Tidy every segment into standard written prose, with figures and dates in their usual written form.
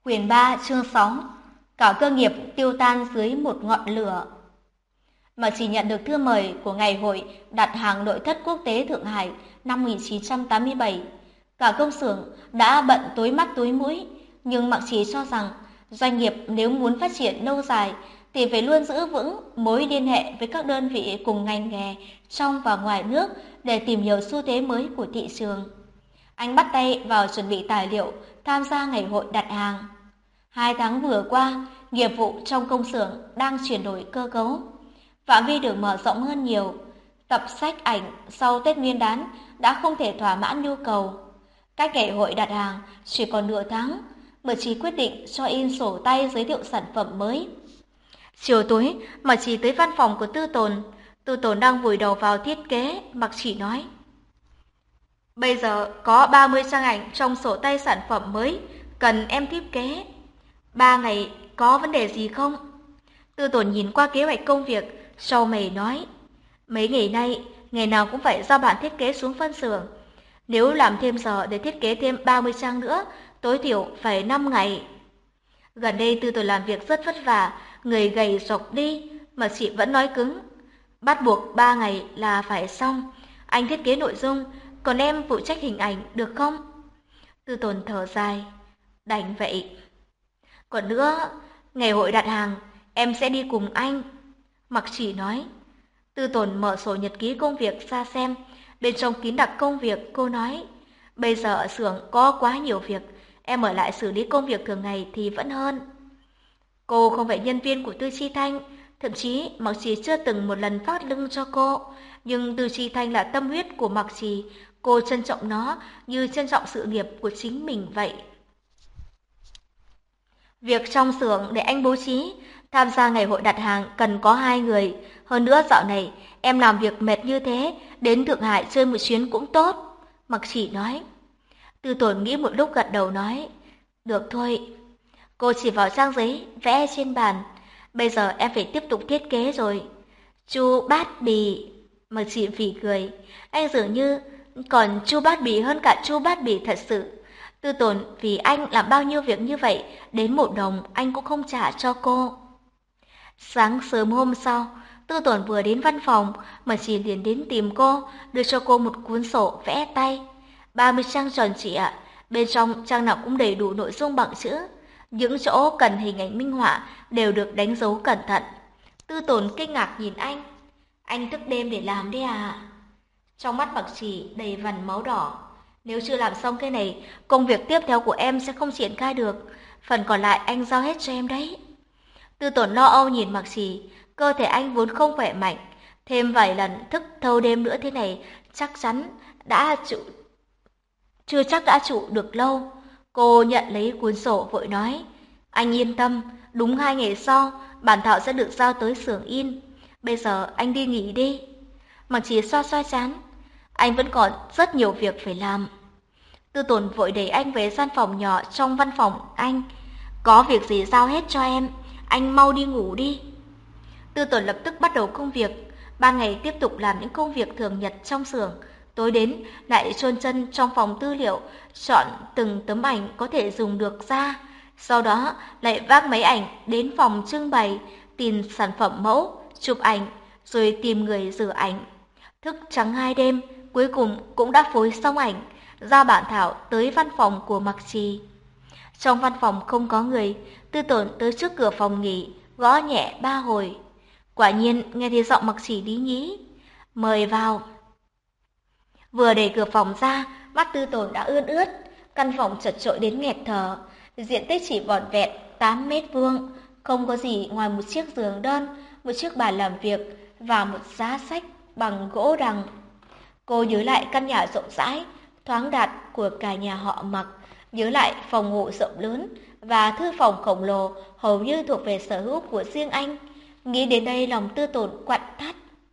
Quyển 3 chương 6. Cả cơ nghiệp tiêu tan dưới một ngọn lửa. Mà chỉ nhận được thư mời của Ngày hội đặt hàng nội thất quốc tế Thượng Hải năm 1987. Cả công xưởng đã bận tối mắt tối mũi, nhưng Mạc Chỉ cho rằng doanh nghiệp nếu muốn phát triển lâu dài thì phải luôn giữ vững mối liên hệ với các đơn vị cùng ngành nghề trong và ngoài nước để tìm hiểu xu thế mới của thị trường. Anh bắt tay vào chuẩn bị tài liệu tham gia ngày hội đặt hàng. 2 tháng vừa qua, nghiệp vụ trong công xưởng đang chuyển đổi cơ cấu. Phạm vi được mở rộng hơn nhiều. Tập sách ảnh sau Tết Nguyên đán đã không thể thỏa mãn nhu cầu. Cách ngày hội đặt hàng chỉ còn nửa tháng, Mạc Chỉ quyết định cho in sổ tay giới thiệu sản phẩm mới. Chiều tối, Mạc Chỉ tới văn phòng của Tư Tồn. Tư Tồn đang vùi đầu vào thiết kế. Mạc Chỉ nói: "Bây giờ có 30 trang ảnh trong sổ tay sản phẩm mới, cần em thiết kế. 3 ngày có vấn đề gì không?" Tư Tồn nhìn qua kế hoạch công việc, sau mày nói: "Mấy ngày nay, ngày nào cũng phải giao bản thiết kế xuống phân xưởng. Nếu làm thêm giờ để thiết kế thêm 30 trang nữa, tối thiểu phải 5 ngày. Gần đây Tư Tồn làm việc rất vất vả, người gầy rộc đi, mà chị vẫn nói cứng. Bắt buộc 3 ngày là phải xong. Anh thiết kế nội dung, còn em phụ trách hình ảnh, được không?" Tư Tồn thở dài: "Đành vậy. Còn nữa, ngày hội đặt hàng, em sẽ đi cùng anh." Mạc Chỉ nói. Tư Tồn mở sổ nhật ký công việc ra xem, bên trong kín đặc công việc. Cô nói: "Bây giờ ở xưởng có quá nhiều việc, em ở lại xử lý công việc thường ngày thì vẫn hơn." Cô không phải nhân viên của Tư Chi Thanh, thậm chí Mạc Chỉ chưa từng một lần phát lưng cho cô, nhưng Tư Chi Thanh là tâm huyết của Mạc Chỉ, cô trân trọng nó như trân trọng sự nghiệp của chính mình vậy. Việc trong xưởng để anh bố trí, tham gia ngày hội đặt hàng cần có 2 người, hơn nữa dạo này em làm việc mệt như thế, đến Thượng Hải chơi một chuyến cũng tốt." Mạc Chỉ nói. Tư Tồn nghĩ một lúc gật đầu nói: "Được thôi." Cô chỉ vào trang giấy vẽ trên bàn: "Bây giờ em phải tiếp tục thiết kế rồi." Chu Bát Bì. Mạc Chỉ phì cười: "Anh dường như còn Chu Bát Bì hơn cả Chu Bát Bì thật sự. Tư Tồn vì anh làm bao nhiêu việc như vậy, đến 1 đồng anh cũng không trả cho cô." Sáng sớm hôm sau, Tư Tồn vừa đến văn phòng, Mạc Chỉ liền đến tìm cô, đưa cho cô một cuốn sổ vẽ tay. 30 trang tròn trịa, bên trong trang nào cũng đầy đủ nội dung bằng chữ. Những chỗ cần hình ảnh minh họa đều được đánh dấu cẩn thận. Tư Tồn kinh ngạc nhìn anh: "Anh thức đêm để làm đấy à?" Trong mắt Mạc Chỉ đầy vằn máu đỏ. "Nếu chưa làm xong cái này, công việc tiếp theo của em sẽ không triển khai được. Phần còn lại anh giao hết cho em đấy." Tư Tồn lo âu nhìn Mạc Chỉ, cơ thể anh vốn không khỏe mạnh, thêm vài lần thức thâu đêm nữa thế này, chắc chắn đã chưa chắc đã trụ được lâu. Cô nhận lấy cuốn sổ vội nói: "Anh yên tâm, đúng 2 ngày sau, bản thảo sẽ được giao tới xưởng in. Bây giờ anh đi nghỉ đi." Mạc Chỉ xoa xoa trán: "Anh vẫn còn rất nhiều việc phải làm." Tư Tồn vội đẩy anh về gian phòng nhỏ trong văn phòng anh: "Có việc gì giao hết cho em, anh mau đi ngủ đi." Tư Tồn lập tức bắt đầu công việc. Ban ngày tiếp tục làm những công việc thường nhật trong xưởng, tối đến lại chôn chân trong phòng tư liệu, chọn từng tấm ảnh có thể dùng được ra. Sau đó lại vác máy ảnh đến phòng trưng bày, tìm sản phẩm mẫu, chụp ảnh, rồi tìm người rửa ảnh. Thức trắng 2 đêm, cuối cùng cũng đã phối xong ảnh, giao bản thảo tới văn phòng của Mạc Trì. Trong văn phòng không có người, Tư Tồn tới trước cửa phòng nghỉ, gõ nhẹ 3 hồi. Quả nhiên nghe thấy giọng Mạc Chỉ lý nhí: "Mời vào." Vừa đẩy cửa phòng ra, mắt Tư Tồn đã ươn ướt. Căn phòng chật chội đến nghẹt thở, diện tích chỉ vỏn vẹn 8 mét vuông, không có gì ngoài một chiếc giường đơn, một chiếc bàn làm việc và một giá sách bằng gỗ đằng. Cô nhớ lại căn nhà rộng rãi, thoáng đạt của cả nhà họ Mạc, nhớ lại phòng ngủ rộng lớn và thư phòng khổng lồ hầu như thuộc về sở hữu của riêng anh. Nghĩ đến đây lòng Tư Tồn quặn thắt.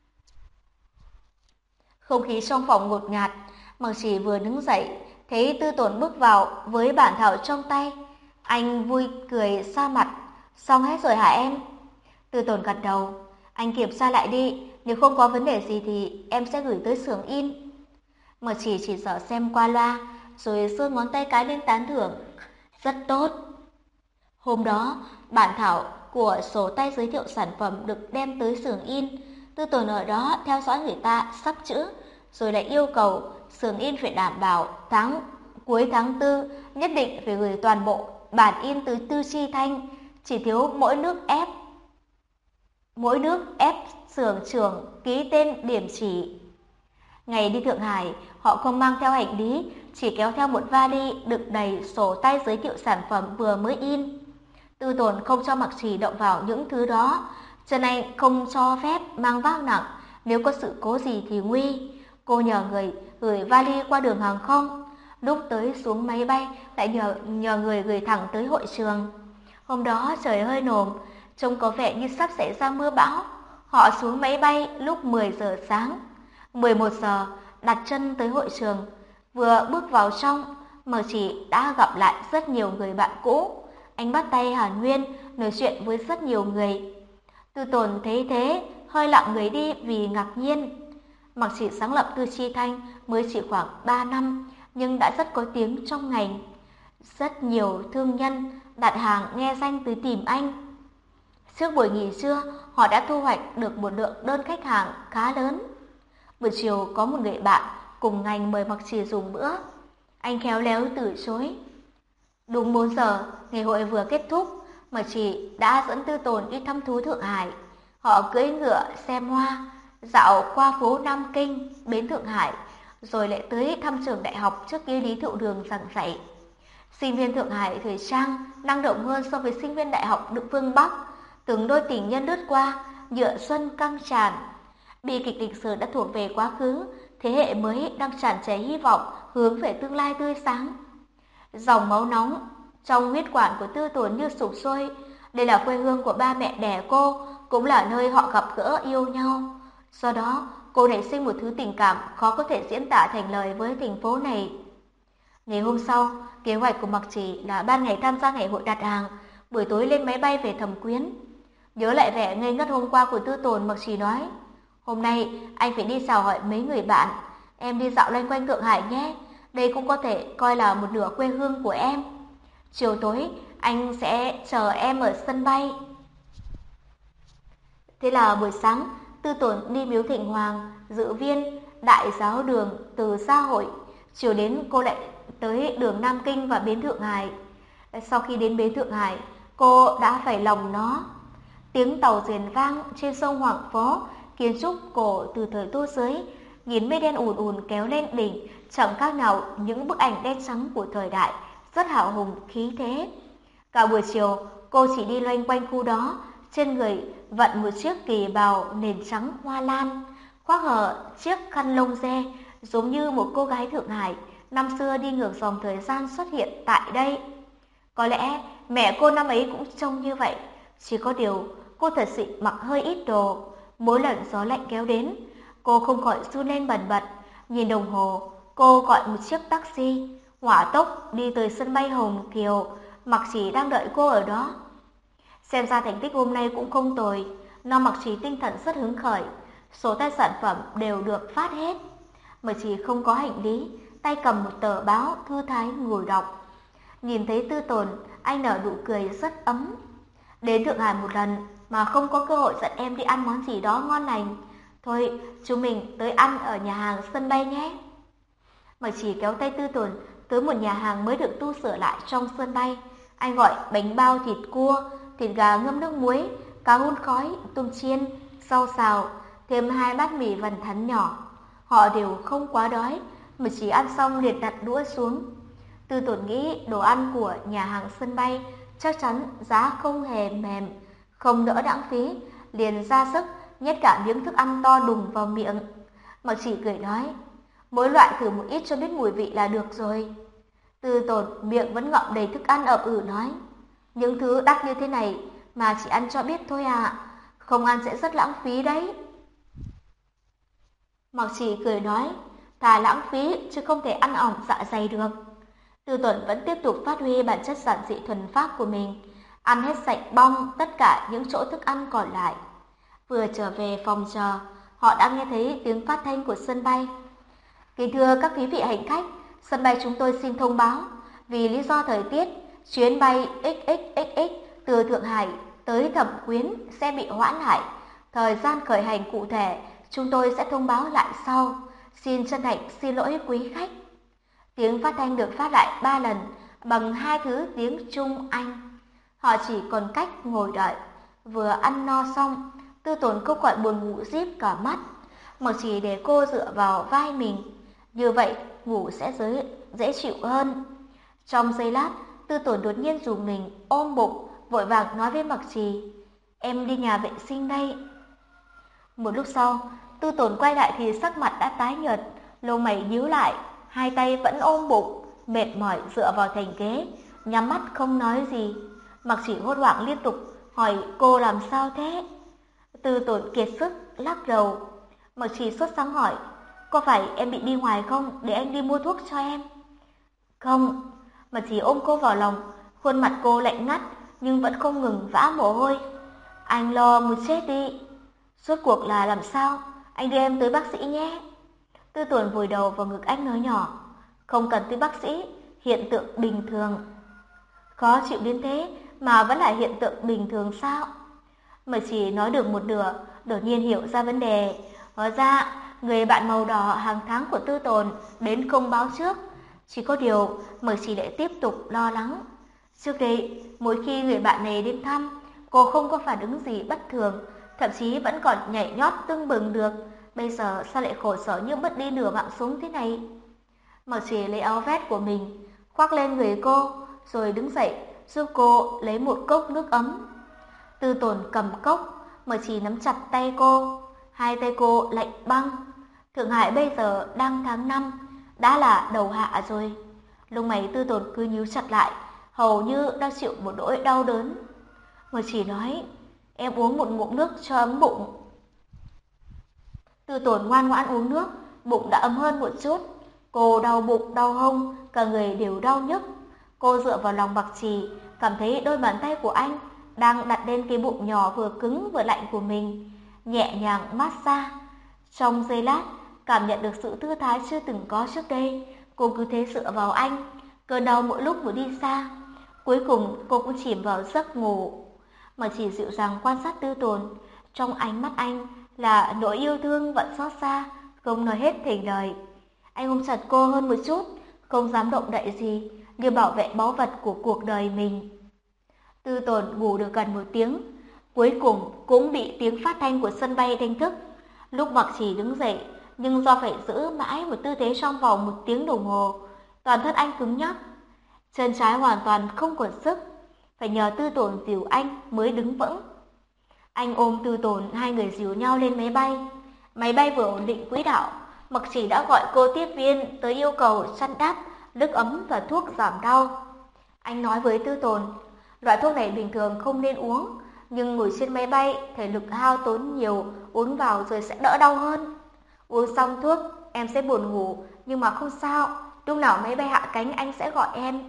Không khí trong phòng ngột ngạt. Mạc Chỉ vừa đứng dậy, thấy Tư Tồn bước vào với bản thảo trong tay. Anh vui cười xa mặt: "Xong hết rồi hả em?" Tư Tồn gật đầu: "Anh kiểm tra lại đi, nếu không có vấn đề gì thì em sẽ gửi tới xưởng in." Mạc chỉ dở xem qua loa, rồi giơ ngón tay cái lên tán thưởng: "Rất tốt." Hôm đó, bản thảo của sổ tay giới thiệu sản phẩm được đem tới xưởng in. Tư Tồn ở đó theo dõi người ta sắp chữ, rồi lại yêu cầu xưởng in phải đảm bảo cuối tháng 4 nhất định phải gửi toàn bộ bản in từ Tư Chi Thanh, chỉ thiếu mỗi nước ép xưởng trưởng ký tên điểm chỉ. Ngày đi Thượng Hải, họ không mang theo hành lý, chỉ kéo theo một vali đựng đầy sổ tay giới thiệu sản phẩm vừa mới in. Tư Tồn không cho Mặc Trì động vào những thứ đó, Trần Anh không cho phép mang vác nặng, nếu có sự cố gì thì nguy. Cô nhờ người gửi vali qua đường hàng không, lúc tới xuống máy bay lại nhờ người gửi thẳng tới hội trường. Hôm đó trời hơi nồm, trông có vẻ như sắp xảy ra mưa bão. Họ xuống máy bay lúc 10 giờ sáng. 11 giờ đặt chân tới hội trường, vừa bước vào trong, Mờ Chỉ đã gặp lại rất nhiều người bạn cũ. Anh bắt tay Hàn Nguyên nói chuyện với rất nhiều người. Tư Tồn thấy thế, hơi lặng người đi vì ngạc nhiên. Mặc Chỉ sáng lập Tư Chi Thanh mới chỉ khoảng 3 năm, nhưng đã rất có tiếng trong ngành. Rất nhiều thương nhân đặt hàng nghe danh tới tìm anh. Trước buổi nghỉ trưa, họ đã thu hoạch được một lượng đơn khách hàng khá lớn. Buổi chiều có một người bạn cùng ngành mời Mặc Chỉ dùng bữa. Anh khéo léo từ chối. Đúng 4 giờ, ngày hội vừa kết thúc, Mặc Chỉ đã dẫn Tư Tồn đi thăm thú Thượng Hải. Họ cưỡi ngựa, xem hoa, dạo qua phố Nam Kinh, bến Thượng Hải, rồi lại tới thăm trường đại học trước kia Lý Thượng Đường giảng dạy. Sinh viên Thượng Hải thời trang năng động hơn so với sinh viên đại học Đức Phương Bắc. Từng đôi tình nhân lướt qua, nhựa xuân căng tràn. Bi kịch lịch sử đã thuộc về quá khứ, thế hệ mới đang tràn trề hy vọng hướng về tương lai tươi sáng. Dòng máu nóng trong huyết quản của Tư Tồn như sục sôi. Đây là quê hương của ba mẹ đẻ cô, cũng là nơi họ gặp gỡ yêu nhau. Do đó, cô nảy sinh một thứ tình cảm khó có thể diễn tả thành lời với thành phố này. Ngày hôm sau, kế hoạch của Mặc Chỉ là ban ngày tham gia ngày hội đặt hàng, buổi tối lên máy bay về Thẩm Quyến. Nhớ lại vẻ ngây ngất hôm qua của Tư Tồn, Mặc Chỉ nói: "Hôm nay anh phải đi chào hỏi mấy người bạn, em đi dạo loanh quanh Thượng Hải nhé, đây cũng có thể coi là một nửa quê hương của em. Chiều tối anh sẽ chờ em ở sân bay." Thế là buổi sáng, Tư Tồn đi miếu Thịnh Hoàng, dự viên đại giáo đường từ xã hội. Chiều đến cô lại tới đường Nam Kinh và bến Thượng Hải. Sau khi đến bến Thượng Hải, cô đã phải lòng nó. Tiếng tàu rền vang trên sông Hoàng Phố, kiến trúc cổ từ thời Tô Giới, nhìn mây đen ùn ùn kéo lên đỉnh, chẳng khác nào những bức ảnh đen trắng của thời đại, rất hào hùng khí thế. Cả buổi chiều, cô chỉ đi loanh quanh khu đó, trên người vận một chiếc kỳ bào nền trắng hoa lan, khoác hở chiếc khăn lông dê, giống như một cô gái Thượng Hải năm xưa đi ngược dòng thời gian xuất hiện tại đây. Có lẽ mẹ cô năm ấy cũng trông như vậy, chỉ có điều cô thật sự mặc hơi ít đồ. Mỗi lần gió lạnh kéo đến, cô không khỏi run lên bần bật. Nhìn đồng hồ, cô gọi một chiếc taxi, hỏa tốc đi tới sân bay Hồng Kiều. Mặc Chỉ đang đợi cô ở đó. Xem ra thành tích hôm nay cũng không tồi, nó Mặc Chỉ tinh thần rất hứng khởi. Số tay sản phẩm đều được phát hết. Mặc Chỉ không có hành lý, tay cầm một tờ báo, thư thái ngồi đọc. Nhìn thấy Tư Tồn, anh nở nụ cười rất ấm. Đến Thượng Hải một lần mà không có cơ hội dẫn em đi ăn món gì đó ngon lành. Thôi, chúng mình tới ăn ở nhà hàng sân bay nhé. Mặc Chỉ kéo tay Tư Tồn tới một nhà hàng mới được tu sửa lại trong sân bay. Anh gọi bánh bao thịt cua, thịt gà ngâm nước muối, cá hun khói, tôm chiên, rau xào, thêm 2 bát mì vằn thắn nhỏ. Họ đều không quá đói, mà chỉ ăn xong liền đặt đũa xuống. Tư Tồn nghĩ đồ ăn của nhà hàng sân bay chắc chắn giá không hề mềm, không đỡ lãng phí, liền ra sức nhét cả miếng thức ăn to đùng vào miệng. Mặc Chỉ cười nói: "Mỗi loại thử một ít cho biết mùi vị là được rồi." Tư Tồn miệng vẫn ngậm đầy thức ăn ậm ừ nói: "Những thứ đắt như thế này mà chỉ ăn cho biết thôi à, không ăn sẽ rất lãng phí đấy." Mặc Chỉ cười nói: "Thà lãng phí chứ không thể ăn ỏng dạ dày được." Tư Tồn vẫn tiếp tục phát huy bản chất giản dị thuần phác của mình, ăn hết sạch bong tất cả những chỗ thức ăn còn lại. Vừa trở về phòng chờ, họ đã nghe thấy tiếng phát thanh của sân bay. "Kính thưa các quý vị hành khách, sân bay chúng tôi xin thông báo, vì lý do thời tiết, chuyến bay XXXX từ Thượng Hải tới Thẩm Quyến sẽ bị hoãn lại. Thời gian khởi hành cụ thể chúng tôi sẽ thông báo lại sau. Xin chân thành xin lỗi quý khách. Tiếng phát thanh được phát lại 3 lần bằng 2 thứ tiếng Trung Anh. Họ chỉ còn cách ngồi đợi. Vừa ăn no xong, Tư Tồn không khỏi buồn ngủ díp cả mắt. Mặc chỉ để cô dựa vào vai mình, như vậy ngủ sẽ dễ chịu hơn. Trong giây lát, Tư Tồn đột nhiên dùng mình ôm bụng, vội vàng nói với Mặc Trì, em đi nhà vệ sinh đây. Một lúc sau, Tư Tồn quay lại thì sắc mặt đã tái nhợt, lông mày nhíu lại, hai tay vẫn ôm bụng, mệt mỏi dựa vào thành ghế, nhắm mắt không nói gì. Mặc Chỉ hốt hoảng liên tục hỏi cô làm sao thế. Tư Tồn kiệt sức lắc đầu. Mặc Chỉ sốt sắng hỏi, có phải em bị đi ngoài không, để anh đi mua thuốc cho em? Không. Mặc Chỉ ôm cô vào lòng, khuôn mặt cô lạnh ngắt nhưng vẫn không ngừng vã mồ hôi. Anh lo muốn chết đi. Rốt cuộc là làm sao? Anh đưa em tới bác sĩ nhé. Tư Tồn vùi đầu vào ngực anh nói nhỏ, không cần tới bác sĩ, hiện tượng bình thường. Khó chịu đến thế mà vẫn là hiện tượng bình thường sao? Mà chỉ nói được một nửa, đột nhiên hiểu ra vấn đề. Hóa ra, người bạn màu đỏ hàng tháng của Tư Tồn đến không báo trước. Chỉ có điều, Mờ Chỉ lại tiếp tục lo lắng. Trước đây, mỗi khi người bạn này đến thăm, cô không có phản ứng gì bất thường, thậm chí vẫn còn nhảy nhót tưng bừng được. Bây giờ sao lại khổ sở như mất đi nửa mạng sống thế này? Mờ Chỉ lấy áo vest của mình, khoác lên người cô, rồi đứng dậy, giúp cô lấy một cốc nước ấm. Tư Tồn cầm cốc, Mờ Chỉ nắm chặt tay cô, hai tay cô lạnh băng. Thượng Hải bây giờ đang tháng 5, đã là đầu hạ rồi. Lông mày Tư Tồn cứ nhíu chặt lại, hầu như đang chịu một nỗi đau đớn. Mờ Chỉ nói, em uống một ngụm nước cho ấm bụng. Tư Tồn ngoan ngoãn uống nước, bụng đã ấm hơn một chút. Cô đau bụng, đau hông, cả người đều đau nhức. Cô dựa vào lòng Bạc Trì, cảm thấy đôi bàn tay của anh đang đặt lên cái bụng nhỏ vừa cứng vừa lạnh của mình, nhẹ nhàng massage. Trong giây lát, cảm nhận được sự thư thái chưa từng có trước đây, cô cứ thế dựa vào anh, cơn đau mỗi lúc một đi xa. Cuối cùng cô cũng chìm vào giấc ngủ. Mà chỉ dịu dàng quan sát Tư Tồn, trong ánh mắt anh là nỗi yêu thương vẫn xót xa, không nói hết thành lời. Anh ôm chặt cô hơn một chút, không dám động đậy gì, như bảo vệ báu vật của cuộc đời mình. Tư Tồn ngủ được gần 1 tiếng, cuối cùng cũng bị tiếng phát thanh của sân bay đánh thức. Lúc Mặc Chỉ đứng dậy, nhưng do phải giữ mãi một tư thế trong vòng 1 tiếng đồng hồ, toàn thân anh cứng nhắc, chân trái hoàn toàn không còn sức, phải nhờ Tư Tồn dìu anh mới đứng vững. Anh ôm Tư Tồn, hai người dìu nhau lên máy bay. Máy bay vừa ổn định quỹ đạo, Mặc Chỉ đã gọi cô tiếp viên tới yêu cầu chăn đắp, nước ấm và thuốc giảm đau. Anh nói với Tư Tồn, loại thuốc này bình thường không nên uống, nhưng ngồi trên máy bay thể lực hao tốn nhiều, uống vào rồi sẽ đỡ đau hơn. Uống xong thuốc, em sẽ buồn ngủ, nhưng mà không sao, lúc nào máy bay hạ cánh anh sẽ gọi em.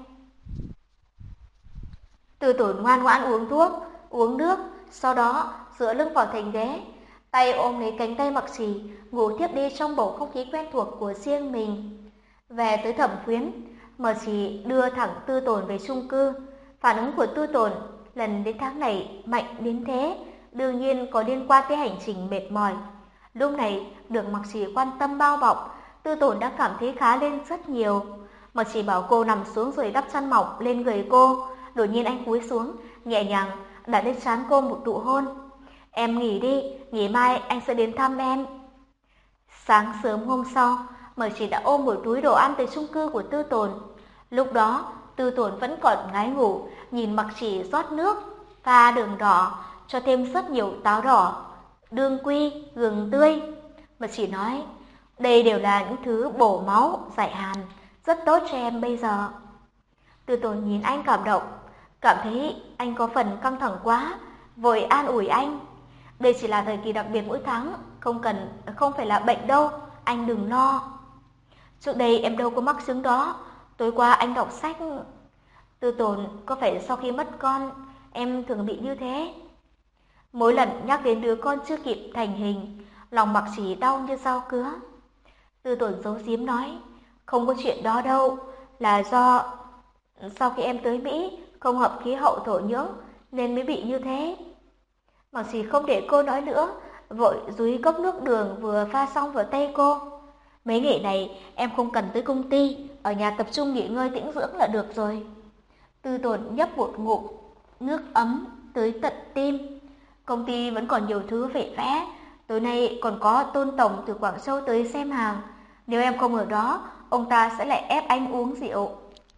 Tư Tồn ngoan ngoãn uống thuốc, uống nước, sau đó dựa lưng vào thành ghế, tay ôm lấy cánh tay Mặc Chỉ, ngủ thiếp đi trong bầu không khí quen thuộc của riêng mình. Về tới Thẩm Quyến, Mặc Chỉ đưa thẳng Tư Tồn về chung cư. Phản ứng của Tư Tồn lần đến tháng này mạnh đến thế, đương nhiên có liên quan tới hành trình mệt mỏi. Lúc này được Mặc Chỉ quan tâm bao bọc, Tư Tồn đã cảm thấy khá lên rất nhiều. Mặc Chỉ bảo cô nằm xuống rồi đắp chăn mỏng lên người cô. Đột nhiên anh cúi xuống, nhẹ nhàng đặt lên trán cô một nụ hôn. Em nghỉ đi, ngày mai anh sẽ đến thăm em. Sáng sớm hôm sau, Mặc Chỉ đã ôm một túi đồ ăn tới chung cư của Tư Tồn. Lúc đó, Tư Tồn vẫn còn ngái ngủ, nhìn Mặc Chỉ rót nước, pha đường đỏ, cho thêm rất nhiều táo đỏ, đương quy, gừng tươi. Mặc Chỉ nói, đây đều là những thứ bổ máu, giải hàn, rất tốt cho em bây giờ. Tư Tồn nhìn anh cảm động, cảm thấy anh có phần căng thẳng quá, vội an ủi anh. Đây chỉ là thời kỳ đặc biệt mỗi tháng, không phải là bệnh đâu, anh đừng lo. Trước đây em đâu có mắc chứng đó, tối qua anh đọc sách. Tư Tồn, có phải sau khi mất con, em thường bị như thế? Mỗi lần nhắc đến đứa con chưa kịp thành hình, lòng Mặc Chỉ đau như dao cứa. Tư Tồn giấu giếm nói, không có chuyện đó đâu, là do sau khi em tới Mỹ không hợp khí hậu thổ nhưỡng nên mới bị như thế. Mặc Chỉ không để cô nói nữa, vội dúi cốc nước đường vừa pha xong vào tay cô. Mấy ngày này em không cần tới công ty, ở nhà tập trung nghỉ ngơi tĩnh dưỡng là được rồi. Tư Tồn nhấp một ngụm nước ấm tới tận tim. Công ty vẫn còn nhiều thứ phải vẽ, tối nay còn có Tôn tổng từ Quảng Châu tới xem hàng. Nếu em không ở đó, ông ta sẽ lại ép anh uống rượu.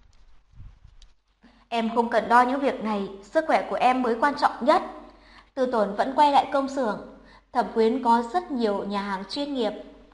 Em không cần lo những việc này, sức khỏe của em mới quan trọng nhất. Tư Tồn vẫn quay lại công xưởng. Thẩm Quyến có rất nhiều nhà hàng chuyên nghiệp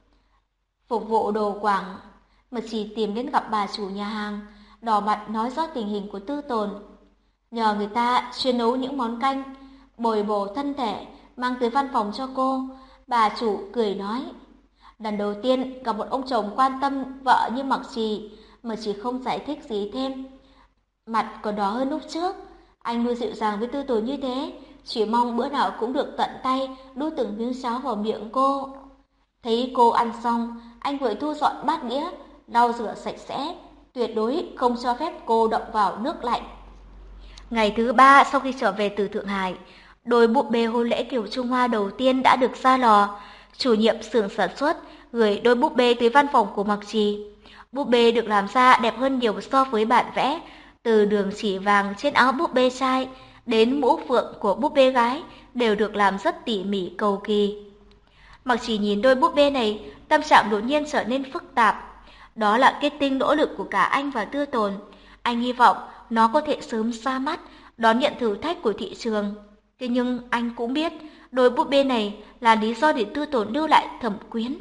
phục vụ đồ Quảng, mà chỉ tìm đến gặp bà chủ nhà hàng, đỏ mặt nói rõ tình hình của Tư Tồn. Nhờ người ta chuyên nấu những món canh, bồi bổ thân thể, mang tới văn phòng cho cô. Bà chủ cười nói, lần đầu tiên gặp một ông chồng quan tâm vợ như Mặc Trì, mà chỉ không giải thích gì thêm. Mặt còn đỏ hơn lúc trước. Anh luôn dịu dàng với Tư Tồn như thế, chỉ mong bữa nào cũng được tận tay đút từng miếng cháo vào miệng cô. Thấy cô ăn xong, anh vội thu dọn bát đĩa, lau rửa sạch sẽ, tuyệt đối không cho phép cô động vào nước lạnh. Ngày thứ 3 sau khi trở về từ Thượng Hải, đôi búp bê hôn lễ kiểu Trung Hoa đầu tiên đã được ra lò. Chủ nhiệm xưởng sản xuất gửi đôi búp bê tới văn phòng của Mặc Trì. Búp bê được làm ra đẹp hơn nhiều so với bản vẽ, từ đường chỉ vàng trên áo búp bê trai đến mũ phượng của búp bê gái đều được làm rất tỉ mỉ cầu kỳ. Mặc Chỉ nhìn đôi búp bê này, tâm trạng đột nhiên trở nên phức tạp. Đó là kết tinh nỗ lực của cả anh và Tư Tồn. Anh hy vọng nó có thể sớm ra mắt, đón nhận thử thách của thị trường. Thế nhưng anh cũng biết, đôi búp bê này là lý do để Tư Tồn lưu lại Thẩm Quyến.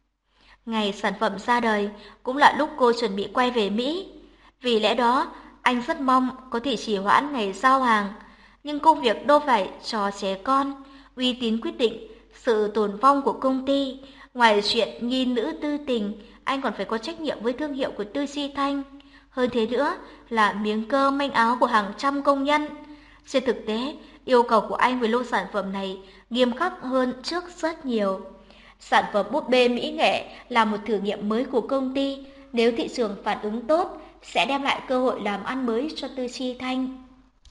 Ngày sản phẩm ra đời cũng là lúc cô chuẩn bị quay về Mỹ. Vì lẽ đó, anh rất mong có thể trì hoãn ngày giao hàng. Nhưng công việc đâu phải trò trẻ con, uy tín quyết định sự tồn vong của công ty. Ngoài chuyện nhi nữ tư tình, anh còn phải có trách nhiệm với thương hiệu của Tư Chi Thanh. Hơn thế nữa là miếng cơm manh áo của hàng trăm công nhân. Trên thực tế, yêu cầu của anh với lô sản phẩm này nghiêm khắc hơn trước rất nhiều. Sản phẩm búp bê mỹ nghệ là một thử nghiệm mới của công ty. Nếu thị trường phản ứng tốt, sẽ đem lại cơ hội làm ăn mới cho Tư Chi Thanh.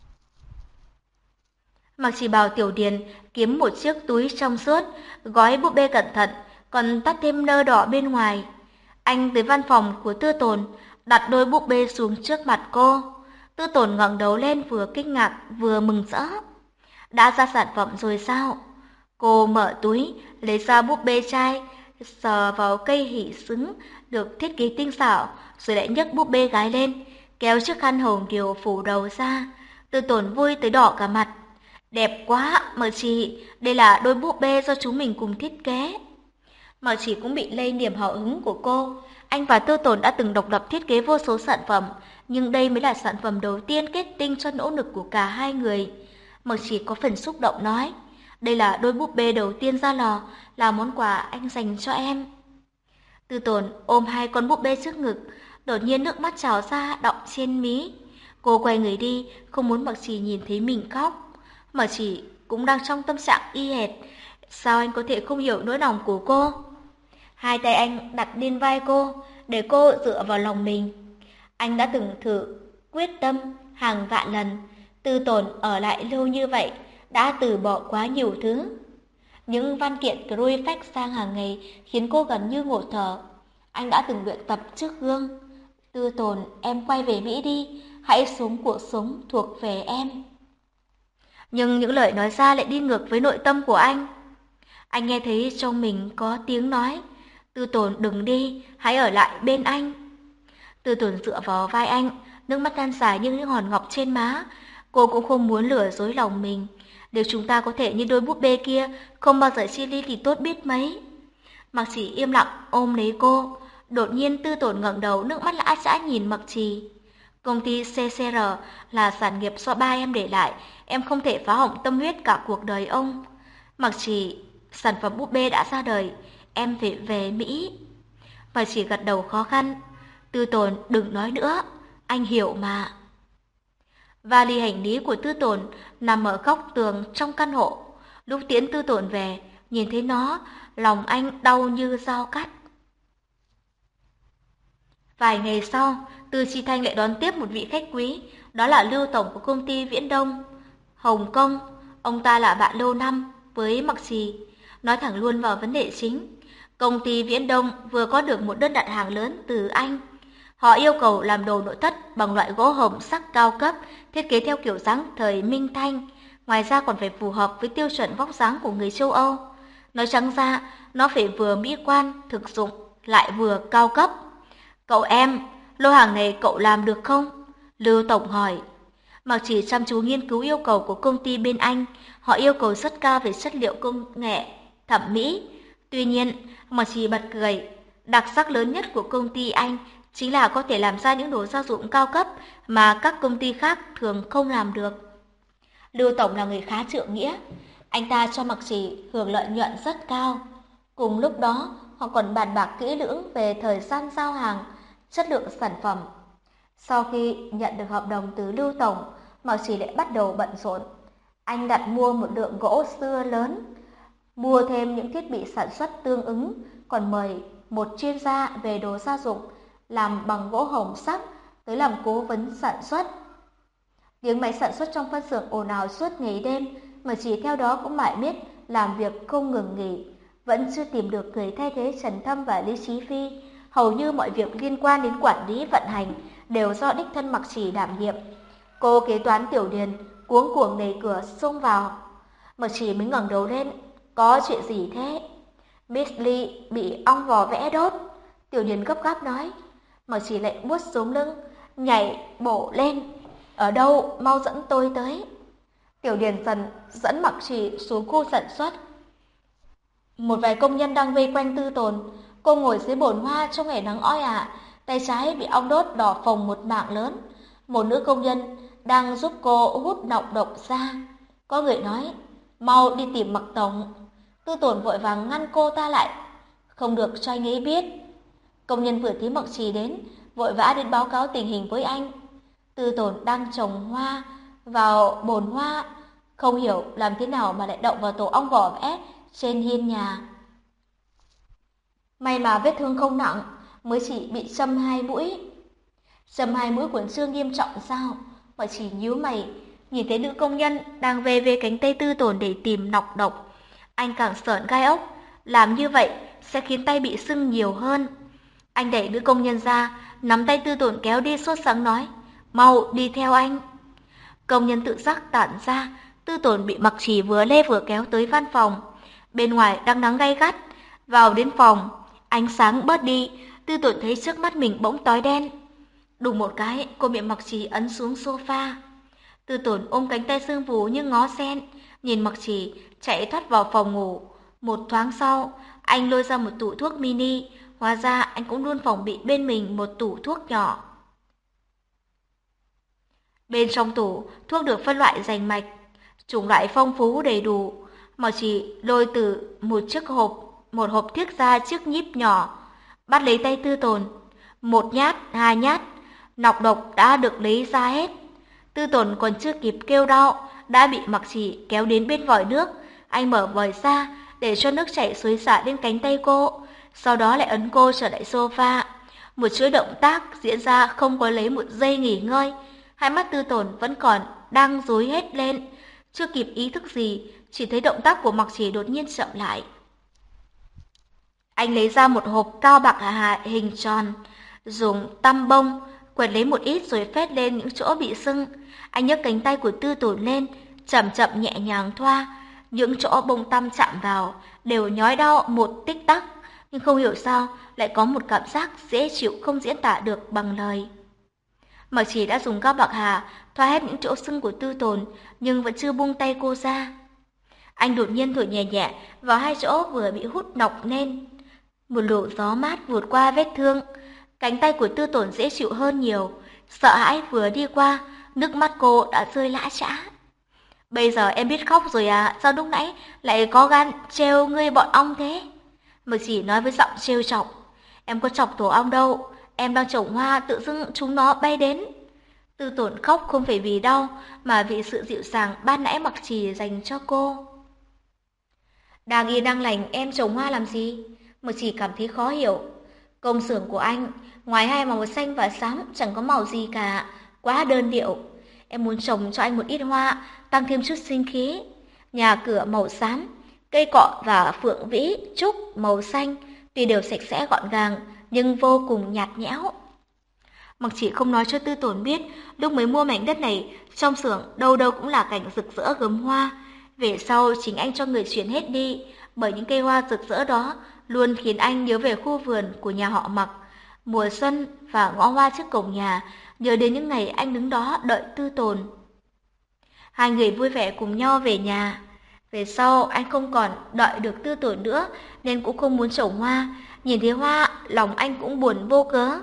Mặc Chỉ bảo Tiểu Điền kiếm một chiếc túi trong suốt, gói búp bê cẩn thận, còn tắt thêm nơ đỏ bên ngoài. Anh tới văn phòng của Tư Tồn, đặt đôi búp bê xuống trước mặt cô. Tư Tồn ngẩng đầu lên vừa kinh ngạc vừa mừng rỡ. Đã ra sản phẩm rồi sao? Cô mở túi, lấy ra búp bê trai, sờ vào cây hỷ xứng được thiết kế tinh xảo, rồi lại nhấc búp bê gái lên, kéo chiếc khăn hồng điều phủ đầu ra. Tư Tồn vui tới đỏ cả mặt. Đẹp quá, Mờ Chỉ, đây là đôi búp bê do chúng mình cùng thiết kế. Mờ Chỉ cũng bị lây niềm hào hứng của cô. Anh và Tư Tồn đã từng độc lập thiết kế vô số sản phẩm, nhưng đây mới là sản phẩm đầu tiên kết tinh cho nỗ lực của cả hai người. Mờ Chỉ có phần xúc động nói, đây là đôi búp bê đầu tiên ra lò, là món quà anh dành cho em. Tư Tồn ôm hai con búp bê trước ngực, đột nhiên nước mắt trào ra đọng trên mí. Cô quay người đi, không muốn Mạc Chỉ nhìn thấy mình khóc. Mạc Chỉ cũng đang trong tâm trạng y hệt, sao anh có thể không hiểu nỗi lòng của cô? Hai tay anh đặt lên vai cô, để cô dựa vào lòng mình. Anh đã từng thử quyết tâm hàng vạn lần. Tư Tồn ở lại lâu như vậy, đã từ bỏ quá nhiều thứ. Những văn kiện Gruyfax sang hàng ngày khiến cô gần như ngột thở. Anh đã từng luyện tập trước gương. Tư Tồn, em quay về Mỹ đi, hãy sống cuộc sống thuộc về em. Nhưng những lời nói ra lại đi ngược với nội tâm của anh. Anh nghe thấy trong mình có tiếng nói, Tư Tồn đừng đi, hãy ở lại bên anh. Tư Tồn dựa vào vai anh, nước mắt lan dài như những hòn ngọc trên má. Cô cũng không muốn lừa dối lòng mình. Nếu chúng ta có thể như đôi búp bê kia, không bao giờ chia ly thì tốt biết mấy. Mặc Chỉ im lặng ôm lấy cô. Đột nhiên Tư Tồn ngẩng đầu, nước mắt lã chã nhìn Mặc Chỉ. Công ty CCR là sản nghiệp do ba em để lại, em không thể phá hỏng tâm huyết cả cuộc đời ông. Mặc Chỉ, sản phẩm búp bê đã ra đời, em phải về Mỹ. Mặc Chỉ gật đầu khó khăn. Tư Tồn đừng nói nữa, anh hiểu mà. Vali hành lý của Tư Tồn nằm ở góc tường trong căn hộ. Lúc tiễn Tư Tồn về, nhìn thấy nó, lòng anh đau như dao cắt. Vài ngày sau, Từ Chi Thanh lại đón tiếp một vị khách quý, đó là Lưu tổng của công ty Viễn Đông, Hồng Kông. Ông ta là bạn lâu năm với Mặc Trì. Nói thẳng luôn vào vấn đề chính. Công ty Viễn Đông vừa có được một đơn đặt hàng lớn từ Anh. Họ yêu cầu làm đồ nội thất bằng loại gỗ hồng sắc cao cấp, thiết kế theo kiểu dáng thời Minh Thanh. Ngoài ra còn phải phù hợp với tiêu chuẩn vóc dáng của người châu Âu. Nói trắng ra, nó phải vừa mỹ quan, thực dụng, lại vừa cao cấp. Cậu em, lô hàng này cậu làm được không? Lưu tổng hỏi. Mặc chỉ chăm chú nghiên cứu yêu cầu của công ty bên Anh, họ yêu cầu rất cao về chất liệu công nghệ, thẩm mỹ. Tuy nhiên, Mặc chỉ bật cười, đặc sắc lớn nhất của công ty Anh chính là có thể làm ra những đồ gia dụng cao cấp mà các công ty khác thường không làm được. Lưu tổng là người khá trượng nghĩa, anh ta cho Mặc Chỉ hưởng lợi nhuận rất cao. Cùng lúc đó, họ còn bàn bạc kỹ lưỡng về thời gian giao hàng, chất lượng sản phẩm. Sau khi nhận được hợp đồng từ Lưu tổng, Mặc Chỉ lại bắt đầu bận rộn. Anh đặt mua một lượng gỗ xưa lớn, mua thêm những thiết bị sản xuất tương ứng, còn mời một chuyên gia về đồ gia dụng làm bằng gỗ hồng sắc tới làm cố vấn sản xuất. Tiếng máy sản xuất trong phân xưởng ồn ào suốt ngày đêm, mà chỉ theo đó cũng mải miết làm việc không ngừng nghỉ. Vẫn chưa tìm được người thay thế Trần Thâm và Lý Chí Phi. Hầu như mọi việc liên quan đến quản lý vận hành đều do đích thân Mặc Chỉ đảm nhiệm. Cô kế toán Tiểu Điền cuống cuồng đẩy cửa xông vào. Mặc Chỉ mới ngẩng đầu lên. Có chuyện gì thế? Miss Lee bị ong vò vẽ đốt. Tiểu Điền gấp gáp nói. Mặc Chỉ lại buốt sống lưng, nhảy bổ lên. Ở đâu? Mau dẫn tôi tới. Tiểu Điền dần dẫn Mặc Chỉ xuống khu sản xuất. Một vài công nhân đang vây quanh Tư Tồn. Cô ngồi dưới bồn hoa trong ngày nắng oi ả, tay trái bị ong đốt đỏ phồng một mảng lớn. Một nữ công nhân đang giúp cô hút nọc độc ra. Có người nói, mau đi tìm Mặc tổng. Tư Tồn vội vàng ngăn cô ta lại. Không được cho anh ấy biết. Công nhân vừa thấy Mặc Chỉ đến, vội vã đến báo cáo tình hình với anh. Tư Tồn đang trồng hoa vào bồn hoa, không hiểu làm thế nào mà lại động vào tổ ong vỏ vẽ trên hiên nhà. May mà vết thương không nặng, mới chỉ bị châm 2 mũi. Châm 2 mũi còn chưa nghiêm trọng sao? Mà chỉ nhíu mày, nhìn thấy nữ công nhân đang về về cánh tay Tư Tồn để tìm nọc độc. Anh càng sởn gai ốc, làm như vậy sẽ khiến tay bị sưng nhiều hơn. Anh đẩy nữ công nhân ra, nắm tay Tư Tồn kéo đi sốt sắng nói, mau đi theo anh. Công nhân tự giác tản ra, Tư Tồn bị Mặc Chỉ vừa lê vừa kéo tới văn phòng. Bên ngoài đang nắng gay gắt, vào đến phòng, ánh sáng bớt đi, Tư Tồn thấy trước mắt mình bỗng tối đen. Đùng một cái, cô bị Mặc Chỉ ấn xuống sofa. Tư Tồn ôm cánh tay sưng vù như ngó sen, nhìn Mặc Chỉ chạy thoát vào phòng ngủ. Một thoáng sau, anh lôi ra một tủ thuốc mini, hóa ra anh cũng luôn phòng bị bên mình một tủ thuốc nhỏ. Bên trong tủ, thuốc được phân loại rành mạch, chủng loại phong phú đầy đủ. Mặc Chỉ lôi từ một hộp thiếc ra chiếc nhíp nhỏ, bắt lấy tay Tư Tồn. 1 nhát, 2 nhát, nọc độc đã được lấy ra hết. Tư Tồn còn chưa kịp kêu đau, đã bị Mặc Chỉ kéo đến bên vòi nước. Anh mở vòi ra, để cho nước chảy xối xả lên cánh tay cô, sau đó lại ấn cô trở lại sofa. Một chuỗi động tác diễn ra không có lấy một giây nghỉ ngơi. Hai mắt Tư Tồn vẫn còn đang rối hết lên, chưa kịp ý thức gì, chỉ thấy động tác của Mặc Chỉ đột nhiên chậm lại. Anh lấy ra một hộp cao bạc hình tròn, dùng tăm bông quẹt lấy một ít rồi phết lên những chỗ bị sưng. Anh nhấc cánh tay của Tư Tồn lên, chậm chậm nhẹ nhàng thoa. Những chỗ bông tăm chạm vào đều nhói đau một tích tắc, nhưng không hiểu sao lại có một cảm giác dễ chịu không diễn tả được bằng lời. Mặc Chỉ đã dùng cao bạc hà thoa hết những chỗ sưng của Tư Tồn, nhưng vẫn chưa buông tay cô ra. Anh đột nhiên thổi nhẹ nhẹ vào 2 chỗ vừa bị hút nọc lên. Một luồng gió mát vụt qua vết thương, cánh tay của Tư Tồn dễ chịu hơn nhiều. Sợ hãi vừa đi qua, nước mắt cô đã rơi lã chã. Bây giờ em biết khóc rồi à, sao lúc nãy lại có gan trêu ngươi bọn ong thế? Mặc Chỉ nói với giọng trêu chọc. Em có chọc tổ ong đâu, em đang trồng hoa tự dưng chúng nó bay đến. Tư Tồn khóc không phải vì đau, mà vì sự dịu dàng ban nãy Mặc Chỉ dành cho cô. Đang yên đang lành em trồng hoa làm gì? Mặc Chỉ cảm thấy khó hiểu. Công xưởng của anh, ngoài hai màu xanh và xám chẳng có màu gì cả, quá đơn điệu. Em muốn trồng cho anh một ít hoa, tăng thêm chút sinh khí. Nhà cửa màu xám, cây cọ và phượng vĩ, trúc màu xanh, tuy đều sạch sẽ gọn gàng, nhưng vô cùng nhạt nhẽo. Mặc chỉ không nói cho Tư Tồn biết, lúc mới mua mảnh đất này, trong xưởng đâu đâu cũng là cảnh rực rỡ gấm hoa. Về sau chính anh cho người chuyển hết đi, bởi những cây hoa rực rỡ đó luôn khiến anh nhớ về khu vườn của nhà họ Mặc, mùa xuân và ngõ hoa trước cổng nhà, nhớ đến những ngày anh đứng đó đợi Tư Tồn. Hai người vui vẻ cùng nhau về nhà. Về sau anh không còn đợi được Tư Tồn nữa nên cũng không muốn trồng hoa, nhìn thấy hoa lòng anh cũng buồn vô cớ.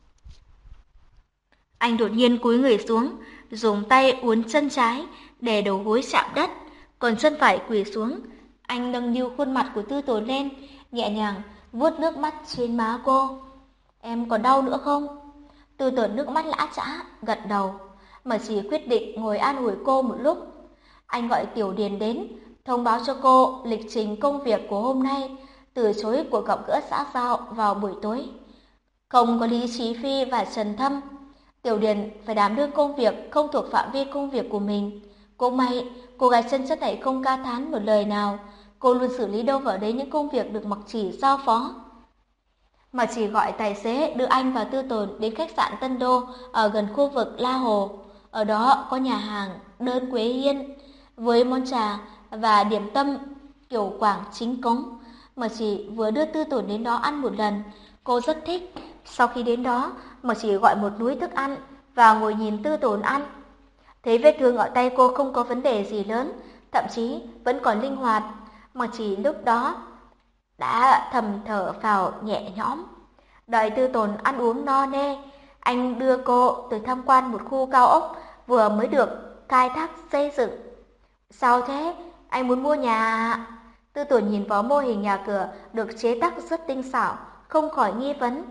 Anh đột nhiên cúi người xuống, dùng tay uốn chân trái để đầu gối chạm đất, còn chân phải quỳ xuống. Anh nâng niu khuôn mặt của Tư Tồn lên, nhẹ nhàng vuốt nước mắt trên má cô. Em còn đau nữa không? Tư Tồn nước mắt lã chã, gật đầu, mà chỉ quyết định ngồi an ủi cô một lúc. Anh gọi Tiểu Điền đến, thông báo cho cô lịch trình công việc của hôm nay, từ chối cuộc gặp gỡ xã giao vào buổi tối. Không có Lý Chí Phi và Trần Thâm, Tiểu Điền phải đảm đương công việc không thuộc phạm vi công việc của mình. Cũng may, cô gái chân chất này không ca thán một lời nào, cô luôn xử lý đâu vào đấy những công việc được Mặc Chỉ giao phó. Mặc Chỉ gọi tài xế đưa anh và Tư Tồn đến khách sạn Tân Đô ở gần khu vực La Hồ. Ở đó có nhà hàng đơn Quế Hiên với món trà và điểm tâm kiểu Quảng chính cống. Mặc Chỉ vừa đưa Tư Tồn đến đó ăn một lần, cô rất thích. Sau khi đến đó, Mặc Chỉ gọi một núi thức ăn và ngồi nhìn Tư Tồn ăn. Thấy vết thương ở tay cô không có vấn đề gì lớn, thậm chí vẫn còn linh hoạt, Mặc Chỉ lúc đó đã thầm thở phào nhẹ nhõm. Đợi Tư Tồn ăn uống no nê, anh đưa cô tới tham quan một khu cao ốc vừa mới được khai thác xây dựng. Sao thế? Anh muốn mua nhà à? Tư Tồn nhìn vào mô hình nhà cửa được chế tác rất tinh xảo, không khỏi nghi vấn.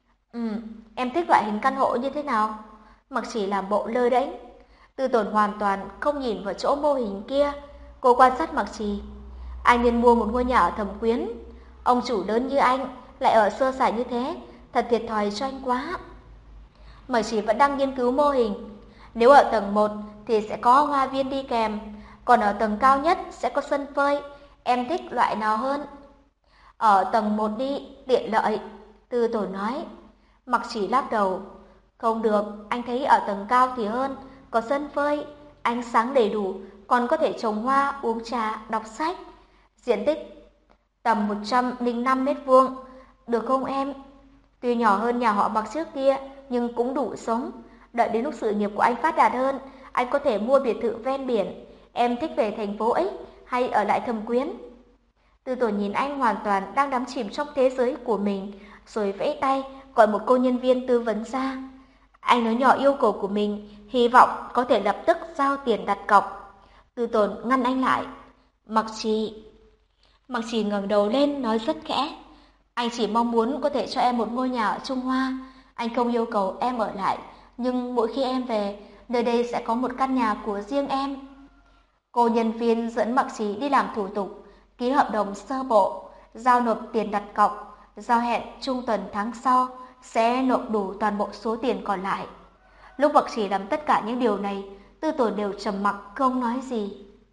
Em thích loại hình căn hộ như thế nào? Mặc Chỉ làm bộ lơ đễnh. Tư Tồn hoàn toàn không nhìn vào chỗ mô hình kia. Cô quan sát Mặc Chỉ. Anh nên mua một ngôi nhà ở Thẩm Quyến. Ông chủ lớn như anh lại ở sơ sài như thế, thật thiệt thòi cho anh quá. Mặc Chỉ vẫn đang nghiên cứu mô hình. Nếu ở tầng 1 thì sẽ có hoa viên đi kèm, còn ở tầng cao nhất sẽ có sân phơi. Em thích loại nào hơn? Ở tầng 1 đi, tiện lợi, Tư Tồn nói. Mặc Chỉ lắc đầu. Không được, anh thấy ở tầng cao thì hơn, có sân phơi, ánh sáng đầy đủ, còn có thể trồng hoa, uống trà, đọc sách. Diện tích tầm 105 mét vuông, được không em? Tuy nhỏ hơn nhà họ Mặc trước kia, nhưng cũng đủ sống. Đợi đến lúc sự nghiệp của anh phát đạt hơn, anh có thể mua biệt thự ven biển. Em thích về thành phố X hay ở lại Thẩm Quyến? Tư Tồn nhìn anh hoàn toàn đang đắm chìm trong thế giới của mình, rồi vẫy tay gọi một cô nhân viên tư vấn ra. Anh nói nhỏ yêu cầu của mình, hy vọng có thể lập tức giao tiền đặt cọc. Tư Tồn ngăn anh lại. Mặc Chỉ ngẩng đầu lên nói rất khẽ. Anh chỉ mong muốn có thể cho em một ngôi nhà ở Trung Hoa. Anh không yêu cầu em ở lại, nhưng mỗi khi em về, nơi đây sẽ có một căn nhà của riêng em. Cô nhân viên dẫn Mặc Chỉ đi làm thủ tục, ký hợp đồng sơ bộ, giao nộp tiền đặt cọc, giao hẹn trung tuần tháng sau sẽ nộp đủ toàn bộ số tiền còn lại. Lúc Mặc Chỉ làm tất cả những điều này, Tư Tồn đều trầm mặc không nói gì.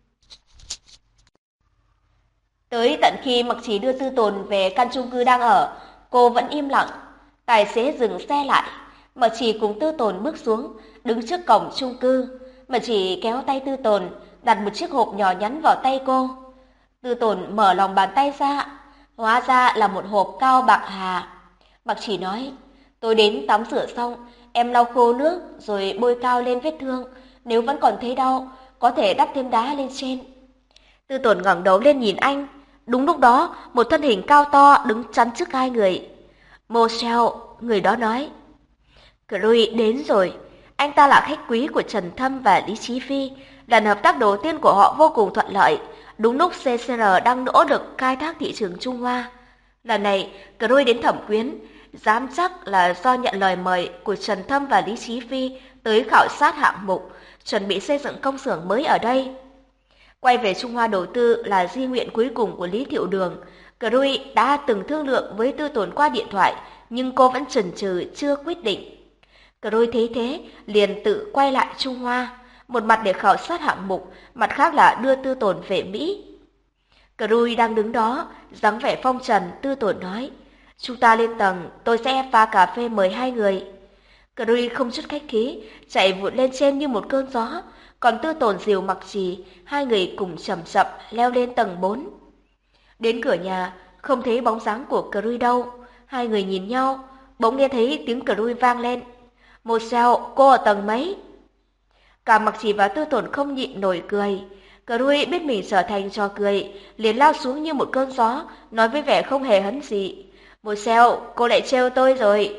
Tới tận khi Mặc Chỉ đưa Tư Tồn về căn chung cư đang ở, cô vẫn im lặng. Tài xế dừng xe lại, Mặc Chỉ cùng Tư Tồn bước xuống, đứng trước cổng chung cư. Mặc Chỉ kéo tay Tư Tồn, đặt một chiếc hộp nhỏ nhắn vào tay cô. Tư Tồn mở lòng bàn tay ra, hóa ra là một hộp cao bạc hà. Mặc Chỉ nói, tôi đến tắm rửa xong, em lau khô nước rồi bôi cao lên vết thương, nếu vẫn còn thấy đau, có thể đắp thêm đá lên trên. Tư Tồn ngẩng đầu lên nhìn anh. Đúng lúc đó, một thân hình cao to đứng chắn trước hai người. Moshel, người đó nói. Chloe đến rồi. Anh ta là khách quý của Trần Thâm và Lý Chí Phi. Lần hợp tác đầu tiên của họ vô cùng thuận lợi. Đúng lúc CCR đang nỗ lực khai thác thị trường Trung Hoa. Lần này, Chloe đến Thẩm Quyến, dám chắc là do nhận lời mời của Trần Thâm và Lý Chí Phi tới khảo sát hạng mục, chuẩn bị xây dựng công xưởng mới ở đây. Quay về Trung Hoa đầu tư là di nguyện cuối cùng của Lý Thiệu Đường. Chloe đã từng thương lượng với Tư Tồn qua điện thoại nhưng cô vẫn chần chừ chưa quyết định. Cruy thấy thế, liền tự quay lại Trung Hoa, một mặt để khảo sát hạng mục, mặt khác là đưa Tư Tồn về Mỹ. Cruy đang đứng đó, dáng vẻ phong trần, Tư Tồn nói, chúng ta lên tầng, tôi sẽ pha cà phê mời hai người. Cruy không chút khách khí, chạy vụt lên trên như một cơn gió, còn Tư Tồn dìu Mặc Trì, hai người cùng chậm chậm leo lên tầng 4. Đến cửa nhà, không thấy bóng dáng của Cruy đâu, hai người nhìn nhau, bỗng nghe thấy tiếng Cruy vang lên. Một sao, cô ở tầng mấy? Cả Mặc Trì và Tư Tồn không nhịn nổi cười. Cruy biết mình trở thành trò cười, liền lao xuống như một cơn gió, nói với vẻ không hề hấn gì. Một sao, cô lại trêu tôi rồi.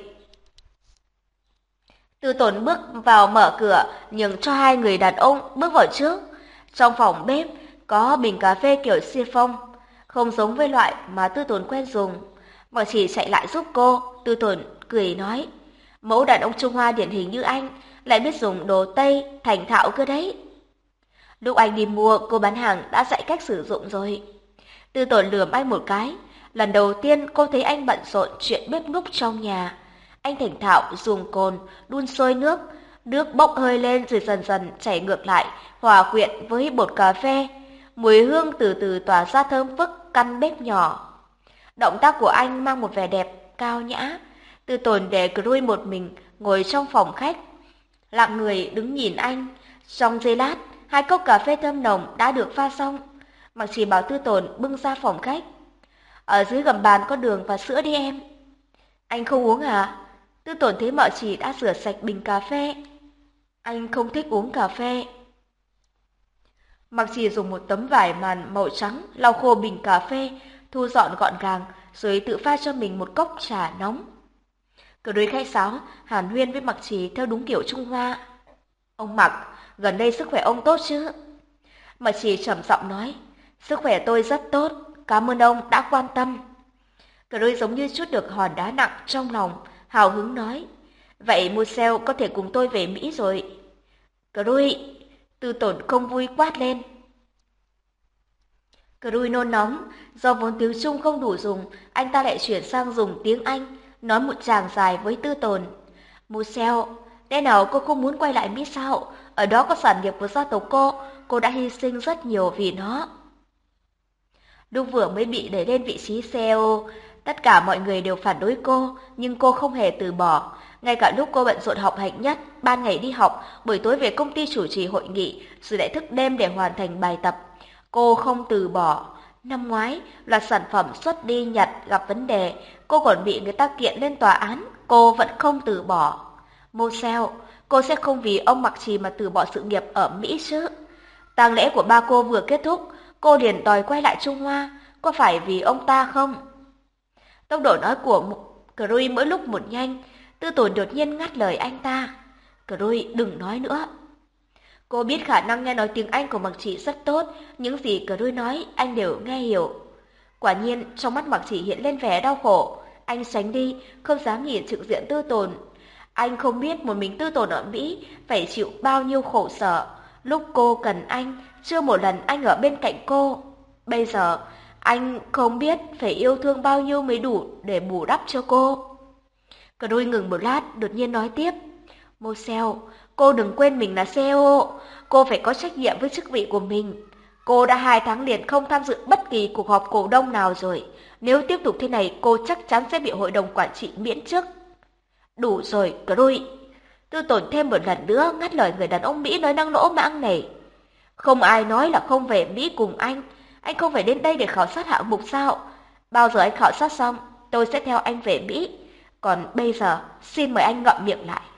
Tư Tồn bước vào mở cửa, nhường cho hai người đàn ông bước vào trước. Trong phòng bếp có bình cà phê kiểu siphon, không giống với loại mà Tư Tồn quen dùng. Mặc Trì chạy lại giúp cô, Tư Tồn cười nói, mẫu đàn ông Trung Hoa điển hình như anh, lại biết dùng đồ Tây, thành thạo cơ đấy. Lúc anh đi mua, cô bán hàng đã dạy cách sử dụng rồi. Tư Tồn lườm anh một cái, lần đầu tiên cô thấy anh bận rộn chuyện bếp núc trong nhà. Anh thành thạo dùng cồn, đun sôi nước, nước bốc hơi lên rồi dần dần chảy ngược lại, hòa quyện với bột cà phê. Mùi hương từ từ tỏa ra thơm phức căn bếp nhỏ. Động tác của anh mang một vẻ đẹp, cao nhã. Tư Tồn để Cruy một mình ngồi trong phòng khách, lặng người đứng nhìn anh. Trong giây lát, hai cốc cà phê thơm nồng đã được pha xong. Mặc Trì bảo Tư Tồn bưng ra phòng khách. Ở dưới gầm bàn có đường và sữa đi em. Anh không uống à? Tư Tồn thấy Mặc Trì đã rửa sạch bình cà phê. Anh không thích uống cà phê. Mặc Trì dùng một tấm vải màn màu trắng lau khô bình cà phê, thu dọn gọn gàng, rồi tự pha cho mình một cốc trà nóng. Cruy khách sáo, hàn huyên với Mặc Trì theo đúng kiểu Trung Hoa. Ông Mặc, gần đây sức khỏe ông tốt chứ? Mặc Trì trầm giọng nói, sức khỏe tôi rất tốt, cảm ơn ông đã quan tâm. Cruy giống như chút được hòn đá nặng trong lòng, hào hứng nói, vậy Musel có thể cùng tôi về Mỹ rồi. Cruy, Tư Tồn không vui quát lên. Cruy nôn nóng, do vốn tiếng Trung không đủ dùng, anh ta lại chuyển sang dùng tiếng Anh, nói một tràng dài với Tư Tồn. Musel, lẽ nào cô không muốn quay lại Mỹ sao? Ở đó có sản nghiệp của gia tộc cô đã hy sinh rất nhiều vì nó. Lúc vừa mới bị đẩy lên vị trí CEO, tất cả mọi người đều phản đối cô, nhưng cô không hề từ bỏ. Ngay cả lúc cô bận rộn học hành nhất, ban ngày đi học, buổi tối về công ty chủ trì hội nghị, rồi lại thức đêm để hoàn thành bài tập. Cô không từ bỏ. Năm ngoái, loạt sản phẩm xuất đi Nhật gặp vấn đề, cô còn bị người ta kiện lên tòa án, cô vẫn không từ bỏ. Mosel, cô sẽ không vì ông Mặc Trì mà từ bỏ sự nghiệp ở Mỹ chứ? Tang lễ của ba cô vừa kết thúc, cô liền đòi quay lại Trung Hoa, có phải vì ông ta không? Tốc độ nói của Cruy mỗi lúc một nhanh, Tư Tồn đột nhiên ngắt lời anh ta. Cruy, đừng nói nữa. Cô biết khả năng nghe nói tiếng Anh của Mặc Trì rất tốt, những gì Cruy nói anh đều nghe hiểu. Quả nhiên, trong mắt Mặc Trì hiện lên vẻ đau khổ, anh tránh đi, không dám nhìn trực diện Tư Tồn. Anh không biết một mình Tư Tồn ở Mỹ phải chịu bao nhiêu khổ sở. Lúc cô cần anh, chưa một lần anh ở bên cạnh cô. Bây giờ, anh không biết phải yêu thương bao nhiêu mới đủ để bù đắp cho cô. Cruy ngừng một lát, đột nhiên nói tiếp. Mosel, cô đừng quên mình là CEO, cô phải có trách nhiệm với chức vị của mình. Cô đã 2 tháng liền không tham dự bất kỳ cuộc họp cổ đông nào rồi. Nếu tiếp tục thế này, cô chắc chắn sẽ bị hội đồng quản trị miễn chức. Đủ rồi, Cruy. Tư Tồn thêm một lần nữa ngắt lời người đàn ông Mỹ nói năng lỗ mãng này. Không ai nói là không về Mỹ cùng anh không phải đến đây để khảo sát hạng mục sao? Bao giờ anh khảo sát xong, tôi sẽ theo anh về Mỹ. Còn bây giờ, xin mời anh ngậm miệng lại.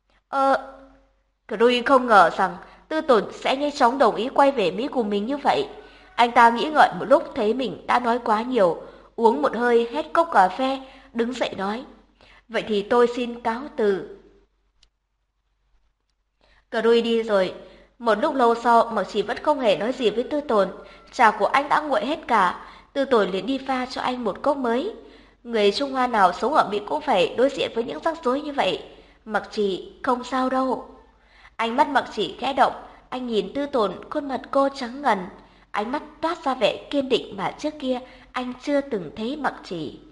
Cruy không ngờ rằng Tư Tồn sẽ nhanh chóng đồng ý quay về Mỹ cùng mình như vậy. Anh ta nghĩ ngợi một lúc thấy mình đã nói quá nhiều, uống một hơi hết cốc cà phê, đứng dậy nói. Vậy thì tôi xin cáo từ. Cruy đi rồi. Một lúc lâu sau, Mặc Trì vẫn không hề nói gì với Tư Tồn. Trà của anh đã nguội hết cả. Tư Tồn liền đi pha cho anh một cốc mới. Người Trung Hoa nào sống ở Mỹ cũng phải đối diện với những rắc rối như vậy. Mặc Trì không sao đâu. Ánh mắt Mặc Trì khẽ động, anh nhìn Tư Tồn, khuôn mặt cô trắng ngần. Ánh mắt toát ra vẻ kiên định mà trước kia anh chưa từng thấy Mặc Trì.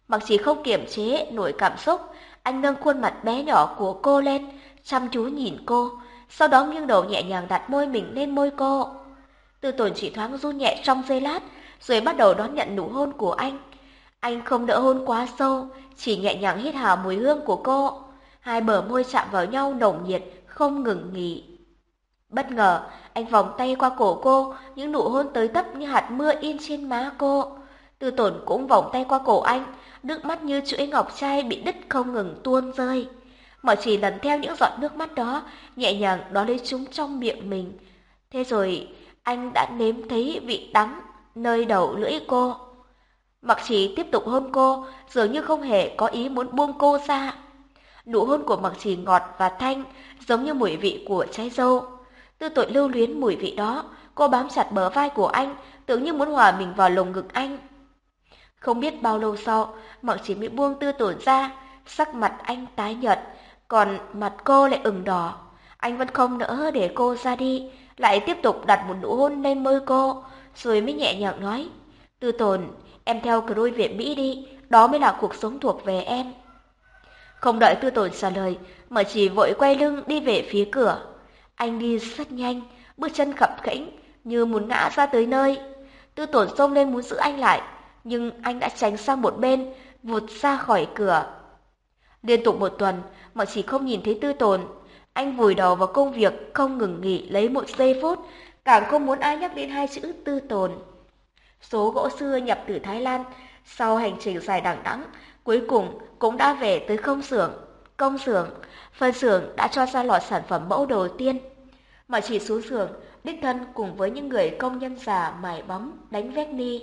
Mặc Chỉ không kiềm chế nổi cảm xúc, anh nâng khuôn mặt bé nhỏ của cô lên, chăm chú nhìn cô, sau đó nghiêng đầu nhẹ nhàng đặt môi mình lên môi cô. Tư Tồn chỉ thoáng run nhẹ trong giây lát, rồi bắt đầu đón nhận nụ hôn của anh. Anh không đỡ hôn quá sâu, chỉ nhẹ nhàng hít hà mùi hương của cô. Hai bờ môi chạm vào nhau nồng nhiệt, không ngừng nghỉ. Bất ngờ, anh vòng tay qua cổ cô, những nụ hôn tới tấp như hạt mưa in trên má cô. Tư Tồn cũng vòng tay qua cổ anh, nước mắt như chuỗi ngọc trai bị đứt không ngừng tuôn rơi. Mọi Chỉ lần theo những giọt nước mắt đó, nhẹ nhàng đón lấy chúng trong miệng mình. Thế rồi, anh đã nếm thấy vị đắng nơi đầu lưỡi cô. Mặc Chỉ tiếp tục hôn cô, dường như không hề có ý muốn buông cô ra. Nụ hôn của Mặc Chỉ ngọt và thanh, giống như mùi vị của trái dâu. Tư Tồn lưu luyến mùi vị đó, cô bám chặt bờ vai của anh, tưởng như muốn hòa mình vào lồng ngực anh. Không biết bao lâu sau, Mặc Chỉ mới buông Tư Tồn ra, sắc mặt anh tái nhợt, còn mặt cô lại ửng đỏ. Anh vẫn không nỡ để cô ra đi, lại tiếp tục đặt một nụ hôn lên môi cô, rồi mới nhẹ nhàng nói: Tư Tồn, em theo Chloe về Mỹ đi, đó mới là cuộc sống thuộc về em. Không đợi Tư Tồn trả lời, Mặc Chỉ vội quay lưng đi về phía cửa. Anh đi rất nhanh, bước chân khập khiễng như muốn ngã ra tới nơi. Tư Tồn xông lên muốn giữ anh lại, nhưng anh đã tránh sang một bên, vụt ra khỏi cửa. Liên tục một tuần, Mặc Chỉ không nhìn thấy Tư Tồn. Anh vùi đầu vào công việc, không ngừng nghỉ lấy một giây phút, càng không muốn ai nhắc đến hai chữ Tư Tồn. Số gỗ xưa nhập từ Thái Lan, sau hành trình dài đằng đẵng, cuối cùng cũng đã về tới công xưởng. Phân xưởng đã cho ra lò sản phẩm mẫu đầu tiên. Mặc Chỉ xuống xưởng, đích thân cùng với những người công nhân già mài bóng, đánh vét ni.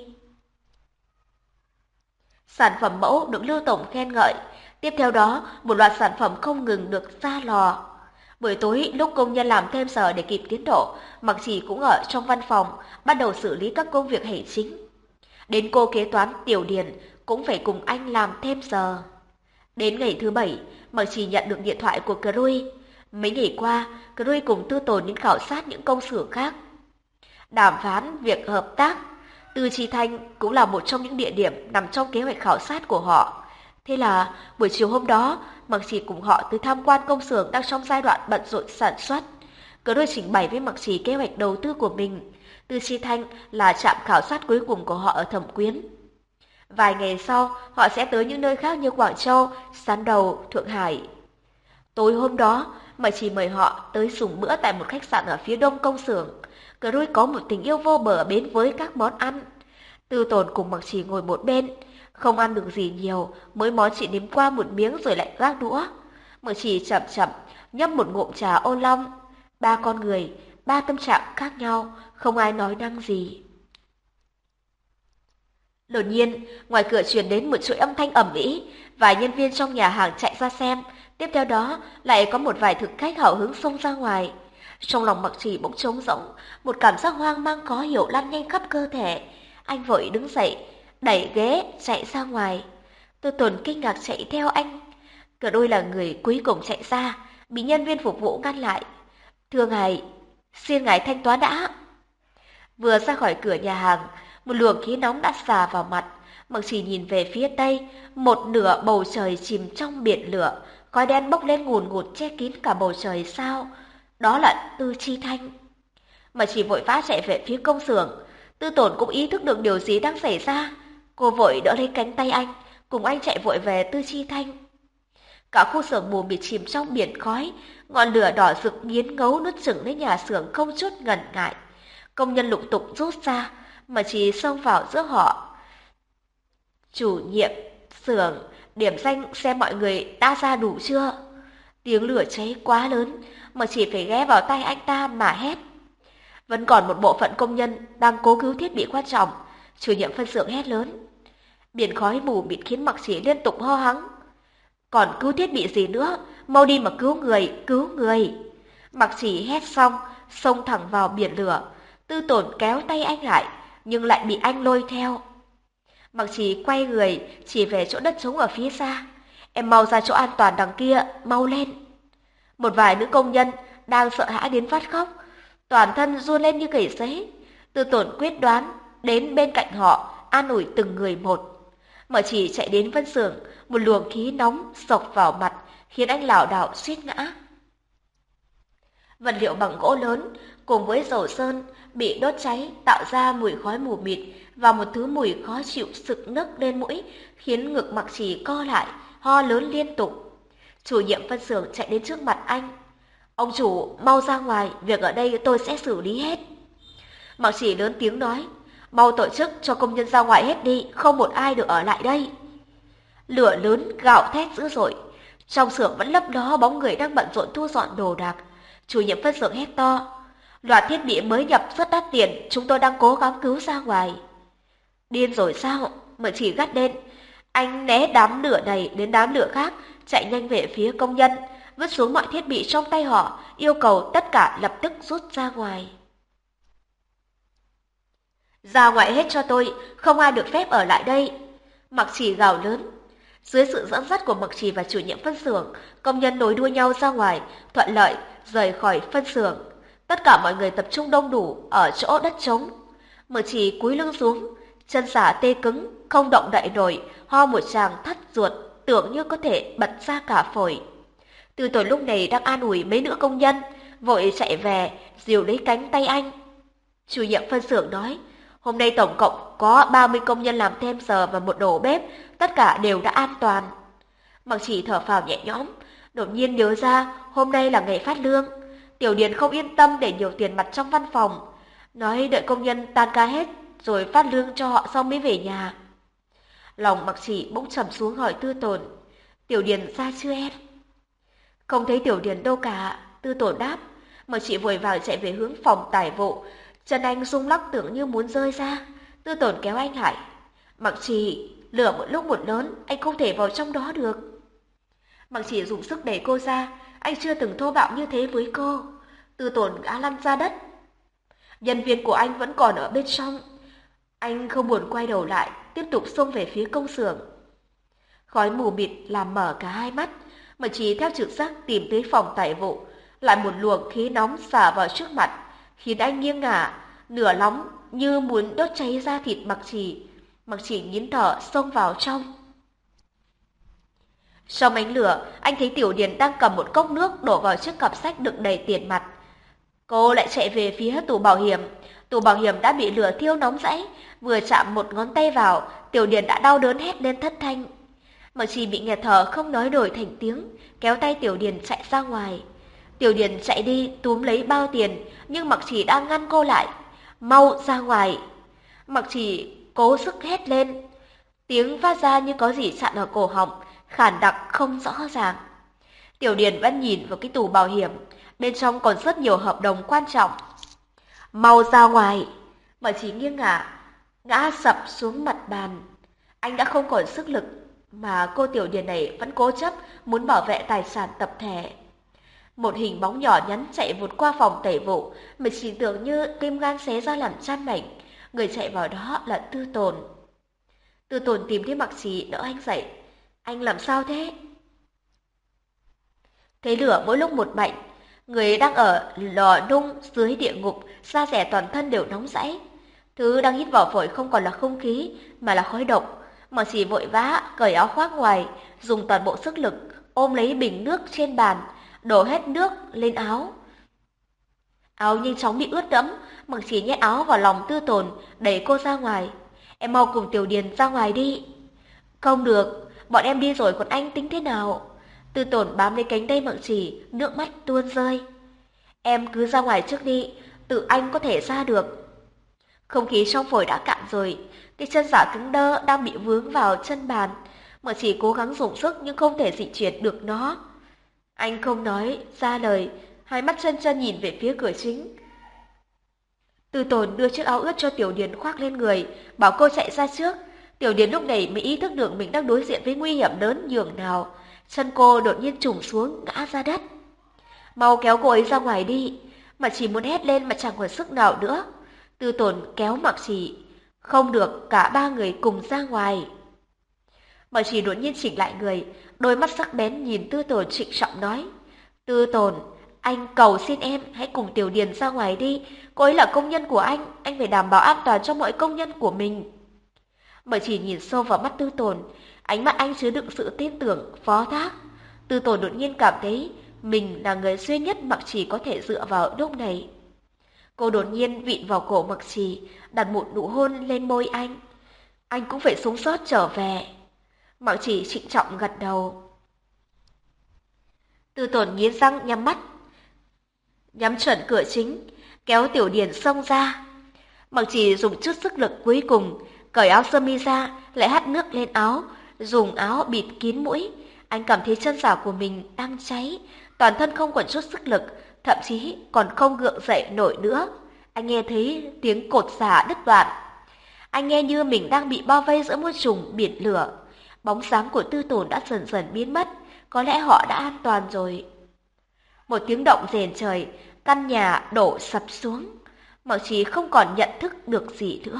Sản phẩm mẫu được Lưu Tổng khen ngợi. Tiếp theo đó, một loạt sản phẩm không ngừng được ra lò. Buổi tối, lúc công nhân làm thêm giờ để kịp tiến độ, Mặc Chỉ cũng ở trong văn phòng, bắt đầu xử lý các công việc hành chính. Đến cô kế toán Tiểu Điền cũng phải cùng anh làm thêm giờ. Đến ngày thứ Bảy, Mặc Chỉ nhận được điện thoại của Chloe. Mấy ngày qua, Chloe cùng Tư Tồn đến khảo sát những công xưởng khác, đàm phán việc hợp tác. Tư Chi Thanh cũng là một trong những địa điểm nằm trong kế hoạch khảo sát của họ. Thế là buổi chiều hôm đó, Mặc Chỉ cùng họ tới tham quan công xưởng đang trong giai đoạn bận rộn sản xuất. Chloe trình bày với Mặc Chỉ kế hoạch đầu tư của mình. Tư Chi Thanh là trạm khảo sát cuối cùng của họ ở Thẩm Quyến. Vài ngày sau, họ sẽ tới những nơi khác như Quảng Châu, Sán Đầu, Thượng Hải. Tối hôm đó, Mặc Chỉ mời họ tới dùng bữa tại một khách sạn ở phía đông công xưởng. Chloe có một tình yêu vô bờ bến với các món ăn. Tư Tồn cùng Mặc Chỉ ngồi một bên, không ăn được gì nhiều, mỗi món chỉ nếm qua một miếng rồi lại gác đũa. Mặc Chỉ chậm chậm nhấp một ngụm trà ô long. Ba con người, ba tâm trạng khác nhau, không ai nói năng gì. Đột nhiên, ngoài cửa truyền đến một chuỗi âm thanh ầm ĩ, vài nhân viên trong nhà hàng chạy ra xem, tiếp theo đó lại có một vài thực khách hào hứng xông ra ngoài. Trong lòng Mặc Chỉ bỗng trống rỗng, một cảm giác hoang mang khó hiểu lan nhanh khắp cơ thể. Anh vội đứng dậy, đẩy ghế chạy ra ngoài. Tư Tồn kinh ngạc chạy theo anh. Chloe là người cuối cùng chạy ra, bị nhân viên phục vụ ngăn lại. Thưa ngài, xin ngài thanh toán đã. Vừa ra khỏi cửa nhà hàng, một luồng khí nóng đã xà vào mặt. Mặc Chỉ nhìn về phía tây, một nửa bầu trời chìm trong biển lửa, khói đen bốc lên ngùn ngụt che kín cả bầu trời sao. Đó là Tư Chi Thanh. Mặc Chỉ vội vã chạy về phía công xưởng. Tư Tồn cũng ý thức được điều gì đang xảy ra. Cô vội đỡ lấy cánh tay anh, cùng anh chạy vội về Tư Chi Thanh. Cả khu xưởng mù mịt chìm trong biển khói, ngọn lửa đỏ rực nghiến ngấu nuốt chửng lấy nhà xưởng không chút ngần ngại. Công nhân lục tục rút ra, mà chỉ xông vào giữa họ. Chủ nhiệm xưởng điểm danh xem mọi người đã ra đủ chưa. Tiếng lửa cháy quá lớn, mà chỉ phải ghé vào tay anh ta mà hét. Vẫn còn một bộ phận công nhân đang cố cứu thiết bị quan trọng. Chủ nhiệm phân xưởng hét lớn. Biển khói mù mịt khiến Mặc Chỉ liên tục ho hắng. Còn cứu thiết bị gì nữa, mau đi mà cứu người, cứu người. Mặc Chỉ hét xong, xông thẳng vào biển lửa. Tư Tồn kéo tay anh lại, nhưng lại bị anh lôi theo. Mặc Chỉ quay người, chỉ về chỗ đất trống ở phía xa. Em mau ra chỗ an toàn đằng kia, mau lên. Một vài nữ công nhân đang sợ hãi đến phát khóc, toàn thân run lên như cầy sấy. Tư Tồn quyết đoán đến bên cạnh họ, an ủi từng người một. Mở Chỉ chạy đến phân xưởng, một luồng khí nóng xộc vào mặt, khiến anh lảo đảo suýt ngã. Vật liệu bằng gỗ lớn cùng với dầu sơn bị đốt cháy tạo ra mùi khói mù mịt và một thứ mùi khó chịu sực nức lên mũi, khiến ngực Mặc Chỉ co lại, ho lớn liên tục. Chủ nhiệm phân xưởng chạy đến trước mặt anh. Ông chủ, mau ra ngoài, việc ở đây tôi sẽ xử lý hết. Mặc Chỉ lớn tiếng nói, mau tổ chức cho công nhân ra ngoài hết đi, không một ai được ở lại đây. Lửa lớn gào thét dữ dội, trong xưởng vẫn lấp ló bóng người đang bận rộn thu dọn đồ đạc. Chủ nhiệm phân xưởng hét to, loạt thiết bị mới nhập rất đắt tiền, chúng tôi đang cố gắng cứu ra ngoài. Điên rồi sao? Mở Chỉ gắt lên. Anh né đám lửa này đến đám lửa khác, chạy nhanh về phía công nhân, vứt xuống mọi thiết bị trong tay họ, yêu cầu tất cả lập tức rút ra ngoài. Ra ngoài hết cho tôi, không ai được phép ở lại đây. Mặc Chỉ gào lớn. Dưới sự dẫn dắt của Mặc Chỉ và chủ nhiệm phân xưởng, công nhân nối đuôi nhau ra ngoài, thuận lợi rời khỏi phân xưởng. Tất cả mọi người tập trung đông đủ ở chỗ đất trống. Mặc Chỉ cúi lưng xuống, chân xả tê cứng, không động đậy nổi, ho một tràng thắt ruột, tưởng như có thể bật ra cả phổi. Từ Tồn lúc này đang an ủi mấy nữ công nhân, vội chạy về, dìu lấy cánh tay anh. Chủ nhiệm phân xưởng nói, hôm nay tổng cộng có 30 công nhân làm thêm giờ và một đầu bếp, tất cả đều đã an toàn. Mặc Chỉ thở phào nhẹ nhõm, đột nhiên nhớ ra hôm nay là ngày phát lương. Tiểu Điền không yên tâm để nhiều tiền mặt trong văn phòng, nói đợi công nhân tan ca hết rồi phát lương cho họ xong mới về nhà. Lòng Mặc Chỉ bỗng trầm xuống hỏi Tư Tồn, Tiểu Điền ra chưa em? Không thấy Tiểu Điền đâu cả, Tư Tồn đáp. Mặc Chỉ vội vàng chạy về hướng phòng tài vụ, chân anh rung lắc tưởng như muốn rơi ra. Tư Tồn kéo anh lại. Mặc Chỉ, lửa một lúc một lớn, anh không thể vào trong đó được. Mặc Chỉ dùng sức đẩy cô ra, anh chưa từng thô bạo như thế với cô. Tư Tồn ngã lăn ra đất. Nhân viên của anh vẫn còn ở bên trong. Anh không buồn quay đầu lại, tiếp tục xông về phía công xưởng. Khói mù mịt làm mở cả hai mắt, mà chỉ theo trực giác tìm tới phòng tài vụ, lại một luồng khí nóng xả vào trước mặt, khiến anh nghiêng ngả, nửa nóng như muốn đốt cháy da thịt Mặc Chỉ. Mặc Chỉ nín thở xông vào trong. Trong ánh lửa, anh thấy Tiểu Điền đang cầm một cốc nước đổ vào chiếc cặp sách đựng đầy tiền mặt. Cô lại chạy về phía tủ bảo hiểm. Tủ bảo hiểm đã bị lửa thiêu nóng rẫy, vừa chạm một ngón tay vào, Tiểu Điền đã đau đớn hét lên thất thanh. Mặc Chỉ bị nghẹt thở không nói nổi thành tiếng, kéo tay Tiểu Điền chạy ra ngoài. Tiểu Điền chạy đi túm lấy bao tiền, nhưng Mặc Chỉ đang ngăn cô lại. Mau ra ngoài! Mặc Chỉ cố sức hét lên. Tiếng phát ra như có gì chặn ở cổ họng, khản đặc không rõ ràng. Tiểu Điền vẫn nhìn vào cái tủ bảo hiểm, bên trong còn rất nhiều hợp đồng quan trọng. Mau ra ngoài! Mặc Chỉ nghiêng ngã sập xuống mặt bàn. Anh đã không còn sức lực, mà cô Tiểu Điền này vẫn cố chấp muốn bảo vệ tài sản tập thể. Một hình bóng nhỏ nhắn chạy vụt qua phòng tẩy vụ, mà chỉ tưởng như tim gan xé ra làm trăm mảnh. Người chạy vào đó là Tư Tồn. Tư Tồn tìm thấy Mặc Chỉ đỡ anh dậy. Anh làm sao thế? Thấy lửa mỗi lúc một mạnh, người đang ở lò nung dưới địa ngục, da rẻ toàn thân đều nóng rẫy. Thứ đang hít vào phổi không còn là không khí, mà là khói độc. Mặc Chỉ vội vã cởi áo khoác ngoài, dùng toàn bộ sức lực ôm lấy bình nước trên bàn, đổ hết nước lên áo. Áo nhanh chóng bị ướt đẫm, Mặc Chỉ nhét áo vào lòng Tư Tồn, đẩy cô ra ngoài. Em mau cùng Tiểu Điền ra ngoài đi. Không được, bọn em đi rồi còn anh tính thế nào? Tư Tồn bám lấy cánh tay Mặc Chỉ, nước mắt tuôn rơi. Em cứ ra ngoài trước đi, tự anh có thể ra được. Không khí trong phổi đã cạn rồi, cái chân giả cứng đơ đang bị vướng vào chân bàn. Mặc Chỉ cố gắng dùng sức nhưng không thể dịch chuyển được nó. Anh không nói ra lời, hai mắt chân chân nhìn về phía cửa chính. Tư Tồn đưa chiếc áo ướt cho Tiểu Điền khoác lên người, bảo cô chạy ra trước. Tiểu Điền lúc này mới ý thức được mình đang đối diện với nguy hiểm lớn nhường nào. Chân cô đột nhiên trùng xuống, ngã ra đất. Mau kéo cô ấy ra ngoài đi. Mà chỉ muốn hét lên mà chẳng còn sức nào nữa. Tư Tồn kéo Mặc Chỉ. Không được, cả ba người cùng ra ngoài. Mặc Chỉ đột nhiên chỉnh lại người, đôi mắt sắc bén nhìn Tư Tồn trịnh trọng nói. Tư Tồn, anh cầu xin em hãy cùng Tiểu Điền ra ngoài đi. Cô ấy là công nhân của anh phải đảm bảo an toàn cho mọi công nhân của mình. Mà chỉ nhìn sâu vào mắt Tư Tồn, ánh mắt anh chứa đựng sự tin tưởng, phó thác. Tư Tồn đột nhiên cảm thấy mình là người duy nhất Mặc Chỉ có thể dựa vào lúc này. Cô đột nhiên vịn vào cổ Mặc Chỉ, đặt một nụ hôn lên môi anh. Anh cũng phải sống sót trở về. Mặc Chỉ trịnh trọng gật đầu. Tư Tồn nghiến răng nhắm mắt, nhắm chuẩn cửa chính, kéo Tiểu Điền xông ra. Mặc Chỉ dùng chút sức lực cuối cùng, cởi áo sơ mi ra, lại hắt nước lên áo, dùng áo bịt kín mũi. Anh cảm thấy chân giả của mình đang cháy, toàn thân không còn chút sức lực, thậm chí còn không gượng dậy nổi nữa. Anh nghe thấy tiếng cột xả đứt đoạn. Anh nghe như mình đang bị bao vây giữa một chùm biển lửa. Bóng dáng của Tư Tồn đã dần dần biến mất, có lẽ họ đã an toàn rồi. Một tiếng động rền trời, căn nhà đổ sập xuống. Mặc Chỉ không còn nhận thức được gì nữa.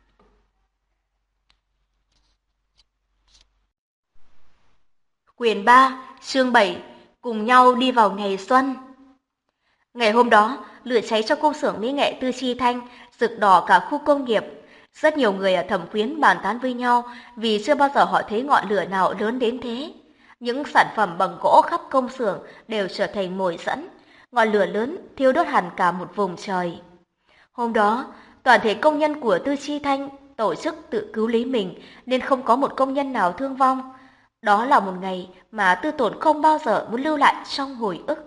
Quyển 3, chương 7, cùng nhau đi vào ngày xuân. Ngày hôm đó, lửa cháy trong công xưởng mỹ nghệ Tư Chi Thanh rực đỏ cả khu công nghiệp. Rất nhiều người ở Thẩm Quyến bàn tán với nhau vì chưa bao giờ họ thấy ngọn lửa nào lớn đến thế. Những sản phẩm bằng gỗ khắp công xưởng đều trở thành mồi dẫn. Ngọn lửa lớn thiêu đốt hẳn cả một vùng trời. Hôm đó, toàn thể công nhân của Tư Chi Thanh tổ chức tự cứu lấy mình nên không có một công nhân nào thương vong. Đó là một ngày mà Tư Tồn không bao giờ muốn lưu lại trong hồi ức.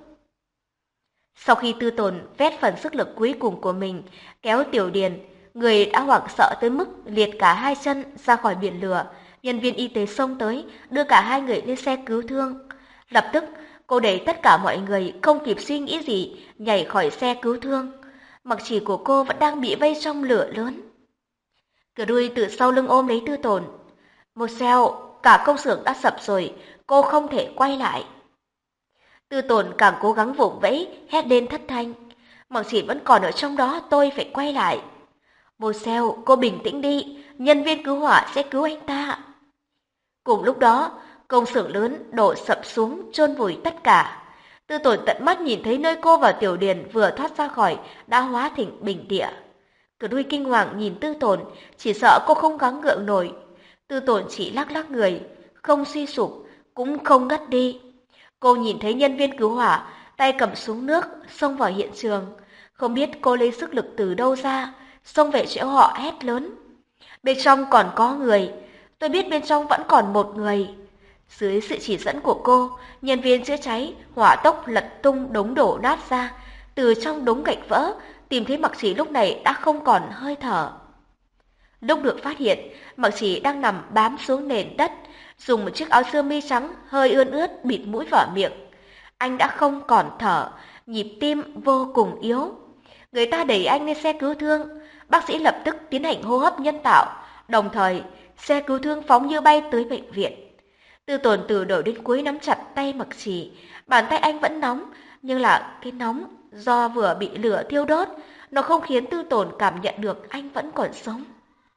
Sau khi Tư Tồn vét phần sức lực cuối cùng của mình, kéo Tiểu Điền, người đã hoảng sợ tới mức liệt cả hai chân ra khỏi biển lửa, nhân viên y tế xông tới, đưa cả hai người lên xe cứu thương. Lập tức, cô đẩy tất cả mọi người không kịp suy nghĩ gì, nhảy khỏi xe cứu thương. Mặc Chỉ của cô vẫn đang bị vây trong lửa lớn. Cờ đuôi từ sau lưng ôm lấy Tư Tồn. Một xeo, cả công xưởng đã sập rồi, cô không thể quay lại. Tư Tồn càng cố gắng vùng vẫy, hét lên thất thanh. Mặc Chỉ vẫn còn ở trong đó, tôi phải quay lại. Một xeo, cô bình tĩnh đi, nhân viên cứu hỏa sẽ cứu anh ta. Cùng lúc đó, công xưởng lớn đổ sập xuống, chôn vùi tất cả. Tư Tồn tận mắt nhìn thấy nơi cô và Tiểu Điền vừa thoát ra khỏi đã hóa thành bình địa. Cờ đuôi kinh hoàng nhìn Tư Tồn, chỉ sợ cô không gắng gượng nổi. Tư Tồn chỉ lắc lắc người, không suy sụp, cũng không ngất đi. Cô nhìn thấy nhân viên cứu hỏa, tay cầm súng nước, xông vào hiện trường. Không biết cô lấy sức lực từ đâu ra, xông về chỗ họ hét lớn. Bên trong còn có người, tôi biết bên trong vẫn còn một người. Dưới sự chỉ dẫn của cô, nhân viên chữa cháy hỏa tốc lật tung đống đổ nát ra, từ trong đống gạch vỡ, tìm thấy Mặc Chỉ lúc này đã không còn hơi thở. Lúc được phát hiện, Mặc Chỉ đang nằm bám xuống nền đất, dùng một chiếc áo sơ mi trắng hơi ươn ướt bịt mũi và miệng. Anh đã không còn thở, nhịp tim vô cùng yếu. Người ta đẩy anh lên xe cứu thương, bác sĩ lập tức tiến hành hô hấp nhân tạo, đồng thời xe cứu thương phóng như bay tới bệnh viện. Tư Tồn từ đầu đến cuối nắm chặt tay Mặc Chỉ, bàn tay anh vẫn nóng, nhưng là cái nóng do vừa bị lửa thiêu đốt, nó không khiến Tư Tồn cảm nhận được anh vẫn còn sống.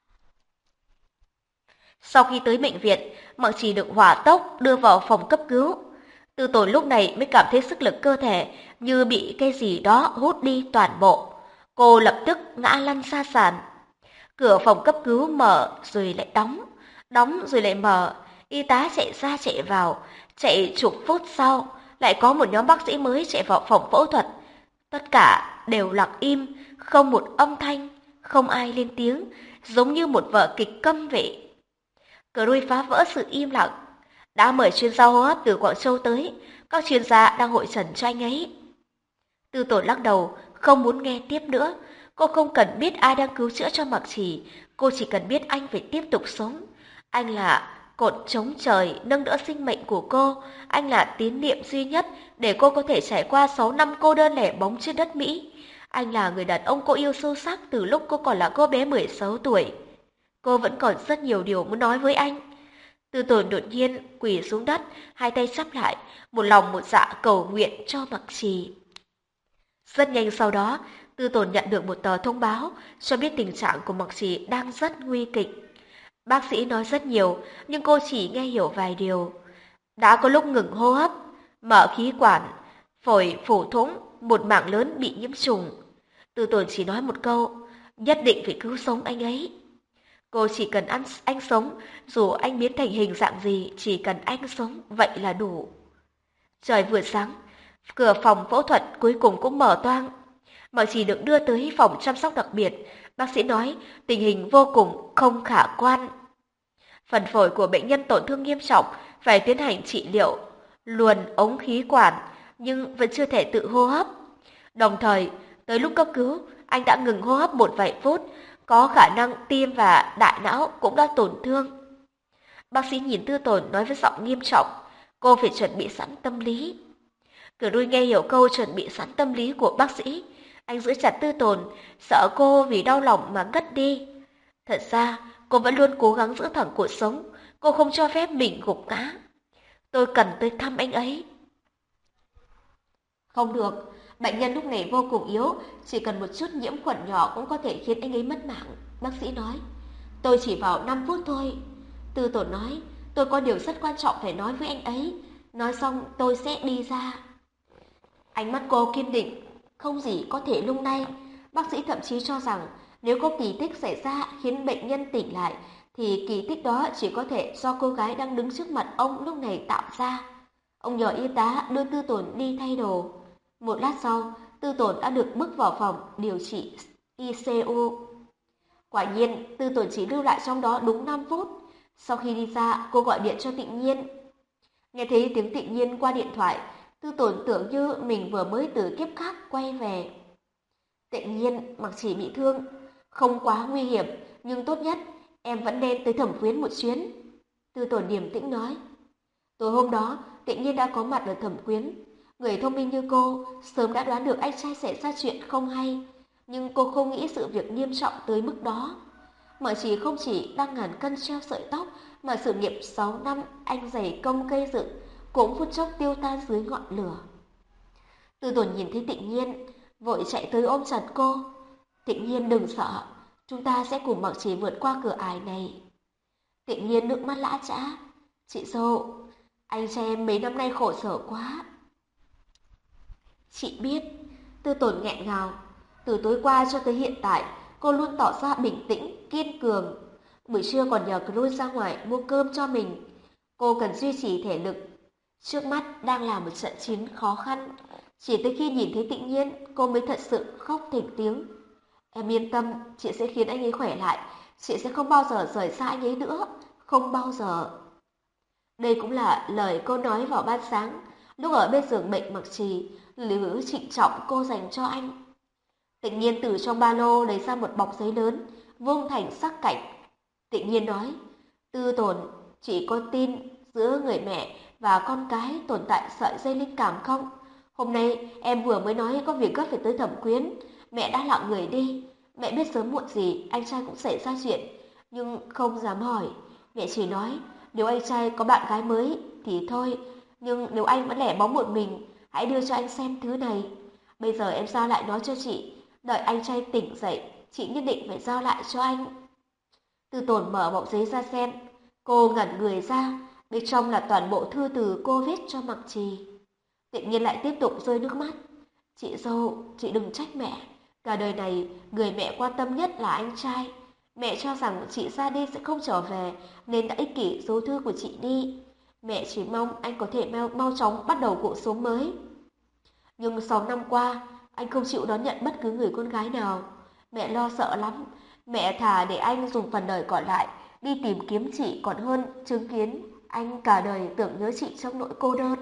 Sau khi tới bệnh viện, Mặc Chỉ được hỏa tốc đưa vào phòng cấp cứu. Tư Tồn lúc này mới cảm thấy sức lực cơ thể như bị cái gì đó hút đi toàn bộ. Cô lập tức ngã lăn ra sàn. Cửa phòng cấp cứu mở rồi lại đóng, đóng rồi lại mở. Y tá chạy ra chạy vào, chạy chục phút sau, lại có một nhóm bác sĩ mới chạy vào phòng phẫu thuật. Tất cả đều lặng im, không một âm thanh, không ai lên tiếng, giống như một vở kịch câm vậy. Cờ đuôi phá vỡ sự im lặng, đã mời chuyên gia hô hấp từ Quảng Châu tới, các chuyên gia đang hội trần cho anh ấy. Tư Tồn lắc đầu, không muốn nghe tiếp nữa. Cô không cần biết ai đang cứu chữa cho Mặc Chỉ, cô chỉ cần biết anh phải tiếp tục sống. Anh là cột chống trời nâng đỡ sinh mệnh của cô, anh là tín niệm duy nhất để cô có thể trải qua 6 năm cô đơn lẻ bóng trên đất Mỹ. Anh là người đàn ông cô yêu sâu sắc từ lúc cô còn là cô bé 16 tuổi. Cô vẫn còn rất nhiều điều muốn nói với anh. Tư Tồn đột nhiên quỳ xuống đất, hai tay chắp lại, một lòng một dạ cầu nguyện cho Mặc Chỉ. Rất nhanh sau đó, Tư Tồn nhận được một tờ thông báo cho biết tình trạng của Mặc Chỉ đang rất nguy kịch. Bác sĩ nói rất nhiều, nhưng cô chỉ nghe hiểu vài điều. Đã có lúc ngừng hô hấp, mở khí quản, phổi phủ thủng, một mảng lớn bị nhiễm trùng. Tư Tồn chỉ nói một câu, nhất định phải cứu sống anh ấy. Cô chỉ cần anh sống, dù anh biến thành hình dạng gì, chỉ cần anh sống, vậy là đủ. Trời vừa sáng, cửa phòng phẫu thuật cuối cùng cũng mở toang. Mợ chỉ được đưa tới phòng chăm sóc đặc biệt. Bác sĩ nói tình hình vô cùng không khả quan. Phần phổi của bệnh nhân tổn thương nghiêm trọng, phải tiến hành trị liệu, luồn ống khí quản, nhưng vẫn chưa thể tự hô hấp. Đồng thời, tới lúc cấp cứu, anh đã ngừng hô hấp một vài phút, có khả năng tim và đại não cũng đã tổn thương. Bác sĩ nhìn Tư Tồn nói với giọng nghiêm trọng, cô phải chuẩn bị sẵn tâm lý. Cử đuôi nghe hiểu câu chuẩn bị sẵn tâm lý của bác sĩ, anh giữ chặt Tư Tồn, sợ cô vì đau lòng mà ngất đi. Thật ra, cô vẫn luôn cố gắng giữ thẳng cuộc sống, cô không cho phép mình gục ngã. Tôi cần tới thăm anh ấy. Không được, bệnh nhân lúc này vô cùng yếu, chỉ cần một chút nhiễm khuẩn nhỏ cũng có thể khiến anh ấy mất mạng, bác sĩ nói. Tôi chỉ vào 5 phút thôi. Tư Tồn nói, tôi có điều rất quan trọng phải nói với anh ấy. Nói xong tôi sẽ đi ra. Ánh mắt cô kiên định, không gì có thể lung lay. Bác sĩ thậm chí cho rằng nếu có kỳ tích xảy ra khiến bệnh nhân tỉnh lại, thì kỳ tích đó chỉ có thể do cô gái đang đứng trước mặt ông lúc này tạo ra. Ông nhờ y tá đưa Tư Tồn đi thay đồ. Một lát sau, Tư Tồn đã được bước vào phòng điều trị ICU. Quả nhiên, Tư Tồn chỉ lưu lại trong đó đúng 5 phút. Sau khi đi ra, cô gọi điện cho Tịnh Nhiên. Nghe thấy tiếng Tịnh Nhiên qua điện thoại, Tư Tồn tưởng như mình vừa mới từ kiếp khác quay về. Tịnh Nhiên, Mặc Chỉ bị thương, không quá nguy hiểm, nhưng tốt nhất em vẫn nên tới Thẩm Quyến một chuyến. Tư Tồn điềm tĩnh nói. Tối hôm đó, Tịnh Nhiên đã có mặt ở Thẩm Quyến. Người thông minh như cô sớm đã đoán được anh trai sẽ ra chuyện không hay, nhưng cô không nghĩ sự việc nghiêm trọng tới mức đó. Mở Chỉ không chỉ đang ngàn cân treo sợi tóc, mà sự nghiệp 6 năm anh dày công gây dựng cũng phút chốc tiêu tan dưới ngọn lửa. Tư Tồn nhìn thấy Tịnh Nhiên, vội chạy tới ôm chặt cô. Tịnh Nhiên đừng sợ, chúng ta sẽ cùng Mặc Chỉ vượt qua cửa ải này. Tịnh Nhiên nước mắt lã chã. Chị dâu, anh trai em mấy năm nay khổ sở quá. Chị biết, Tư Tồn nghẹn ngào. Từ tối qua cho tới hiện tại, cô luôn tỏ ra bình tĩnh, kiên cường. Buổi trưa còn nhờ Chloe ra ngoài mua cơm cho mình. Cô cần duy trì thể lực. Trước mắt đang là một trận chiến khó khăn. Chỉ tới khi nhìn thấy Tịnh Nhiên, cô mới thật sự khóc thành tiếng. Em yên tâm, chị sẽ khiến anh ấy khỏe lại. Chị sẽ không bao giờ rời xa anh ấy nữa. Không bao giờ. Đây cũng là lời cô nói vào ban sáng, lúc ở bên giường bệnh Mặc Trì, lời hứa trịnh trọng cô dành cho anh. Tịnh Nhiên từ trong ba lô lấy ra một bọc giấy lớn, vuông thành sắc cạnh. Tịnh Nhiên nói, Tư Tồn, chị có tin giữa người mẹ và con cái tồn tại sợi dây linh cảm không? Hôm nay em vừa mới nói có việc gấp phải tới Thẩm Quyến, mẹ đã lặng người đi. Mẹ biết sớm muộn gì anh trai cũng xảy ra chuyện, nhưng không dám hỏi. Mẹ chỉ nói, nếu anh trai có bạn gái mới thì thôi, nhưng nếu anh vẫn lẻ bóng một mình, hãy đưa cho anh xem thứ này. Bây giờ em giao lại nó cho chị, đợi anh trai tỉnh dậy, chị nhất định phải giao lại cho anh. Tư Tồn mở bọc giấy ra xem, cô ngẩn người ra, bên trong là toàn bộ thư từ cô viết cho Mặc Trì. Tịnh Nhiên lại tiếp tục rơi nước mắt. Chị dâu, chị đừng trách mẹ, cả đời này người mẹ quan tâm nhất là anh trai. Mẹ cho rằng chị ra đi sẽ không trở về nên đã ích kỷ giấu thư của chị đi. Mẹ chỉ mong anh có thể mau chóng bắt đầu cuộc sống mới. Nhưng 6 năm qua, anh không chịu đón nhận bất cứ người con gái nào. Mẹ lo sợ lắm. Mẹ thà để anh dùng phần đời còn lại đi tìm kiếm chị còn hơn chứng kiến anh cả đời tưởng nhớ chị trong nỗi cô đơn.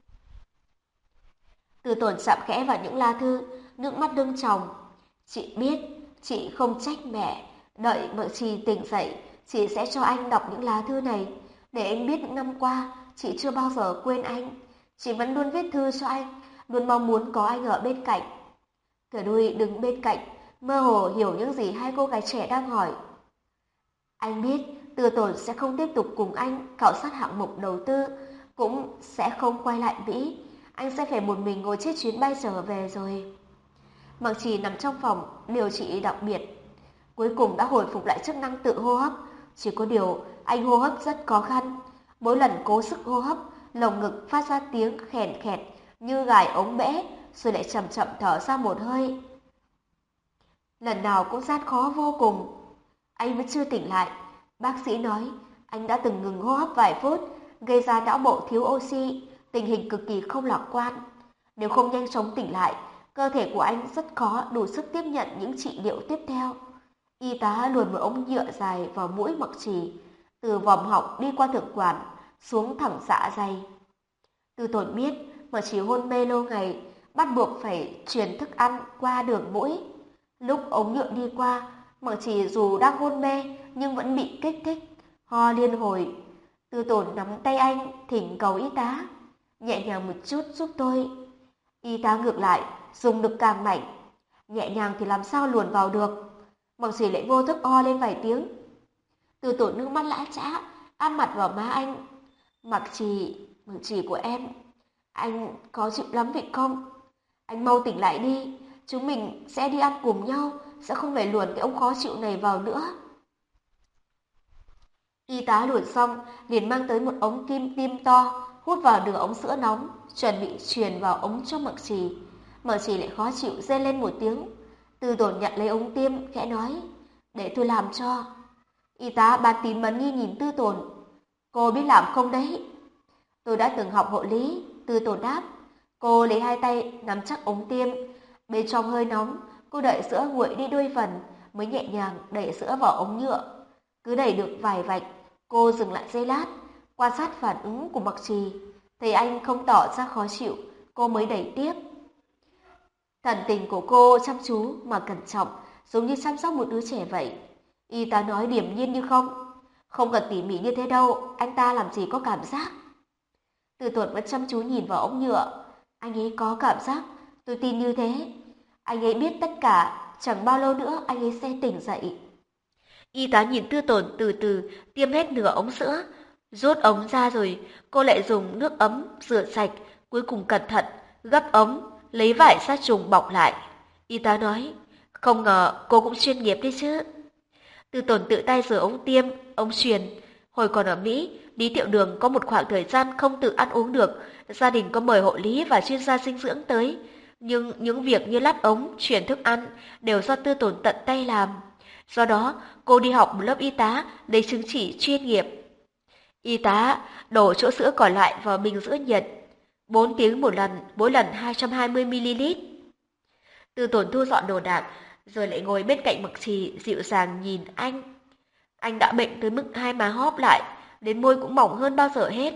Từ Tồn chạm khẽ vào những lá thư, nước mắt lưng tròng. Chị biết, chị không trách mẹ. Đợi Mợ Trì tỉnh dậy, chị sẽ cho anh đọc những lá thư này. Để anh biết những năm qua, chị chưa bao giờ quên anh. Chị vẫn luôn viết thư cho anh, luôn mong muốn có anh ở bên cạnh. Cờ đuôi đứng bên cạnh, mơ hồ hiểu những gì hai cô gái trẻ đang hỏi. Anh biết Tư Tồn sẽ không tiếp tục cùng anh khảo sát hạng mục đầu tư, cũng sẽ không quay lại Mỹ. Anh sẽ phải một mình ngồi chết chuyến bay trở về rồi. Mặc Trì nằm trong phòng điều trị đặc biệt, cuối cùng đã hồi phục lại chức năng tự hô hấp. Chỉ có điều anh hô hấp rất khó khăn. Mỗi lần cố sức hô hấp, lồng ngực phát ra tiếng khèn khẹt như gài ống bẽ, rồi lại chậm chậm thở ra một hơi. Lần nào cũng gian khó vô cùng. Anh vẫn chưa tỉnh lại. Bác sĩ nói anh đã từng ngừng hô hấp vài phút, gây ra não bộ thiếu oxy, tình hình cực kỳ không lạc quan. Nếu không nhanh chóng tỉnh lại, cơ thể của anh rất khó đủ sức tiếp nhận những trị liệu tiếp theo. Y tá luồn một ống nhựa dài vào mũi Mặc Trì, từ vòm họng đi qua thực quản, xuống thẳng dạ dày. Tư Tồn biết Mặc Trì hôn mê lâu ngày, bắt buộc phải truyền thức ăn qua đường mũi. Lúc ống nhựa đi qua, Mặc Trì dù đang hôn mê nhưng vẫn bị kích thích, ho liên hồi. Tư Tồn nắm tay anh, thỉnh cầu y tá, nhẹ nhàng một chút giúp tôi. Y tá ngược lại, dùng lực càng mạnh, nhẹ nhàng thì làm sao luồn vào được. Mặc Trì lại vô thức ho lên vài tiếng. Tư Tồn nước mắt lã chã, áp mặt vào má anh. Mặc Trì của em, anh có chịu lắm vậy không? Anh mau tỉnh lại đi, chúng mình sẽ đi ăn cùng nhau, sẽ không phải luồn cái ống khó chịu này vào nữa. Y tá luồn xong, liền mang tới một ống kim tiêm to, hút vào nửa ống sữa nóng, chuẩn bị truyền vào ống cho Mặc Trì. Mặc Trì lại khó chịu rên lên một tiếng. Tư Tồn nhận lấy ống tiêm, khẽ nói, để tôi làm cho. Y tá bán tín bán nghi nhìn Tư Tồn. Cô biết làm không đấy? Tôi đã từng học hộ lý, Tư Tồn đáp. Cô lấy hai tay nắm chắc ống tiêm, bên trong hơi nóng, cô đợi sữa nguội đi đôi phần, mới nhẹ nhàng đẩy sữa vào ống nhựa. Cứ đẩy được vài vạch, cô dừng lại giây lát, quan sát phản ứng của Mặc Trì. Thấy anh không tỏ ra khó chịu, cô mới đẩy tiếp. Thần tình của cô chăm chú mà cẩn trọng, giống như chăm sóc một đứa trẻ vậy. Y tá nói điềm nhiên như không. Không cần tỉ mỉ như thế đâu, anh ta làm gì có cảm giác. Tư Tồn vẫn chăm chú nhìn vào ống nhựa. Anh ấy có cảm giác, tôi tin như thế. Anh ấy biết tất cả, chẳng bao lâu nữa anh ấy sẽ tỉnh dậy. Y tá nhìn Tư Tồn từ từ tiêm hết nửa ống sữa, rút ống ra rồi, cô lại dùng nước ấm rửa sạch, cuối cùng cẩn thận gấp ống, lấy vải sát trùng bọc lại. Y tá nói, không ngờ cô cũng chuyên nghiệp đấy chứ. Tư Tồn tự tay rửa ống tiêm, ống truyền. Hồi còn ở Mỹ, Lý Tiểu Đường có một khoảng thời gian không tự ăn uống được, gia đình có mời hộ lý và chuyên gia dinh dưỡng tới. Nhưng những việc như lắp ống, chuyển thức ăn đều do Tư Tồn tận tay làm. Do đó, cô đi học một lớp y tá, lấy chứng chỉ chuyên nghiệp. Y tá đổ chỗ sữa còn lại vào bình giữ nhiệt, 4 tiếng một lần, mỗi lần 220ml. Tư Tồn thu dọn đồ đạc, rồi lại ngồi bên cạnh Mặc Trì dịu dàng nhìn anh. Anh đã bệnh tới mức hai má hóp lại, đến môi cũng mỏng hơn bao giờ hết.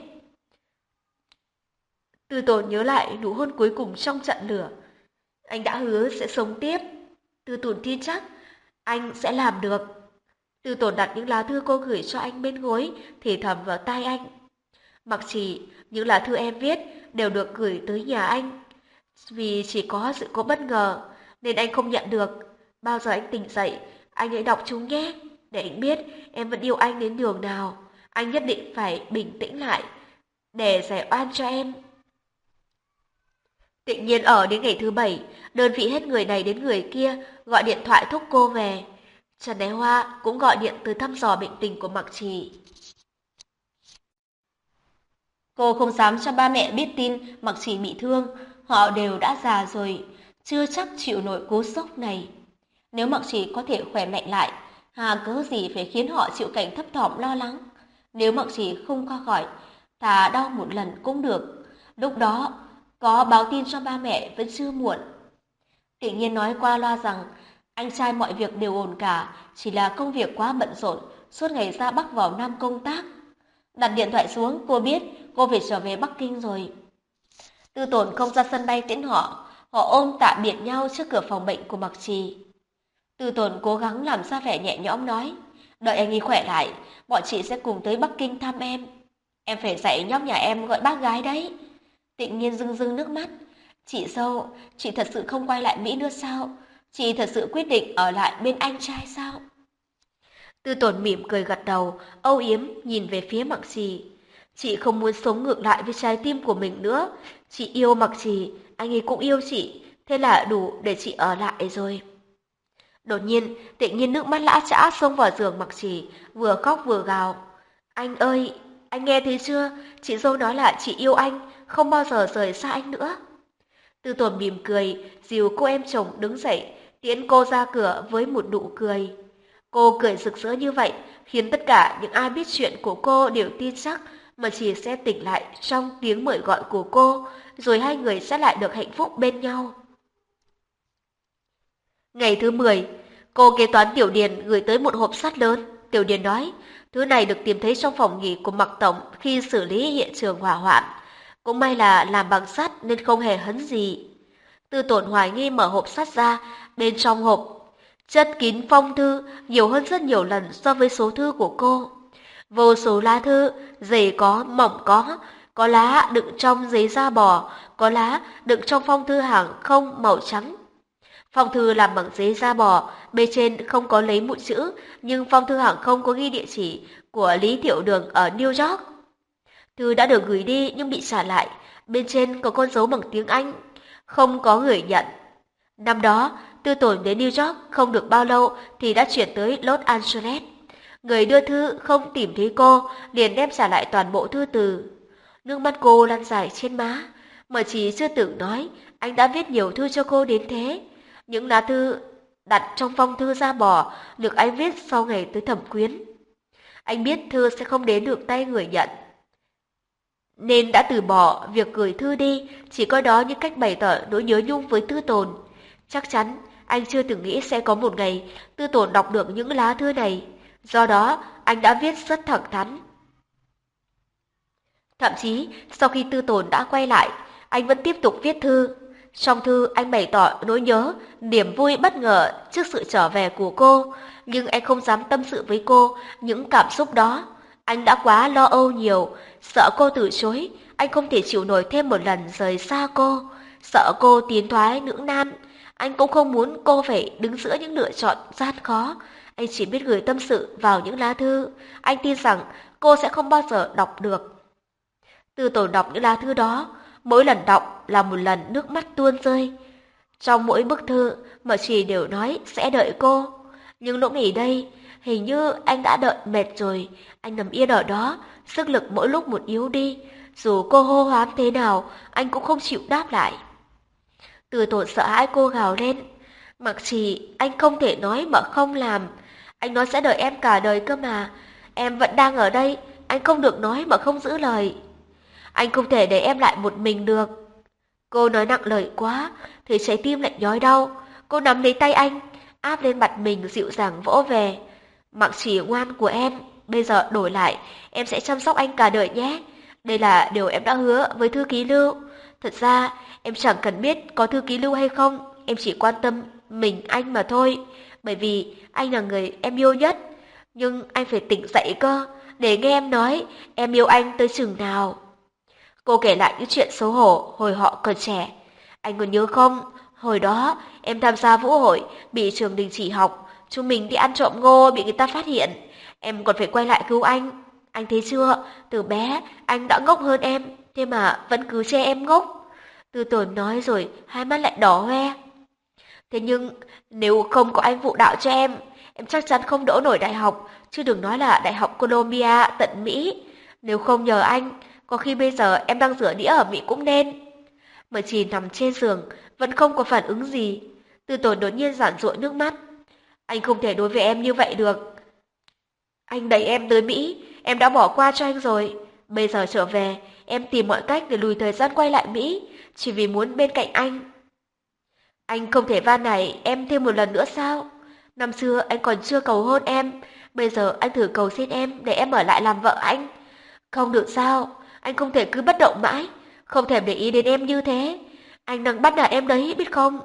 Tư Tồn nhớ lại nụ hôn cuối cùng trong trận lửa. Anh đã hứa sẽ sống tiếp. Tư Tồn tin chắc anh sẽ làm được. Tư Tồn đặt những lá thư cô gửi cho anh bên gối, thì thầm vào tai anh. Mặc Trì, những lá thư em viết đều được gửi tới nhà anh. Vì chỉ có sự cố bất ngờ, nên anh không nhận được. Bao giờ anh tỉnh dậy, anh hãy đọc chúng nhé, để anh biết em vẫn yêu anh đến nhường nào. Anh nhất định phải bình tĩnh lại, để giải oan cho em. Tự nhiên ở đến ngày thứ 7, đơn vị hết người này đến người kia gọi điện thoại thúc cô về. Trần Đái Hoa cũng gọi điện tới thăm dò bệnh tình của Mặc Trì. Cô không dám cho ba mẹ biết tin Mặc Trì bị thương, họ đều đã già rồi, chưa chắc chịu nổi cú sốc này. Nếu Mặc Trì có thể khỏe mạnh lại, hà cớ gì phải khiến họ chịu cảnh thấp thỏm lo lắng. Nếu Mặc Trì không qua khỏi, thà đau một lần cũng được. Lúc đó, có báo tin cho ba mẹ vẫn chưa muộn. Tự nhiên nói qua loa rằng anh trai mọi việc đều ổn cả, chỉ là công việc quá bận rộn, suốt ngày ra Bắc vào Nam công tác. Đặt điện thoại xuống, cô biết cô phải trở về Bắc Kinh rồi. Tư Tồn không ra sân bay tiễn họ, họ ôm tạm biệt nhau trước cửa phòng bệnh của Mặc Trì. Tư Tồn cố gắng làm ra vẻ nhẹ nhõm nói, đợi anh ấy khỏe lại, bọn chị sẽ cùng tới Bắc Kinh thăm em. Em phải dạy nhóc nhà em gọi bác gái đấy. Tự nhiên rưng rưng nước mắt. Chị dâu, chị thật sự không quay lại Mỹ nữa sao? Chị thật sự quyết định ở lại bên anh trai sao? Tư Tồn mỉm cười gật đầu, âu yếm nhìn về phía Mặc Trì. Chị không muốn sống ngược lại với trái tim của mình nữa. Chị yêu Mặc Trì, anh ấy cũng yêu chị, thế là đủ để chị ở lại rồi. Đột nhiên, tự nhiên nước mắt lã chã xông vào giường Mặc Trì, vừa khóc vừa gào. Anh ơi, anh nghe thấy chưa? Chị dâu nói là chị yêu anh, không bao giờ rời xa anh nữa. Tư Tồn mỉm cười, dìu cô em chồng đứng dậy, tiễn cô ra cửa với một nụ cười. Cô cười rực rỡ như vậy, khiến tất cả những ai biết chuyện của cô đều tin chắc mà chỉ sẽ tỉnh lại trong tiếng mời gọi của cô, rồi hai người sẽ lại được hạnh phúc bên nhau. Ngày thứ 10, cô kế toán Tiểu Điền gửi tới một hộp sắt lớn. Tiểu Điền nói, thứ này được tìm thấy trong phòng nghỉ của Mạc Tổng khi xử lý hiện trường hỏa hoạn. Cũng may là làm bằng sắt nên không hề hấn gì. Tư Tổn hoài nghi mở hộp sắt ra, bên trong hộp chất kín phong thư nhiều hơn rất nhiều lần so với số thư của cô. Vô số lá thư, dày có, mỏng có lá đựng trong giấy da bò, có lá đựng trong phong thư hàng không màu trắng. Phong thư làm bằng giấy da bò, bên trên không có lấy mụn chữ, nhưng phong thư hàng không có ghi địa chỉ của Lý Tiểu Đường ở New York. Thư đã được gửi đi nhưng bị trả lại, bên trên có con dấu bằng tiếng Anh, không có người nhận. Năm đó, Tư Tổn đến New York không được bao lâu thì đã chuyển tới Los Angeles. Người đưa thư không tìm thấy cô, liền đem trả lại toàn bộ thư từ. Nước mắt cô lăn dài trên má, mà chỉ chưa từng nói anh đã viết nhiều thư cho cô đến thế. Những lá thư đặt trong phong thư da bò được anh viết sau ngày tới thẩm quyến. Anh biết thư sẽ không đến được tay người nhận, nên đã từ bỏ việc gửi thư đi, chỉ coi đó như cách bày tỏ nỗi nhớ nhung với Tư Tồn. Chắc chắn anh chưa từng nghĩ sẽ có một ngày Tư Tồn đọc được những lá thư này, do đó anh đã viết rất thẳng thắn. Thậm chí sau khi Tư Tồn đã quay lại, anh vẫn tiếp tục viết thư. Trong thư anh bày tỏ nỗi nhớ, niềm vui bất ngờ trước sự trở về của cô, nhưng anh không dám tâm sự với cô những cảm xúc đó. Anh đã quá lo âu nhiều, sợ cô từ chối, anh không thể chịu nổi thêm một lần rời xa cô, sợ cô tiến thoái lưỡng nan. Anh cũng không muốn cô phải đứng giữa những lựa chọn gian khó. Anh chỉ biết gửi tâm sự vào những lá thư. Anh tin rằng cô sẽ không bao giờ đọc được. Tư Tổn đọc những lá thư đó, mỗi lần đọc là một lần nước mắt tuôn rơi. Trong mỗi bức thư, Mợ Trì đều nói sẽ đợi cô. Nhưng lúc nghỉ đây, hình như anh đã đợi mệt rồi. Anh nằm yên ở đó, sức lực mỗi lúc một yếu đi. Dù cô hô hoán thế nào, anh cũng không chịu đáp lại. Tư Tổn sợ hãi cô gào lên. Mặc Trì, anh không thể nói mà không làm. Anh nói sẽ đợi em cả đời cơ mà. Em vẫn đang ở đây, anh không được nói mà không giữ lời. Anh không thể để em lại một mình được. Cô nói nặng lời quá, thì trái tim lại nhói đau. Cô nắm lấy tay anh, áp lên mặt mình dịu dàng vỗ về. Mặc Trì ngoan của em, bây giờ đổi lại, em sẽ chăm sóc anh cả đời nhé. Đây là điều em đã hứa với thư ký Lưu. Thật ra, em chẳng cần biết có thư ký Lưu hay không, em chỉ quan tâm mình anh mà thôi. Bởi vì anh là người em yêu nhất. Nhưng anh phải tỉnh dậy cơ, để nghe em nói em yêu anh tới chừng nào. Cô kể lại những chuyện xấu hổ hồi họ còn trẻ. Anh còn nhớ không? Hồi đó em tham gia vũ hội, bị trường đình chỉ học. Chúng mình đi ăn trộm ngô bị người ta phát hiện. Em còn phải quay lại cứu anh. Anh thấy chưa? Từ bé anh đã ngốc hơn em, thế mà vẫn cứ chê em ngốc. Tư Tổn nói rồi hai mắt lại đỏ hoe. Thế nhưng nếu không có anh phụ đạo cho em chắc chắn không đỗ nổi đại học, chứ đừng nói là đại học Columbia tận Mỹ. Nếu không nhờ anh, có khi bây giờ em đang rửa đĩa ở Mỹ cũng nên. Mà chỉ nằm trên giường, vẫn không có phản ứng gì. Tư Tổn đột nhiên giản giụa nước mắt. Anh không thể đối với em như vậy được. Anh đẩy em tới Mỹ, em đã bỏ qua cho anh rồi. Bây giờ trở về, em tìm mọi cách để lùi thời gian quay lại Mỹ, chỉ vì muốn bên cạnh anh. Anh không thể van nài em thêm một lần nữa sao? Năm xưa anh còn chưa cầu hôn em, bây giờ anh thử cầu xin em để em ở lại làm vợ anh. Không được sao, anh không thể cứ bất động mãi, không thèm để ý đến em như thế. Anh đang bắt nạt em đấy, biết không?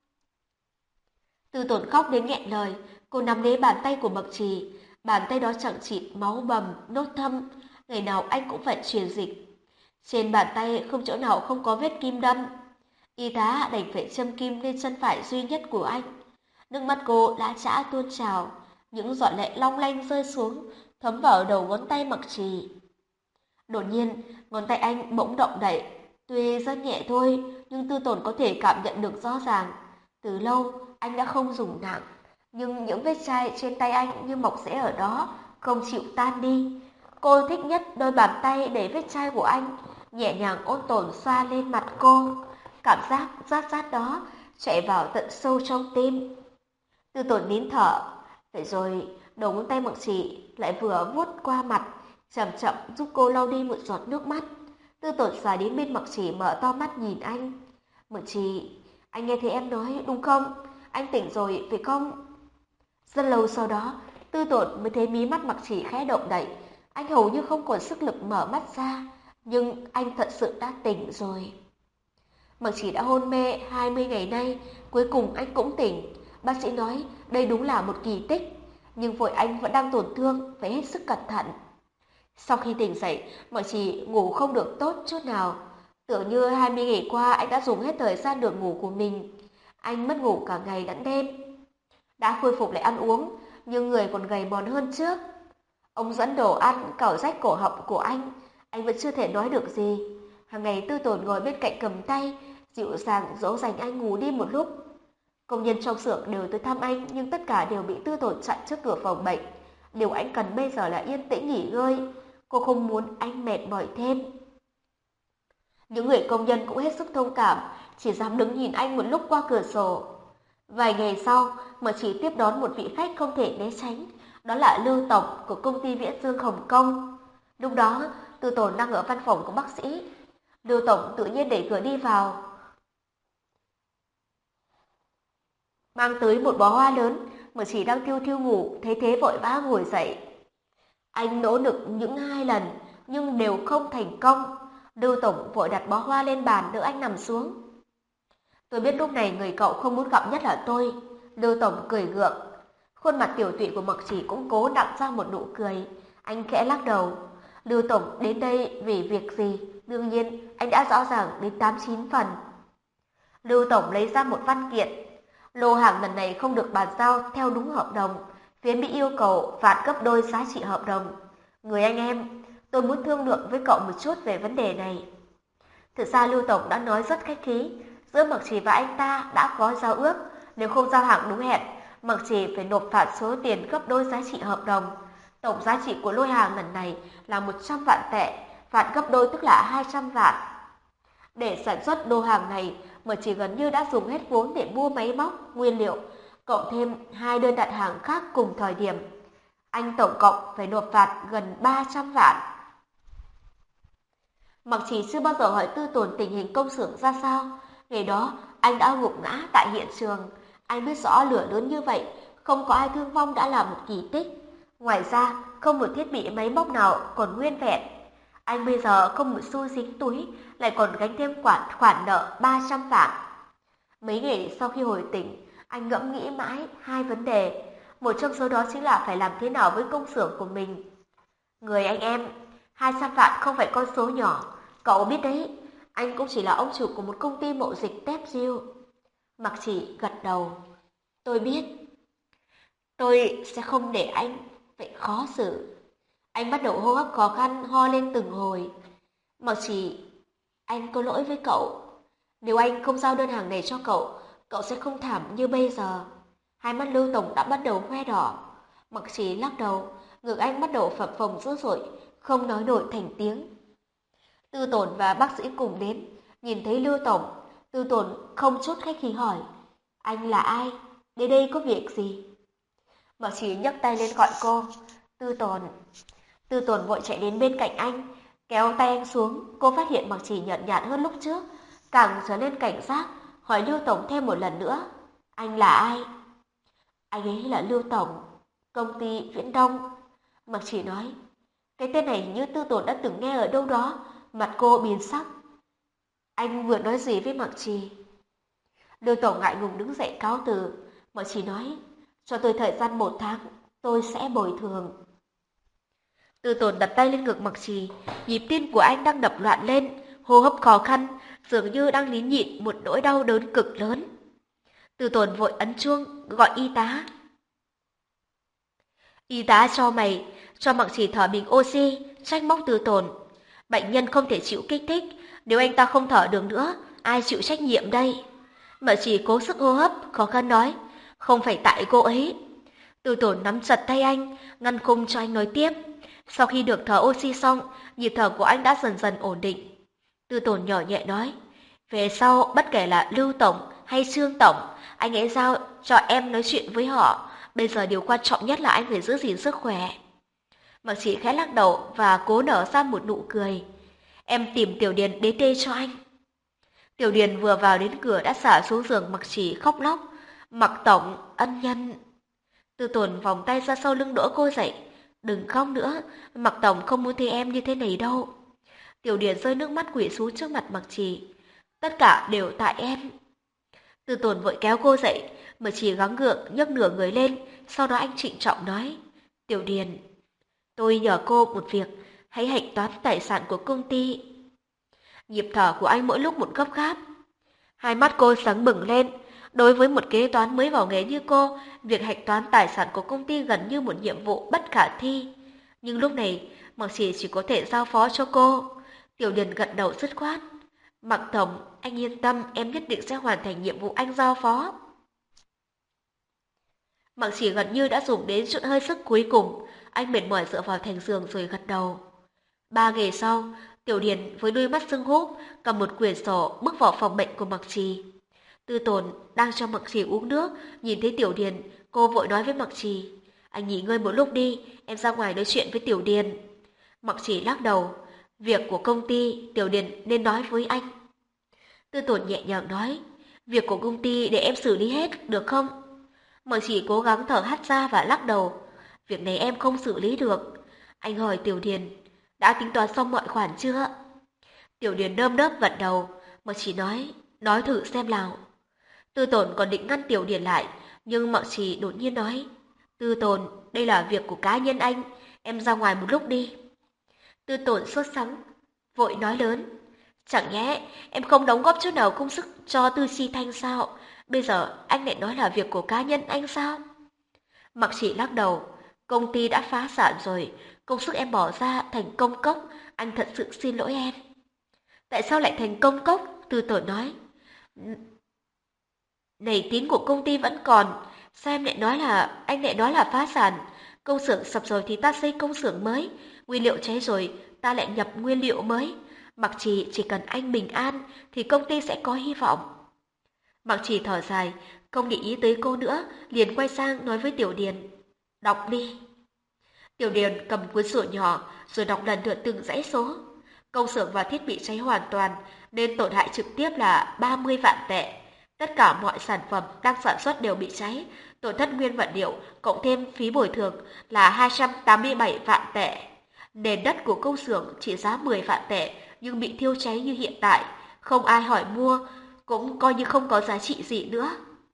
Tư Tổn khóc đến nghẹn lời, cô nắm lấy bàn tay của Bậc Trì. Bàn tay đó chẳng chịt máu bầm, nốt thâm, ngày nào anh cũng phải truyền dịch. Trên bàn tay không chỗ nào không có vết kim đâm. Y tá đành phải châm kim lên chân phải duy nhất của anh. Nước mắt cô đã chã tuôn trào, những giọt lệ long lanh rơi xuống, thấm vào đầu ngón tay Mặc Trì. Đột nhiên, ngón tay anh bỗng động đậy, tuy rất nhẹ thôi, nhưng Tư Tổn có thể cảm nhận được rõ ràng. Từ lâu, anh đã không dùng nặng, nhưng những vết chai trên tay anh như mọc rễ ở đó, không chịu tan đi. Cô thích nhất đôi bàn tay để vết chai của anh, nhẹ nhàng ôn tồn xoa lên mặt cô. Cảm giác rát rát đó chạy vào tận sâu trong tim. Tư Tổn nín thở, Vậy rồi, đầu ngón tay Mặc Chỉ lại vừa vuốt qua mặt, chậm chậm giúp cô lau đi một giọt nước mắt. Tư Tột xài đến bên Mặc Chỉ mở to mắt nhìn anh. Mặc Chỉ, anh nghe thấy em nói đúng không? Anh tỉnh rồi phải không? Rất lâu sau đó, Tư Tột mới thấy mí mắt Mặc Chỉ khẽ động đậy. Anh hầu như không còn sức lực mở mắt ra, nhưng anh thật sự đã tỉnh rồi. Mặc Chỉ đã hôn mê 20 ngày nay, cuối cùng anh cũng tỉnh. Bác sĩ nói đây đúng là một kỳ tích, nhưng vội anh vẫn đang tổn thương, phải hết sức cẩn thận. Sau khi tỉnh dậy, Mặc Chỉ ngủ không được tốt chút nào. Tưởng như 20 ngày qua anh đã dùng hết thời gian được ngủ của mình. Anh mất ngủ cả ngày lẫn đêm. Đã khôi phục lại ăn uống, nhưng người còn gầy mòn hơn trước. Ông dẫn đồ ăn, cào rách cổ họng của anh vẫn chưa thể nói được gì. Hàng ngày Tư Tồn ngồi bên cạnh cầm tay, dịu dàng dỗ dành anh ngủ đi một lúc. Công nhân trong xưởng đều tới thăm anh, nhưng tất cả đều bị Tư Tồn chặn trước cửa phòng bệnh. Điều anh cần bây giờ là yên tĩnh nghỉ ngơi. Cô không muốn anh mệt mỏi thêm. Những người công nhân cũng hết sức thông cảm, chỉ dám đứng nhìn anh một lúc qua cửa sổ. Vài ngày sau, mà chỉ tiếp đón một vị khách không thể né tránh, đó là Lưu Tổng của công ty Viễn Dương Hồng Kông. Lúc đó, Tư Tồn đang ở văn phòng của bác sĩ. Lưu Tổng tự nhiên đẩy cửa đi vào, mang tới một bó hoa lớn, mà chỉ đang thiêu thiêu ngủ, thấy thế vội vã ngồi dậy. Anh nỗ lực những 2 lần, nhưng đều không thành công. Lưu Tổng vội đặt bó hoa lên bàn đỡ anh nằm xuống. Tôi biết lúc này người cậu không muốn gặp nhất là tôi. Lưu Tổng cười gượng. Khuôn mặt tiểu tụy của Mặc Chỉ cũng cố nặn ra một nụ cười. Anh khẽ lắc đầu. Lưu Tổng đến đây vì việc gì? Đương nhiên, anh đã rõ ràng đến 8-9 phần. Lưu Tổng lấy ra một văn kiện. Lô hàng lần này không được bàn giao theo đúng hợp đồng. Phía Mỹ yêu cầu phạt gấp đôi giá trị hợp đồng. Người anh em, tôi muốn thương lượng với cậu một chút về vấn đề này. Thực ra Lưu Tổng đã nói rất khách khí. Giữa Mặc Chỉ và anh ta đã có giao ước. Nếu không giao hàng đúng hẹn, Mặc Chỉ phải nộp phạt số tiền gấp đôi giá trị hợp đồng. Tổng giá trị của lô hàng lần này là 100 vạn tệ, phạt gấp đôi tức là 200 vạn. Để sản xuất lô hàng này, Mặc Chỉ gần như đã dùng hết vốn để mua máy móc, nguyên liệu, cộng thêm 2 đơn đặt hàng khác cùng thời điểm. Anh tổng cộng phải nộp phạt gần 300 vạn. Mặc Chỉ chưa bao giờ hỏi Tư Tồn tình hình công xưởng ra sao. Ngày đó, anh đã gục ngã tại hiện trường. Anh biết rõ lửa lớn như vậy, không có ai thương vong đã là một kỳ tích. Ngoài ra, không một thiết bị máy móc nào còn nguyên vẹn. Anh bây giờ không một xu dính túi, lại còn gánh thêm khoản nợ 300 vạn. Mấy ngày sau khi hồi tỉnh, anh ngẫm nghĩ mãi 2 vấn đề. Một trong số đó chính là phải làm thế nào với công xưởng của mình. Người anh em, 200 vạn không phải con số nhỏ. Cậu biết đấy, anh cũng chỉ là ông chủ của một công ty mậu dịch tép diêu. Mặc Chỉ gật đầu. Tôi biết. Tôi sẽ không để anh phải khó xử. Anh bắt đầu hô hấp khó khăn, ho lên từng hồi. Mặc Chỉ, anh có lỗi với cậu. Nếu anh không giao đơn hàng này cho cậu, cậu sẽ không thảm như bây giờ. Hai mắt Lưu Tổng đã bắt đầu hoe đỏ. Mặc Chỉ lắc đầu, ngực anh bắt đầu phập phồng dữ dội, không nói nổi thành tiếng. Tư Tồn và bác sĩ cùng đến, nhìn thấy Lưu Tổng, Tư Tồn không chút khách khí hỏi, anh là ai? Đến đây có việc gì? Mặc Chỉ nhấc tay lên gọi cô, Tư Tồn. Tư Tồn vội chạy đến bên cạnh anh, kéo tay anh xuống. Cô phát hiện Mặc Chỉ nhợt nhạt hơn lúc trước, càng trở nên cảnh giác, hỏi Lưu Tổng thêm một lần nữa, anh là ai? Anh ấy là Lưu Tổng, công ty Viễn Đông. Mặc Chỉ nói, cái tên này hình như Tư Tồn đã từng nghe ở đâu đó. Mặt cô biến sắc. Anh vừa nói gì với Mặc Chỉ? Lưu Tổng ngại ngùng đứng dậy cáo từ. Mặc Chỉ nói, cho tôi thời gian 1 tháng, tôi sẽ bồi thường. Tư Tồn đặt tay lên ngực Mặc Chỉ, nhịp tim của anh đang đập loạn lên, hô hấp khó khăn, dường như đang nín nhịn một nỗi đau đớn cực lớn. Tư Tồn vội ấn chuông gọi y tá. Y tá cho Mặc Chỉ thở bình oxy, trách móc Tư Tồn. Bệnh nhân không thể chịu kích thích, nếu anh ta không thở được nữa, ai chịu trách nhiệm đây? Mặc Chỉ cố sức hô hấp, khó khăn nói, không phải tại cô ấy. Tư Tồn nắm chặt tay anh, ngăn không cho anh nói tiếp. Sau khi được thở oxy xong, nhịp thở của anh đã dần dần ổn định. Tư Tồn nhỏ nhẹ nói, về sau bất kể là Lưu Tổng hay Trương Tổng, anh ấy giao cho em nói chuyện với họ, bây giờ điều quan trọng nhất là anh phải giữ gìn sức khỏe. Mặc Chỉ khẽ lắc đầu và cố nở ra một nụ cười. Em tìm Tiểu Điền đến đây cho anh. Tiểu Điền vừa vào đến cửa đã xả xuống giường Mặc Chỉ khóc lóc. Mặc tổng, ân nhân. Tư Tồn vòng tay ra sau lưng đỡ cô dậy. Đừng khóc nữa, Mặc tổng không muốn thấy em như thế này đâu. Tiểu Điền rơi nước mắt quỵ xuống trước mặt Mặc Chỉ. Tất cả đều tại em. Tư Tồn vội kéo cô dậy, Mặc Chỉ gắng gượng nhấc nửa người lên, sau đó anh trịnh trọng nói. Tiểu Điền, tôi nhờ cô một việc, hãy hạch toán tài sản của công ty. Nhịp thở của anh mỗi lúc một gấp gáp. Hai mắt cô sáng bừng lên. Đối với một kế toán mới vào nghề như cô, việc hạch toán tài sản của công ty gần như một nhiệm vụ bất khả thi. Nhưng lúc này, Mặc chỉ có thể giao phó cho cô. Tiểu Điền gật đầu dứt khoát. Mặc tổng, anh yên tâm, em nhất định sẽ hoàn thành nhiệm vụ anh giao phó. Mặc chỉ gần như đã dùng đến chút hơi sức cuối cùng. Anh mệt mỏi dựa vào thành giường rồi gật đầu. 3 ngày sau, Tiểu Điền với đôi mắt sưng húp cầm một quyển sổ bước vào phòng bệnh của Mặc Trì. Tư Tồn đang cho Mặc Trì uống nước, nhìn thấy Tiểu Điền, cô vội nói với Mặc Trì, anh nghỉ ngơi một lúc đi, em ra ngoài nói chuyện với Tiểu Điền. Mặc Trì lắc đầu, việc của công ty Tiểu Điền nên nói với anh. Tư Tồn nhẹ nhàng nói, việc của công ty để em xử lý hết, được không? Mặc Trì cố gắng thở hắt ra và lắc đầu, việc này em không xử lý được. Anh hỏi Tiểu Điền, đã tính toán xong mọi khoản chưa? Tiểu Điền nơm nớp gật đầu, Mặc Trì nói thử xem nào. Tư Tồn còn định ngăn Tiểu Điền lại, nhưng Mặc Trì đột nhiên nói, Tư Tồn, đây là việc của cá nhân anh, em ra ngoài một lúc đi. Tư Tồn sốt sắng, vội nói lớn, chẳng nhẽ em không đóng góp chút nào công sức cho Tư Chi Thanh sao? Bây giờ anh lại nói là việc của cá nhân anh sao? Mặc Trì lắc đầu, công ty đã phá sản rồi, công sức em bỏ ra thành công cốc, anh thật sự xin lỗi em. Tại sao lại thành công cốc? Tư Tồn nói. Này tín của công ty vẫn còn, sao anh lại nói là phá sản? Công xưởng sập rồi thì ta xây công xưởng mới, nguyên liệu cháy rồi ta lại nhập nguyên liệu mới. Mặc chỉ cần anh bình an thì công ty sẽ có hy vọng. Mặc Trì thở dài, không để ý tới cô nữa, liền quay sang nói với Tiểu Điền, đọc đi. Tiểu Điền cầm cuốn sổ nhỏ rồi đọc lần lượt từng dãy số. Công xưởng và thiết bị cháy hoàn toàn nên tổn hại trực tiếp là 30 vạn tệ. Tất cả mọi sản phẩm đang sản xuất đều bị cháy, tổn thất nguyên vật liệu cộng thêm phí bồi thường là 287 vạn tệ. Nền đất của công xưởng chỉ giá 10 vạn tệ nhưng bị thiêu cháy như hiện tại, không ai hỏi mua, cũng coi như không có giá trị gì nữa.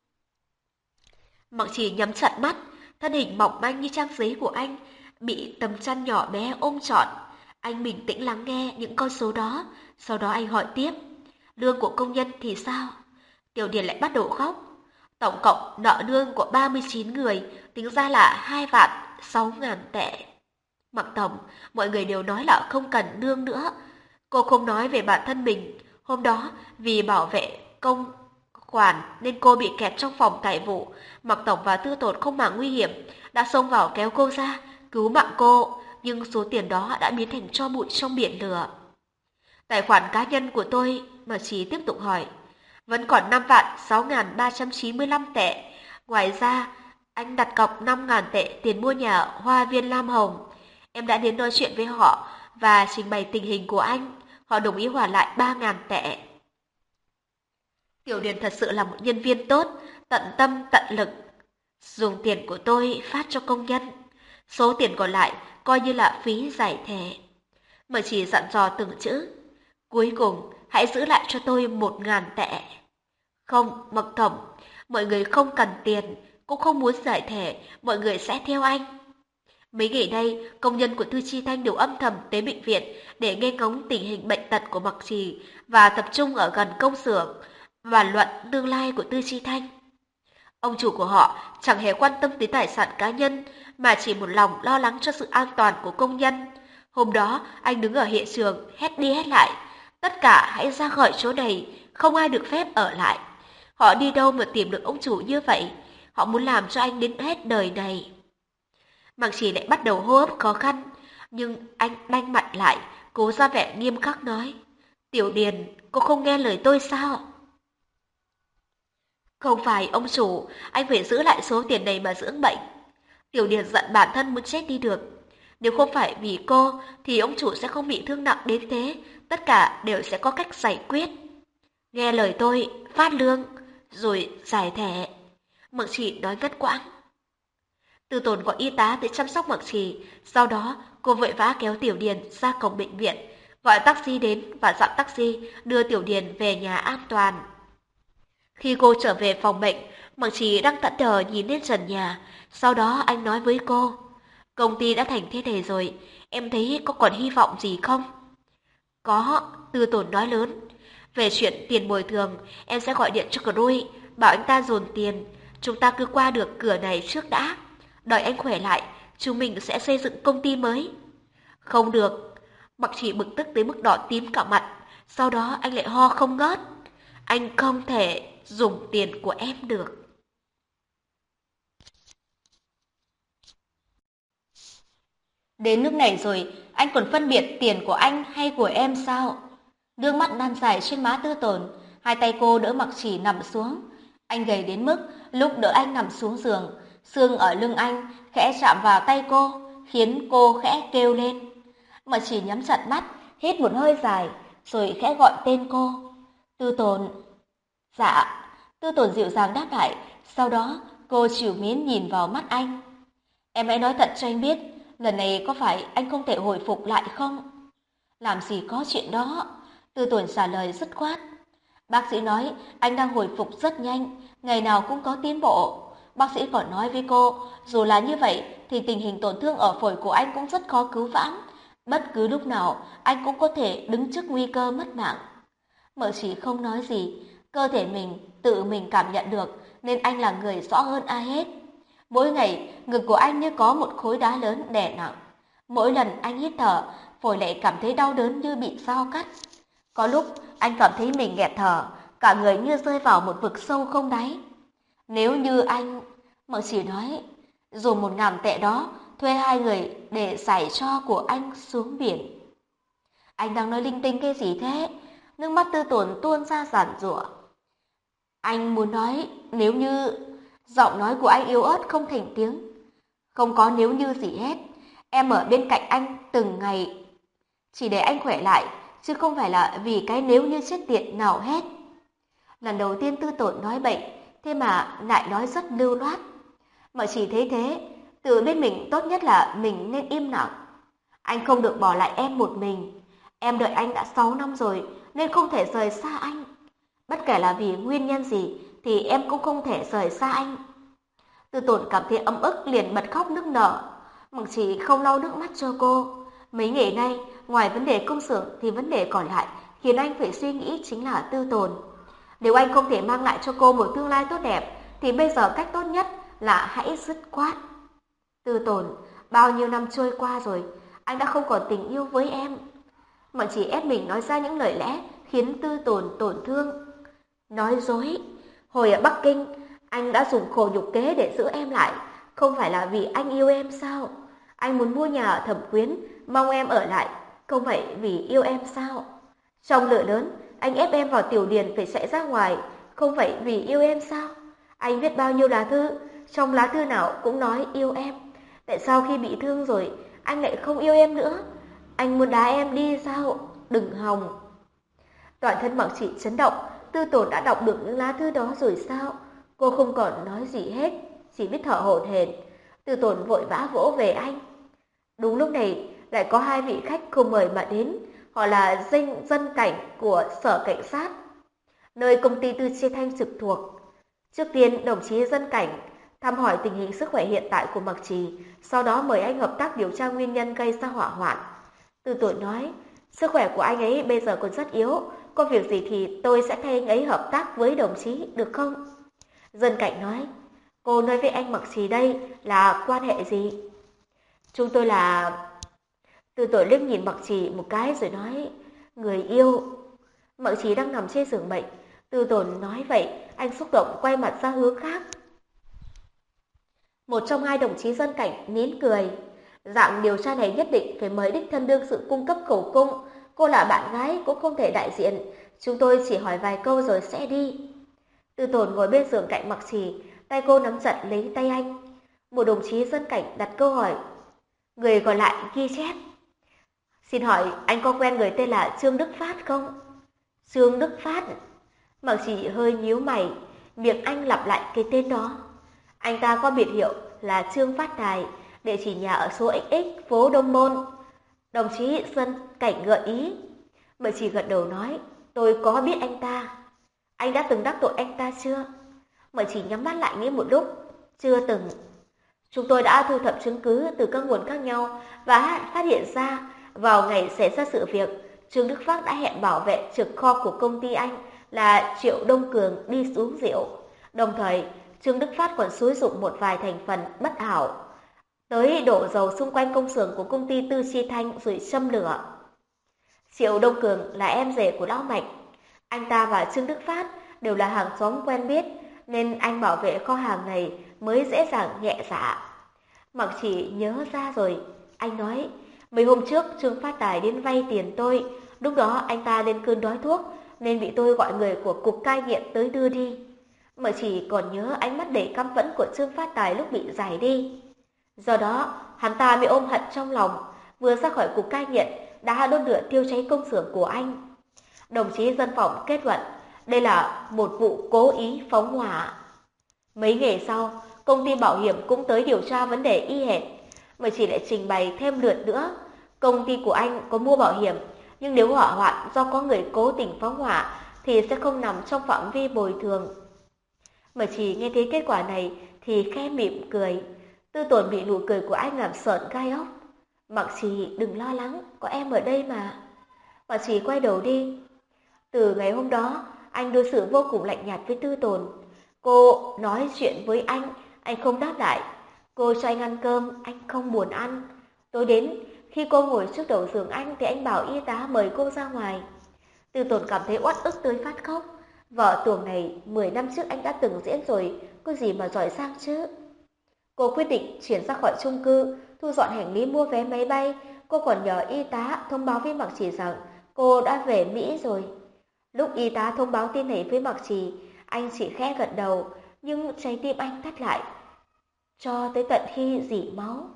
Mặc Chỉ nhắm chặt mắt, thân hình mỏng manh như trang giấy của anh bị tấm chăn nhỏ bé ôm trọn. Anh bình tĩnh lắng nghe những con số đó, sau đó anh hỏi tiếp, lương của công nhân thì sao? Tiểu Điền lại bắt đầu khóc. Tổng cộng nợ lương của 39 người, tính ra là 2 vạn 6 ngàn tệ. Mặc tổng, mọi người đều nói là không cần lương nữa. Cô không nói về bản thân mình. Hôm đó, vì bảo vệ công khoản nên cô bị kẹt trong phòng tài vụ. Mặc tổng và Tư Tồn không màng nguy hiểm, đã xông vào kéo cô ra, cứu mạng cô. Nhưng số tiền đó đã biến thành tro bụi trong biển lửa. Tài khoản cá nhân của tôi, mà Chí tiếp tục hỏi, vẫn còn 5 vạn 6.395 tệ. Ngoài ra, anh đặt cọc 5.000 tệ tiền mua nhà ở Hoa Viên Lam Hồng. Em đã đến nói chuyện với họ và trình bày tình hình của anh. Họ đồng ý hoàn lại 3.000 tệ. Tiểu Điền thật sự là một nhân viên tốt, tận tâm tận lực. Dùng tiền của tôi phát cho công nhân. Số tiền còn lại coi như là phí giải thể. Mà chỉ dặn dò từng chữ. Cuối cùng, hãy giữ lại cho tôi 1.000 tệ. Không, Mặc tổng, mọi người không cần tiền, cũng không muốn giải thể, mọi người sẽ theo anh. Mấy ngày nay, công nhân của Tư Chi Thanh đều âm thầm tới bệnh viện để nghe ngóng tình hình bệnh tật của Mặc Trì và tập trung ở gần công xưởng và luận tương lai của Tư Chi Thanh. Ông chủ của họ chẳng hề quan tâm tới tài sản cá nhân mà chỉ một lòng lo lắng cho sự an toàn của công nhân. Hôm đó, anh đứng ở hiện trường, hét đi hét lại. Tất cả hãy ra khỏi chỗ này, không ai được phép ở lại. Họ đi đâu mà tìm được ông chủ như vậy? Họ muốn làm cho anh đến hết đời này. Mặc Chỉ lại bắt đầu hô hấp khó khăn, nhưng anh đanh mặt lại, cố ra vẻ nghiêm khắc nói. Tiểu Điền, cô không nghe lời tôi sao? Không phải ông chủ, anh phải giữ lại số tiền này mà dưỡng bệnh. Tiểu Điền giận bản thân muốn chết đi được. Nếu không phải vì cô thì ông chủ sẽ không bị thương nặng đến thế, tất cả đều sẽ có cách giải quyết. Nghe lời tôi, phát lương, rồi giải thẻ. Mạc Chỉ nói ngắt quãng. Từ Tốn gọi y tá tới chăm sóc Mạc Chỉ, sau đó cô vội vã kéo Tiểu Điền ra cổng bệnh viện, gọi taxi đến và dặn taxi đưa Tiểu Điền về nhà an toàn. Khi cô trở về phòng bệnh, Mạc Chỉ đang thẫn thờ nhìn lên trần nhà, sau đó anh nói với cô, công ty đã thành thế này rồi, em thấy có còn hy vọng gì không? Có, Tư Tốn nói lớn. Về chuyện tiền bồi thường, em sẽ gọi điện cho Crui, bảo anh ta dồn tiền, chúng ta cứ qua được cửa này trước đã. Đợi anh khỏe lại, chúng mình sẽ xây dựng công ty mới. Không được, Mạc Chỉ bực tức tới mức đỏ tím cả mặt, sau đó anh lại ho không ngớt. Anh không thể dùng tiền của em được. Đến nước này rồi, anh còn phân biệt tiền của anh hay của em sao? Nước mắt lan dài trên má Tư Tồn, hai tay cô đỡ Mạc Chỉ nằm xuống. Anh gầy đến mức lúc đỡ anh nằm xuống giường, xương ở lưng anh khẽ chạm vào tay cô, khiến cô khẽ kêu lên. Mạc Chỉ nhắm chặt mắt, hít một hơi dài, rồi khẽ gọi tên cô. Tư Tồn. Dạ. Tư Tồn dịu dàng đáp lại, sau đó cô trìu mến nhìn vào mắt anh. Em hãy nói thật cho anh biết, lần này có phải anh không thể hồi phục lại không? Làm gì có chuyện đó. Tư Tồn trả lời dứt khoát. Bác sĩ nói anh đang hồi phục rất nhanh, ngày nào cũng có tiến bộ. Bác sĩ còn nói với cô, dù là như vậy thì tình hình tổn thương ở phổi của anh cũng rất khó cứu vãn. Bất cứ lúc nào anh cũng có thể đứng trước nguy cơ mất mạng. Mợ Chỉ không nói gì, cơ thể mình tự mình cảm nhận được nên anh là người rõ hơn ai hết. Mỗi ngày, ngực của anh như có một khối đá lớn đè nặng. Mỗi lần anh hít thở, phổi lại cảm thấy đau đớn như bị dao cắt. Có lúc, anh cảm thấy mình nghẹt thở, cả người như rơi vào một vực sâu không đáy. Nếu như anh... Mợ Chỉ nói, dùng 1.000 tệ đó, thuê hai người để giải tro của anh xuống biển. Anh đang nói linh tinh cái gì thế? Nước mắt Tư Tồn tuôn ra giàn giụa. Anh muốn nói nếu như... Giọng nói của anh yếu ớt không thành tiếng. Không có nếu như gì hết. Em ở bên cạnh anh từng ngày. Chỉ để anh khỏe lại, chứ không phải là vì cái nếu như chết tiệt nào hết. Lần đầu tiên Tư Tổn nói bệnh, thế mà lại nói rất lưu loát. Mà chỉ thấy thế, tự biết mình tốt nhất là mình nên im lặng. Anh không được bỏ lại em một mình. Em đợi anh đã 6 năm rồi, nên không thể rời xa anh. Bất kể là vì nguyên nhân gì, thì em cũng không thể rời xa anh. Tư Tổn cảm thấy ấm ức liền bật khóc nức nở. Mặc chỉ không lau nước mắt cho cô. Mấy ngày nay, ngoài vấn đề công xưởng thì vấn đề còn lại khiến anh phải suy nghĩ chính là Tư Tồn. Nếu anh không thể mang lại cho cô một tương lai tốt đẹp, thì bây giờ cách tốt nhất là hãy dứt khoát. Tư Tồn, bao nhiêu năm trôi qua rồi, anh đã không còn tình yêu với em. Mặc chỉ ép mình nói ra những lời lẽ khiến Tư Tồn tổn thương. Nói dối. Hồi ở Bắc Kinh, anh đã dùng khổ nhục kế để giữ em lại, không phải là vì anh yêu em sao? Anh muốn mua nhà ở Thẩm Quyến, mong em ở lại, không phải vì yêu em sao? Trong lửa lớn, anh ép em vào Tiểu Điền phải chạy ra ngoài, không phải vì yêu em sao? Anh viết bao nhiêu lá thư, trong lá thư nào cũng nói yêu em. Tại sao khi bị thương rồi, anh lại không yêu em nữa? Anh muốn đá em đi sao? Đừng hòng. Toàn thân Mặc Chỉ chấn động, Tư Tồn đã đọc được những lá thư đó rồi sao? Cô không còn nói gì hết, chỉ biết thở hổn hển. Tư Tồn vội vã vỗ về anh. Đúng lúc này, lại có hai vị khách không mời mà đến. Họ là dân cảnh của sở cảnh sát, nơi công ty Tư Chi Thanh trực thuộc. Trước tiên, đồng chí dân cảnh thăm hỏi tình hình sức khỏe hiện tại của Mặc Trì, sau đó mời anh hợp tác điều tra nguyên nhân gây ra hỏa hoạn. Tư Tồn nói, sức khỏe của anh ấy bây giờ còn rất yếu, có việc gì thì tôi sẽ thay anh ấy hợp tác với đồng chí, được không? Dân cảnh nói, cô nói với anh Mặc Trì đây là quan hệ gì? Chúng tôi là... Tư Tồn liếc nhìn Mặc Trì một cái rồi nói, người yêu. Mặc Trì đang nằm trên giường bệnh. Tư Tồn nói vậy, anh xúc động quay mặt ra hướng khác. Một trong hai đồng chí dân cảnh nín cười. Dạng điều tra này nhất định phải mời đích thân đương sự cung cấp khẩu cung. Cô là bạn gái cũng không thể đại diện. Chúng tôi chỉ hỏi vài câu rồi sẽ đi. Tư Tồn ngồi bên giường cạnh Mặc Trì, tay cô nắm chặt lấy tay anh. Một đồng chí dân cảnh đặt câu hỏi. Người còn lại ghi chép. Xin hỏi anh có quen người tên là Trương Đức Phát không? Trương Đức Phát. Mặc Trì hơi nhíu mày, miệng anh lặp lại cái tên đó. Anh ta có biệt hiệu là Trương Phát Tài, địa chỉ nhà ở số XX, phố Đông Môn. Đồng chí dân cảnh gợi ý. Mặc Trì gật đầu nói, tôi có biết anh ta. Anh đã từng đắc tội anh ta chưa? Mặc Trì nhắm mắt lại nghĩ một lúc. Chưa từng. Chúng tôi đã thu thập chứng cứ từ các nguồn khác nhau và phát hiện ra vào ngày xảy ra sự việc, Trương Đức Phát đã hẹn bảo vệ trực kho của công ty anh là Triệu Đông Cường đi uống rượu. Đồng thời, Trương Đức Phát còn xúi giục một vài thành phần bất hảo tới đổ dầu xung quanh công xưởng của công ty Tư Chi Thanh rồi châm lửa. Triệu Đông Cường là em rể của Lão Mạnh. Anh ta và Trương Đức Phát đều là hàng xóm quen biết, nên anh bảo vệ kho hàng này mới dễ dàng nhẹ dạ. Mặc Chỉ nhớ ra rồi, anh nói, mấy hôm trước Trương Phát Tài đến vay tiền tôi, lúc đó anh ta lên cơn đói thuốc, nên bị tôi gọi người của cục cai nghiện tới đưa đi. Mặc Chỉ còn nhớ ánh mắt đầy căm phẫn của Trương Phát Tài lúc bị giải đi. Do đó, hắn ta mới ôm hận trong lòng, vừa ra khỏi cục cai nghiện đã đốt lửa tiêu cháy công xưởng của anh. Đồng chí dân phòng kết luận, đây là một vụ cố ý phóng hỏa. Mấy ngày sau, công ty bảo hiểm cũng tới điều tra vấn đề y hệt, mà chỉ lại trình bày thêm lượt nữa. Công ty của anh có mua bảo hiểm, nhưng nếu hỏa hoạn do có người cố tình phóng hỏa thì sẽ không nằm trong phạm vi bồi thường. Mà chỉ nghe thấy kết quả này thì khẽ mỉm cười. Tư Tồn bị nụ cười của anh làm sởn gai ốc. Mặc Trì đừng lo lắng, có em ở đây mà. Mặc Trì quay đầu đi. Từ ngày hôm đó, anh đối xử vô cùng lạnh nhạt với Tư Tồn. Cô nói chuyện với anh không đáp lại. Cô cho anh ăn cơm, anh không buồn ăn. Tối đến, khi cô ngồi trước đầu giường anh thì anh bảo y tá mời cô ra ngoài. Tư Tồn cảm thấy uất ức tới phát khóc. Vở tuồng này 10 năm trước anh đã từng diễn rồi, có gì mà giỏi sang chứ. Cô quyết định chuyển ra khỏi chung cư, thu dọn hành lý mua vé máy bay. Cô còn nhờ y tá thông báo với Mặc Trì rằng cô đã về Mỹ rồi. Lúc y tá thông báo tin này với Mặc Trì, anh chỉ khẽ gật đầu, nhưng trái tim anh thắt lại, cho tới tận khi rỉ máu.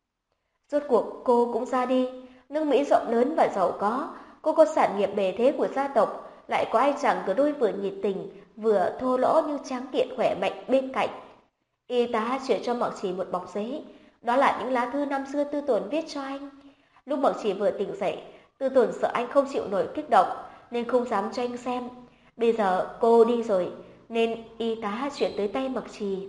Rốt cuộc cô cũng ra đi, nước Mỹ rộng lớn và giàu cô có sản nghiệp bề thế của gia tộc, lại có anh chàng cờ đôi vừa nhiệt tình, vừa thô lỗ nhưng tráng kiện khỏe mạnh bên cạnh. Y tá chuyển cho Mặc Trì một bọc giấy, đó là những lá thư năm xưa Tư Tồn viết cho anh. Lúc Mặc Trì vừa tỉnh dậy, Tư Tồn sợ anh không chịu nổi kích động, nên không dám cho anh xem. Bây giờ cô đi rồi, nên y tá chuyển tới tay Mặc Trì.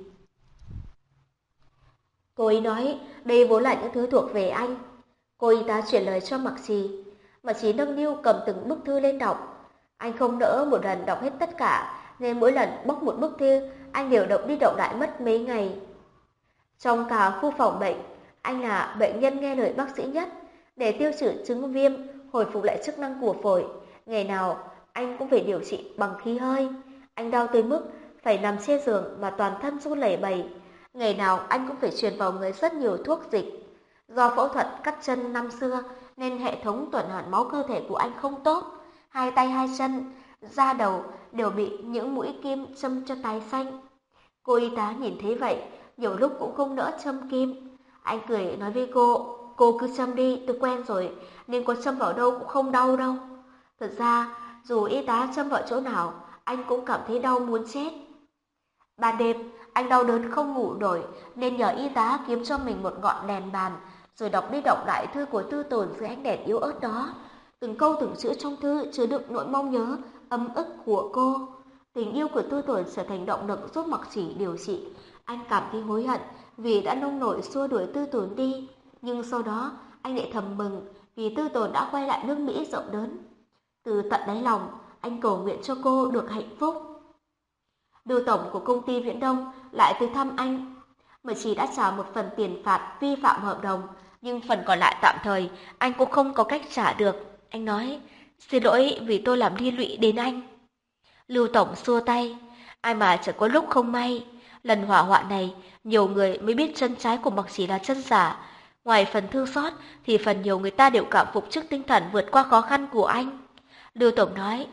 Cô ấy nói đây vốn là những thứ thuộc về anh. Cô y tá chuyển lời cho Mặc Trì. Mặc Trì nâng niu cầm từng bức thư lên đọc. Anh không nỡ một lần đọc hết tất cả, nên mỗi lần bóc một bức thư, anh đều động đi động lại mất mấy ngày. Trong cả khu phòng bệnh, anh là bệnh nhân nghe lời bác sĩ nhất. Để tiêu trừ chứng viêm, hồi phục lại chức năng của phổi, ngày nào anh cũng phải điều trị bằng khí hơi. Anh đau tới mức phải nằm trên giường mà toàn thân run lẩy bẩy. Ngày nào anh cũng phải truyền vào người rất nhiều thuốc dịch. Do phẫu thuật cắt chân năm xưa nên hệ thống tuần hoàn máu cơ thể của anh không tốt. Hai tay hai chân, da đầu đều bị những mũi kim châm cho tái xanh. Cô y tá nhìn thấy vậy, nhiều lúc cũng không nỡ châm kim. Anh cười nói với cô cứ châm đi, tôi quen rồi, nên có châm vào đâu cũng không đau đâu. Thật ra, dù y tá châm vào chỗ nào, anh cũng cảm thấy đau muốn chết. Ban đêm, anh đau đớn không ngủ nổi, nên nhờ y tá kiếm cho mình một ngọn đèn bàn, rồi đọc đi đọc lại thư của Tư Tồn dưới ánh đèn yếu ớt đó. Từng câu từng chữ trong thư chứa đựng nỗi mong nhớ, ấm ức của cô. Tình yêu của Tư Tồn trở thành động lực giúp Mặc Chỉ điều trị. Anh cảm thấy hối hận vì đã nông nổi xua đuổi Tư Tồn đi, nhưng sau đó anh lại thầm mừng vì Tư Tồn đã quay lại nước Mỹ rộng lớn. Từ tận đáy lòng, anh cầu nguyện cho cô được hạnh phúc. Lưu tổng của công ty Viễn Đông lại tới thăm anh. Mà chỉ đã trả một phần tiền phạt vi phạm hợp đồng, nhưng phần còn lại tạm thời anh cũng không có cách trả được. Anh nói, xin lỗi vì tôi làm liên lụy đến anh. Lưu tổng xua tay, ai mà chẳng có lúc không may. Lần hỏa hoạn này, nhiều người mới biết chân trái của Mặc Chỉ là chân giả. Ngoài phần thương xót thì phần nhiều người ta đều cảm phục trước tinh thần vượt qua khó khăn của anh. Lưu tổng nói,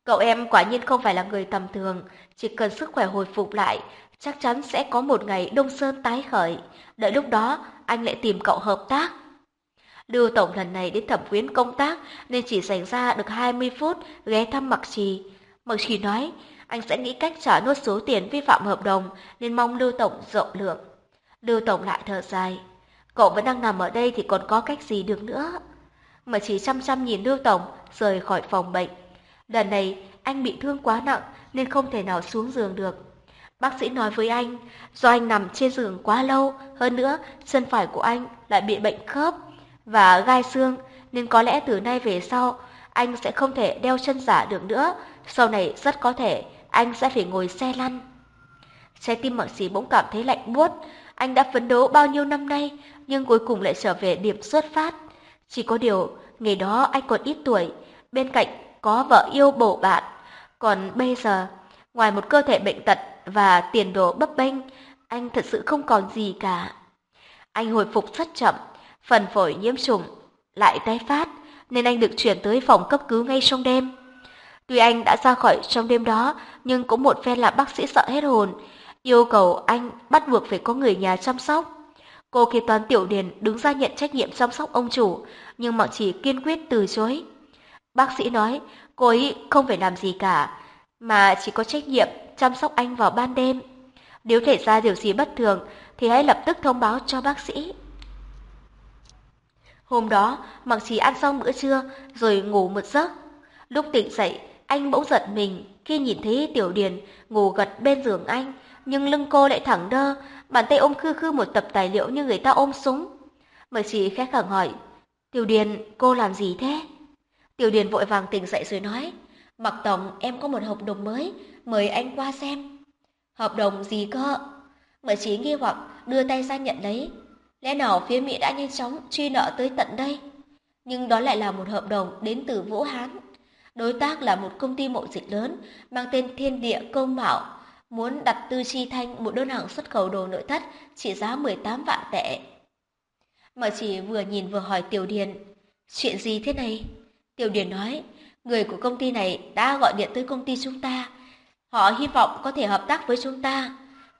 Cậu em quả nhiên không phải là người tầm thường, chỉ cần sức khỏe hồi phục lại, chắc chắn sẽ có một ngày Đông Sơn tái khởi. Đợi lúc đó, anh lại tìm cậu hợp tác. Lưu Tổng lần này đến thẩm quyến công tác nên chỉ dành ra được 20 phút ghé thăm Mặc Trì. Mặc Trì nói anh sẽ nghĩ cách trả nốt số tiền vi phạm hợp đồng nên mong Lưu Tổng rộng lượng. Lưu Tổng lại thở dài. Cậu vẫn đang nằm ở đây thì còn có cách gì được nữa. Mặc Trì chăm chăm nhìn Lưu Tổng rời khỏi phòng bệnh. Lần này anh bị thương quá nặng nên không thể nào xuống giường được. Bác sĩ nói với anh, do anh nằm trên giường quá lâu, hơn nữa chân phải của anh lại bị bệnh khớp và gai xương, nên có lẽ từ nay về sau anh sẽ không thể đeo chân giả được nữa. Sau này rất có thể anh sẽ phải ngồi xe lăn. Trái tim Mạc Sĩ bỗng cảm thấy lạnh buốt. Anh đã phấn đấu bao nhiêu năm nay, nhưng cuối cùng lại trở về điểm xuất phát. Chỉ có điều, ngày đó anh còn ít tuổi, bên cạnh có vợ yêu bầu bạn. Còn bây giờ, ngoài một cơ thể bệnh tật và tiền đồ bấp bênh, anh thật sự không còn gì cả. Anh hồi phục rất chậm, phần phổi nhiễm trùng lại tái phát, nên anh được chuyển tới phòng cấp cứu ngay trong đêm. Tuy anh đã ra khỏi trong đêm đó, nhưng cũng một phen là bác sĩ sợ hết hồn, yêu cầu anh bắt buộc phải có người nhà chăm sóc. Cô kế toán Tiểu Điền đứng ra nhận trách nhiệm chăm sóc ông chủ, nhưng Mạc Chỉ kiên quyết từ chối. Bác sĩ nói cô ấy không phải làm gì cả, mà chỉ có trách nhiệm chăm sóc anh vào ban đêm. Nếu xảy ra điều gì bất thường thì hãy lập tức thông báo cho bác sĩ. Hôm đó, Mạc Chỉ ăn xong bữa trưa rồi ngủ một giấc. Lúc tỉnh dậy, anh bỗng giật mình khi nhìn thấy Tiểu Điền ngủ gật bên giường anh, nhưng lưng cô lại thẳng đơ, bàn tay ôm khư khư một tập tài liệu như người ta ôm súng. Mạc Chỉ khẽ khàng hỏi, Tiểu Điền, cô làm gì thế? Tiểu Điền vội vàng tỉnh dậy rồi nói, Mạc Tổng, em có một hợp đồng mới, mời anh qua xem. Hợp đồng gì cơ? Mạc Chỉ nghi hoặc đưa tay ra nhận lấy. Lẽ nào phía Mỹ đã nhanh chóng truy nợ tới tận đây? Nhưng đó lại là một hợp đồng đến từ Vũ Hán. Đối tác là một công ty mậu dịch lớn mang tên Thiên Địa Công Mạo, muốn đặt Tư Chi Thanh một đơn hàng xuất khẩu đồ nội thất trị giá 18 vạn tệ. Mà chỉ vừa nhìn vừa hỏi Tiểu Điền, chuyện gì thế này? Tiểu Điền nói, người của công ty này đã gọi điện tới công ty chúng ta. Họ hy vọng có thể hợp tác với chúng ta.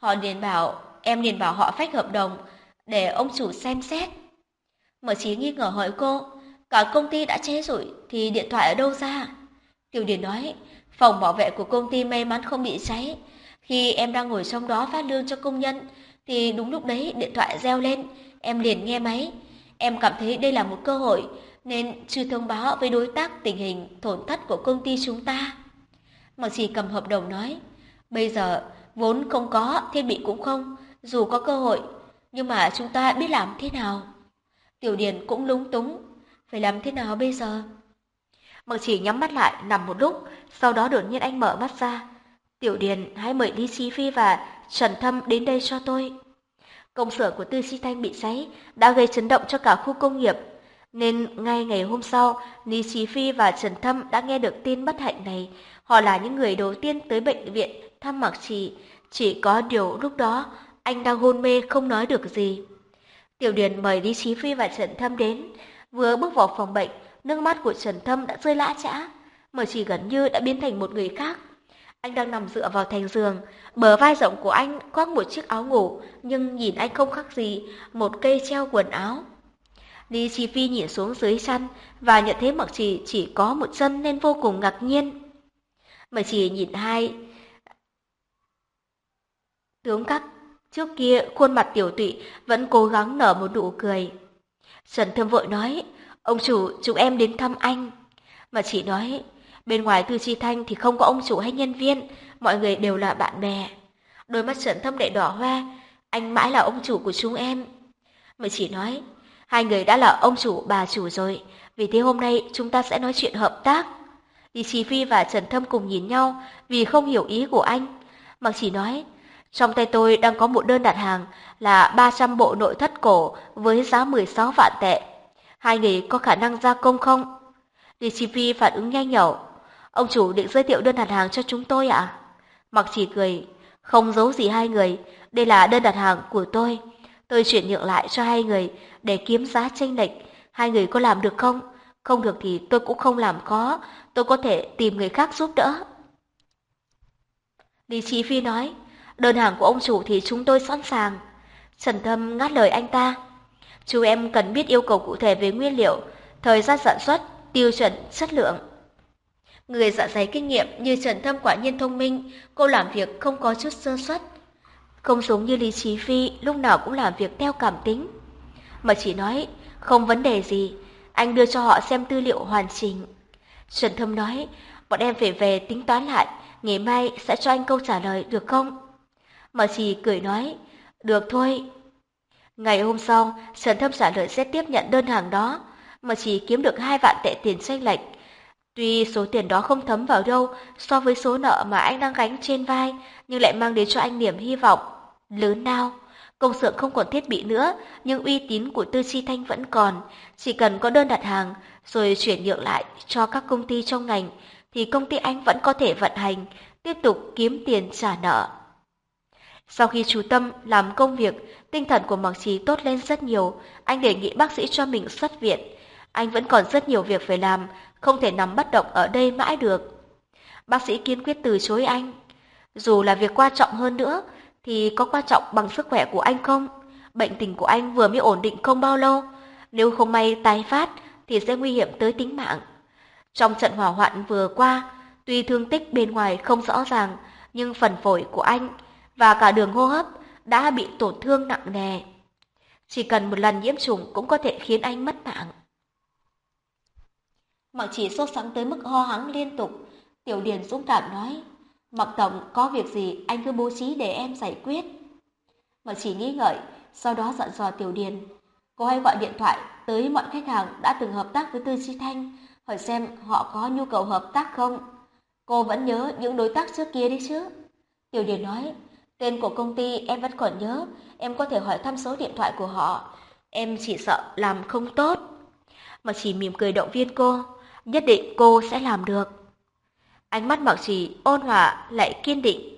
Em liền bảo họ phách hợp đồng để ông chủ xem xét. Mở Chí nghi ngờ hỏi cô, cả công ty đã cháy rồi thì điện thoại ở đâu ra? Tiểu Điền nói, phòng bảo vệ của công ty may mắn không bị cháy. Khi em đang ngồi trong đó phát lương cho công nhân thì đúng lúc đấy điện thoại reo lên, em liền nghe máy. Em cảm thấy đây là một cơ hội nên chưa thông báo với đối tác tình hình tổn thất của công ty chúng ta. Mặc Chỉ cầm hợp đồng nói, bây giờ vốn không có, thiết bị cũng không, dù có cơ hội, nhưng mà chúng ta biết làm thế nào? Tiểu Điền cũng lúng túng, phải làm thế nào bây giờ? Mặc Chỉ nhắm mắt lại nằm một lúc, sau đó đột nhiên anh mở mắt ra. Tiểu Điền, hãy mời Lý Chí Phi và Trần Thâm đến đây cho tôi. Công xưởng của Tư Chi Thanh bị cháy đã gây chấn động cho cả khu công nghiệp, nên ngay ngày hôm sau, Lý Chí Phi và Trần Thâm đã nghe được tin bất hạnh này. Họ là những người đầu tiên tới bệnh viện thăm Mạc chỉ có điều lúc đó anh đang hôn mê không nói được gì. Tiểu Điền mời Lý Chí Phi và Trần Thâm đến, vừa bước vào phòng bệnh, nước mắt của Trần Thâm đã rơi lã chã, mà chỉ gần như đã biến thành một người khác. Anh đang nằm dựa vào thành giường, bờ vai rộng của anh khoác một chiếc áo ngủ, nhưng nhìn anh không khác gì một cây treo quần áo. Lý Chí Phi nhìn xuống dưới chăn và nhận thấy Mạc chỉ có một chân nên vô cùng ngạc nhiên. Mạc Chỉ nhìn hai tướng các trước kia, khuôn mặt tiểu tụy vẫn cố gắng nở một nụ cười. Trần Thâm vội nói, ông chủ, chúng em đến thăm anh. Mạc Chỉ nói, bên ngoài Tư Chi Thanh thì không có ông chủ hay nhân viên, mọi người đều là bạn bè. Đôi mắt Trần Thâm lại đỏ hoe, anh mãi là ông chủ của chúng em. Mạc Chỉ nói, hai người đã là ông chủ bà chủ rồi, vì thế hôm nay chúng ta sẽ nói chuyện hợp tác. Lý Chí Phi và Trần Thâm cùng nhìn nhau vì không hiểu ý của anh. Mạc Chỉ nói, trong tay tôi đang có một đơn đặt hàng là 300 bộ nội thất cổ với giá 16 vạn tệ. Hai người có khả năng gia công không? Lý Chí Phi phản ứng nhanh nhẩu. Ông chủ định giới thiệu đơn đặt hàng cho chúng tôi ạ? Mạc Chỉ cười, không giấu gì hai người, đây là đơn đặt hàng của tôi. Tôi chuyển nhượng lại cho hai người để kiếm giá chênh lệch. Hai người có làm được không? Không được thì tôi cũng không làm khó, tôi có thể tìm người khác giúp đỡ. Lý Chí Phi nói, đơn hàng của ông chủ thì chúng tôi sẵn sàng. Trần Thâm ngắt lời anh ta. Chú em cần biết yêu cầu cụ thể về nguyên liệu, thời gian sản xuất, tiêu chuẩn, chất lượng. Người dạ dày kinh nghiệm như Trần Thâm quả nhiên thông minh, cô làm việc không có chút sơ suất. Không giống như Lý Chí Phi lúc nào cũng làm việc theo cảm tính. Mà chỉ nói, không vấn đề gì, anh đưa cho họ xem tư liệu hoàn chỉnh. Trần Thâm nói, bọn em phải về tính toán lại, ngày mai sẽ cho anh câu trả lời được không? Mà chỉ cười nói, được thôi. Ngày hôm sau, Trần Thâm trả lời sẽ tiếp nhận đơn hàng đó, mà chỉ kiếm được 2 vạn tệ tiền chênh lệch. Tuy số tiền đó không thấm vào đâu so với số nợ mà anh đang gánh trên vai, nhưng lại mang đến cho anh niềm hy vọng lớn lao. Công xưởng không còn thiết bị nữa, nhưng uy tín của Tư Chi Thanh vẫn còn. Chỉ cần có đơn đặt hàng, rồi chuyển nhượng lại cho các công ty trong ngành, thì công ty anh vẫn có thể vận hành, tiếp tục kiếm tiền trả nợ. Sau khi chú tâm làm công việc, tinh thần của Mạc Trì tốt lên rất nhiều. Anh đề nghị bác sĩ cho mình xuất viện. Anh vẫn còn rất nhiều việc phải làm, không thể nằm bất động ở đây mãi được. Bác sĩ kiên quyết từ chối anh. Dù là việc quan trọng hơn nữa, thì có quan trọng bằng sức khỏe của anh không? Bệnh tình của anh vừa mới ổn định không bao lâu. Nếu không may tái phát, thì sẽ nguy hiểm tới tính mạng. Trong trận hỏa hoạn vừa qua, tuy thương tích bên ngoài không rõ ràng, nhưng phần phổi của anh và cả đường hô hấp đã bị tổn thương nặng nề. Chỉ cần một lần nhiễm trùng cũng có thể khiến anh mất mạng. Mạc Chỉ sốt sắng tới mức ho hắng liên tục. Tiểu Điền dũng cảm nói, Mạc Tổng, có việc gì anh cứ bố trí để em giải quyết. Mạc Chỉ nghĩ ngợi, sau đó dặn dò Tiểu Điền. Cô hãy gọi điện thoại tới mọi khách hàng đã từng hợp tác với Tư Chi Thanh, hỏi xem họ có nhu cầu hợp tác không. Cô vẫn nhớ những đối tác trước kia đi chứ? Tiểu Điền nói, tên của công ty em vẫn còn nhớ, em có thể hỏi thăm số điện thoại của họ. Em chỉ sợ làm không tốt. Mạc Chỉ mỉm cười động viên cô, nhất định cô sẽ làm được. Ánh mắt Mạc Chỉ ôn hòa lại kiên định.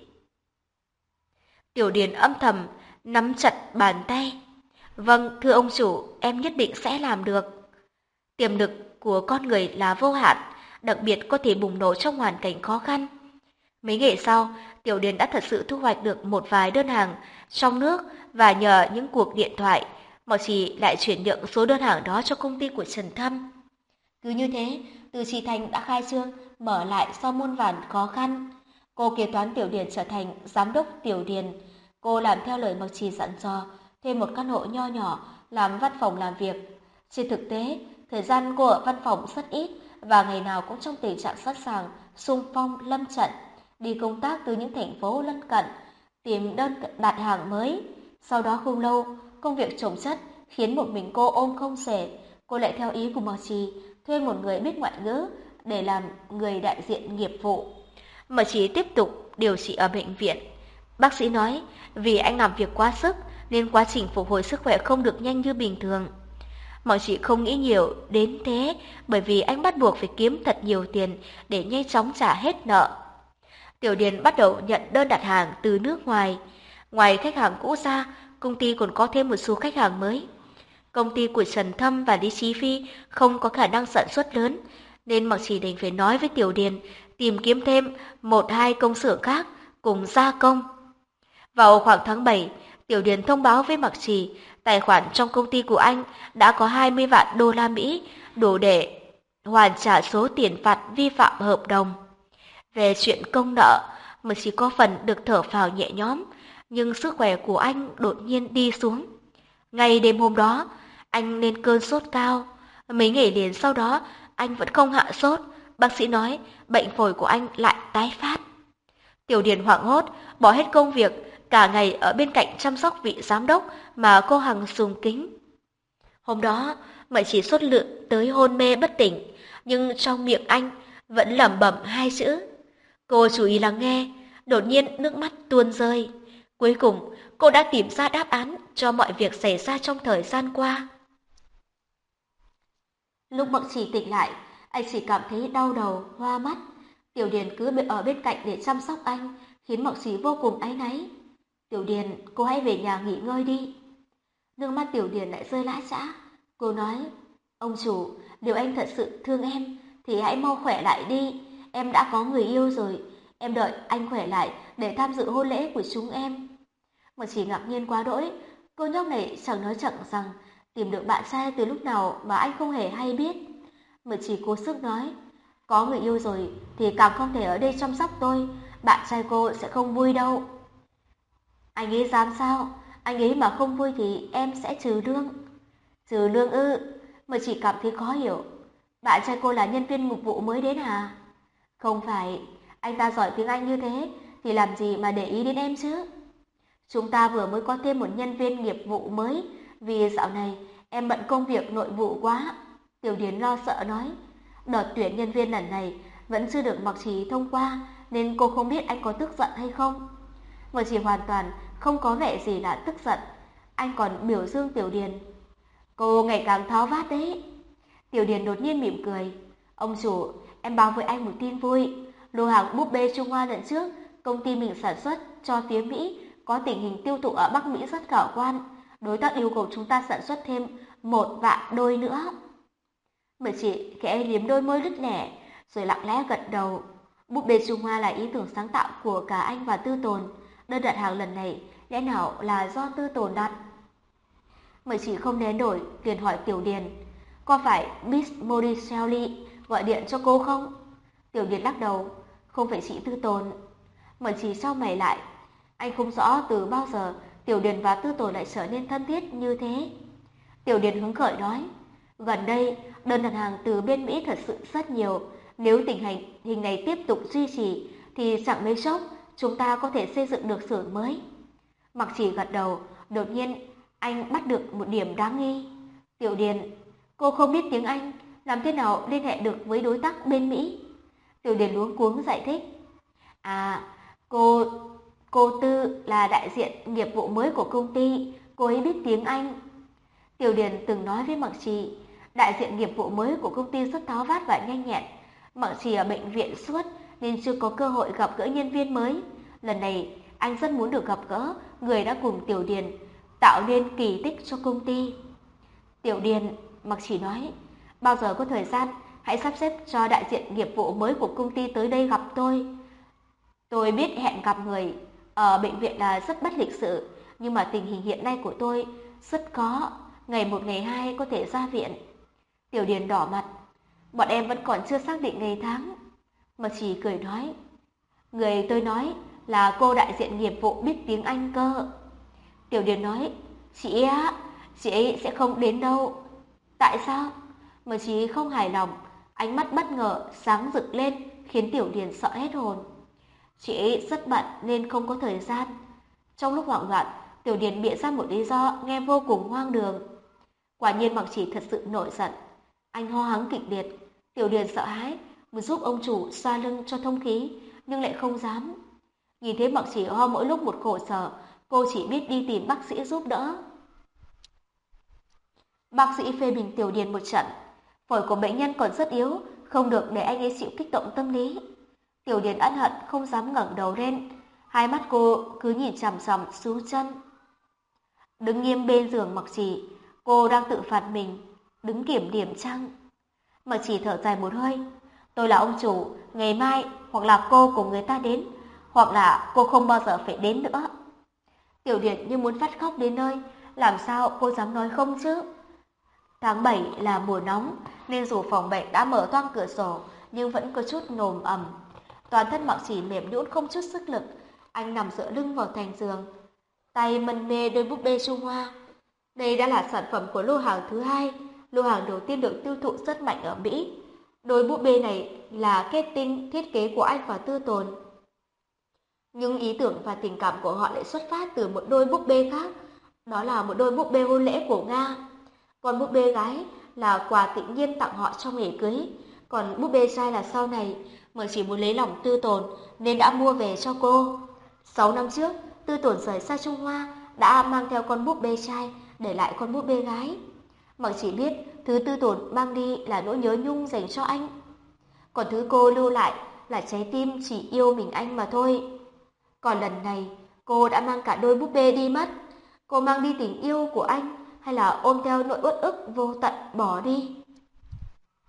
Tiểu Điền âm thầm nắm chặt bàn tay. Vâng, thưa ông chủ, em nhất định sẽ làm được. Tiềm lực của con người là vô hạn, đặc biệt có thể bùng nổ trong hoàn cảnh khó khăn. Mấy ngày sau, Tiểu Điền đã thật sự thu hoạch được một vài đơn hàng trong nước và nhờ những cuộc điện thoại, Mạc Chỉ lại chuyển nhượng số đơn hàng đó cho công ty của Trần Thâm. Cứ như thế, Từ Chi Thành đã khai trương mở lại sau muôn vàn khó khăn. Cô kế toán Tiểu Điền trở thành giám đốc Tiểu Điền. Cô làm theo lời Mạc Chỉ dặn dò, thuê một căn hộ nho nhỏ làm văn phòng làm việc. Trên thực tế, thời gian cô ở văn phòng rất ít và ngày nào cũng trong tình trạng sẵn sàng xung phong lâm trận, đi công tác từ những thành phố lân cận, tìm đơn đặt hàng mới. Sau đó không lâu, công việc chồng chất khiến một mình cô ôm không xuể. Cô lại theo ý của Mạc Trì, thuê một người biết ngoại ngữ để làm người đại diện nghiệp vụ. Mạc Trì tiếp tục điều trị ở bệnh viện. Bác sĩ nói, vì anh làm việc quá sức nên quá trình phục hồi sức khỏe không được nhanh như bình thường. Mạc Trì không nghĩ nhiều đến thế, bởi vì anh bắt buộc phải kiếm thật nhiều tiền để nhanh chóng trả hết nợ. Tiểu Điền bắt đầu nhận đơn đặt hàng từ nước ngoài. Ngoài khách hàng cũ ra, công ty còn có thêm một số khách hàng mới. Công ty của Trần Thâm và Lý Chí Phi không có khả năng sản xuất lớn, nên Mạc Chỉ đành phải nói với Tiểu Điền tìm kiếm thêm 1-2 công xưởng khác cùng gia công. Vào khoảng tháng 7, Tiểu Điền thông báo với Mạc Chỉ tài khoản trong công ty của anh đã có 20 vạn đô la Mỹ đủ để hoàn trả số tiền phạt vi phạm hợp đồng. Về chuyện công nợ, Mạc Chỉ có phần được thở phào nhẹ nhõm, nhưng sức khỏe của anh đột nhiên đi xuống. Ngay đêm hôm đó, anh lên cơn sốt cao. Mấy ngày liền sau đó, anh vẫn không hạ sốt. Bác sĩ nói bệnh phổi của anh lại tái phát. Tiểu Điền hoảng hốt, bỏ hết công việc, cả ngày ở bên cạnh chăm sóc vị giám đốc mà cô Hằng sùng kính. Hôm đó, Mạc Chỉ sốt lượng tới hôn mê bất tỉnh, nhưng trong miệng anh vẫn lẩm bẩm 2 chữ. Cô chú ý lắng nghe, đột nhiên nước mắt tuôn rơi. Cuối cùng, cô đã tìm ra đáp án cho mọi việc xảy ra trong thời gian qua. Lúc Mạc Chỉ tỉnh lại, anh chỉ cảm thấy đau đầu, hoa mắt. Tiểu Điền cứ ở bên cạnh để chăm sóc anh, khiến Mạc Chỉ vô cùng áy náy. Tiểu Điền, cô hãy về nhà nghỉ ngơi đi. Nước mắt Tiểu Điền lại rơi lã chã. Cô nói, ông chủ, nếu anh thật sự thương em thì hãy mau khỏe lại đi. Em đã có người yêu rồi, em đợi anh khỏe lại để tham dự hôn lễ của chúng em. Mà chỉ ngạc nhiên quá đỗi, cô nhóc này chẳng nói chẳng rằng tìm được bạn trai từ lúc nào mà anh không hề hay biết. Mà chỉ cố sức nói, có người yêu rồi thì càng không thể ở đây chăm sóc tôi, bạn trai cô sẽ không vui đâu. Anh ấy dám sao? Anh ấy mà không vui thì em sẽ trừ lương. Trừ lương ư? Mà chỉ cảm thấy khó hiểu. Bạn trai cô là nhân viên mục vụ mới đến à? Không phải, anh ta giỏi tiếng Anh như thế thì làm gì mà để ý đến em chứ? Chúng ta vừa mới có thêm một nhân viên nghiệp vụ mới, vì dạo này em bận công việc nội vụ quá. Tiểu Điền lo sợ nói, đợt tuyển nhân viên lần này vẫn chưa được Mạc Trì thông qua nên cô không biết anh có tức giận hay không. Mạc Trì hoàn toàn không có vẻ gì là tức giận, anh còn biểu dương Tiểu Điền. Cô ngày càng tháo vát đấy. Tiểu Điền đột nhiên mỉm cười. Ông chủ, em báo với anh một tin vui. Lô hàng búp bê Trung Hoa lần trước, công ty mình sản xuất cho phía Mỹ có tình hình tiêu thụ ở Bắc Mỹ rất khả quan. Đối tác yêu cầu chúng ta sản xuất thêm 1 vạn đôi nữa. Mà chị khẽ liếm đôi môi lứt nẻ, rồi lặng lẽ gật đầu. Búp bê Trung Hoa là ý tưởng sáng tạo của cả anh và Tư Tồn. Đơn đặt hàng lần này lẽ nào là do Tư Tồn đặt? Mà chị không nén nổi, liền hỏi Tiểu Điền, có phải Miss Modicelli gọi điện cho cô không? Tiểu Điền lắc đầu, không phải chị Tư Tồn. Mà chị sau mày lại, anh không rõ từ bao giờ Tiểu Điền và Tư Tồn lại trở nên thân thiết như thế. Tiểu Điền hứng khởi nói, gần đây đơn đặt hàng từ bên Mỹ thật sự rất nhiều. Nếu tình hình này tiếp tục duy trì thì chẳng mấy chốc chúng ta có thể xây dựng được xưởng mới. Mặc Chỉ gật đầu, đột nhiên anh bắt được một điểm đáng nghi. Tiểu Điền, cô không biết tiếng Anh, làm thế nào liên hệ được với đối tác bên Mỹ? Tiểu Điền luống cuống giải thích. À, cô Tư là đại diện nghiệp vụ mới của công ty, cô ấy biết tiếng Anh. Tiểu Điền từng nói với Mặc Trì, đại diện nghiệp vụ mới của công ty rất tháo vát và nhanh nhẹn. Mặc Trì ở bệnh viện suốt nên chưa có cơ hội gặp gỡ nhân viên mới. Lần này anh rất muốn được gặp gỡ người đã cùng Tiểu Điền tạo nên kỳ tích cho công ty. Tiểu Điền, Mặc Trì nói, bao giờ có thời gian hãy sắp xếp cho đại diện nghiệp vụ mới của công ty tới đây gặp tôi. Tôi biết hẹn gặp người ở bệnh viện là rất bất lịch sự, nhưng mà tình hình hiện nay của tôi rất khó, ngày 1 ngày 2 có thể ra viện. Tiểu Điền đỏ mặt, bọn em vẫn còn chưa xác định ngày tháng. Mà chỉ cười nói, người tôi nói là cô đại diện nghiệp vụ biết tiếng Anh cơ. Tiểu Điền nói, chị ấy sẽ không đến đâu. Tại sao? Mà chị không hài lòng, ánh mắt bất ngờ sáng rực lên khiến Tiểu Điền sợ hết hồn. Chị ấy rất bận nên không có thời gian. Trong lúc hoảng loạn, Tiểu Điền bịa ra một lý do nghe vô cùng hoang đường. Quả nhiên Mặc Chỉ thật sự nổi giận. Anh ho hắng kịch liệt. Tiểu Điền sợ hãi, muốn giúp ông chủ xoa lưng cho thông khí, nhưng lại không dám. Nhìn thấy Mặc Chỉ ho mỗi lúc một khổ sở, cô chỉ biết đi tìm bác sĩ giúp đỡ. Bác sĩ phê bình Tiểu Điền một trận. Phổi của bệnh nhân còn rất yếu, không được để anh ấy chịu kích động tâm lý. Tiểu Điền ân hận không dám ngẩng đầu lên, hai mắt cô cứ nhìn chằm chằm xuống chân. Đứng nghiêm bên giường Mặc Chỉ, cô đang tự phạt mình, đứng kiểm điểm chăng? Mặc Chỉ thở dài một hơi, tôi là ông chủ, ngày mai hoặc là cô cùng người ta đến, hoặc là cô không bao giờ phải đến nữa. Tiểu Điền như muốn phát khóc đến nơi, làm sao cô dám nói không chứ? Tháng 7 là mùa nóng, nên dù phòng bệnh đã mở toang cửa sổ, nhưng vẫn có chút nồm ẩm. Toàn thân Mặc Chỉ mềm nhũn không chút sức lực, anh nằm dựa lưng vào thành giường, tay mân mê đôi búp bê Trung Hoa. Đây đã là sản phẩm của lô hàng thứ 2, lô hàng đầu tiên được tiêu thụ rất mạnh ở Mỹ. Đôi búp bê này là kết tinh thiết kế của anh và Tư Tồn. Nhưng ý tưởng và tình cảm của họ lại xuất phát từ một đôi búp bê khác, đó là một đôi búp bê hôn lễ của Nga. Còn búp bê gái là quà tự nhiên tặng họ trong ngày cưới, còn búp bê trai là sau này mà chỉ muốn lấy lòng Tư Tồn nên đã mua về cho cô. 6 năm trước, Tư Tồn rời xa Trung Hoa đã mang theo con búp bê trai, để lại con búp bê gái. Mặc chỉ biết thứ Tư Tồn mang đi là nỗi nhớ nhung dành cho anh, còn thứ cô lưu lại là trái tim chỉ yêu mình anh mà thôi. Còn lần này, cô đã mang cả đôi búp bê đi mất. Cô mang đi tình yêu của anh hay là ôm theo nỗi uất ức vô tận bỏ đi?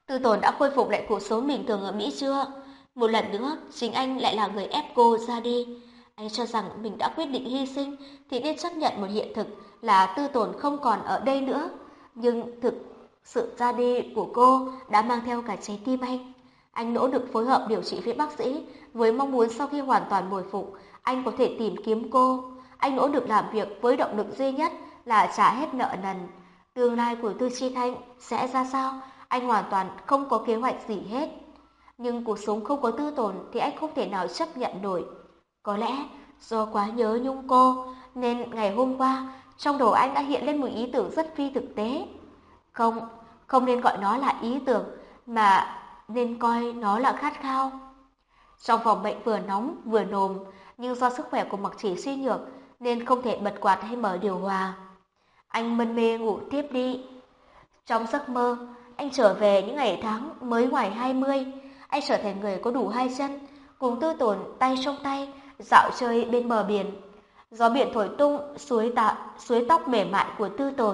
Tư Tồn đã khôi phục lại cuộc sống bình thường ở Mỹ chưa? Một lần nữa, chính anh lại là người ép cô ra đi. Anh cho rằng mình đã quyết định hy sinh thì nên chấp nhận một hiện thực là Tư Tồn không còn ở đây nữa. Nhưng thực sự ra đi của cô đã mang theo cả trái tim anh. Anh nỗ lực phối hợp điều trị với bác sĩ với mong muốn sau khi hoàn toàn hồi phục, anh có thể tìm kiếm cô. Anh nỗ lực làm việc với động lực duy nhất là trả hết nợ nần. Tương lai của Tư Chi Thanh sẽ ra sao? Anh hoàn toàn không có kế hoạch gì hết. Nhưng cuộc sống không có Tư Tồn thì anh không thể nào chấp nhận nổi. Có lẽ do quá nhớ nhung cô nên ngày hôm qua trong đầu anh đã hiện lên một ý tưởng rất phi thực tế. Không, không nên gọi nó là ý tưởng mà nên coi nó là khát khao. Trong phòng bệnh vừa nóng vừa nồm, nhưng do sức khỏe của Mặc Chỉ suy nhược nên không thể bật quạt hay mở điều hòa. Anh mân mê ngủ tiếp đi. Trong giấc mơ, anh trở về những ngày tháng mới ngoài 20. Anh trở thành người có đủ hai chân, cùng Tư Tồn tay trong tay, dạo chơi bên bờ biển. Gió biển thổi tung suối tóc mềm mại của Tư Tồn.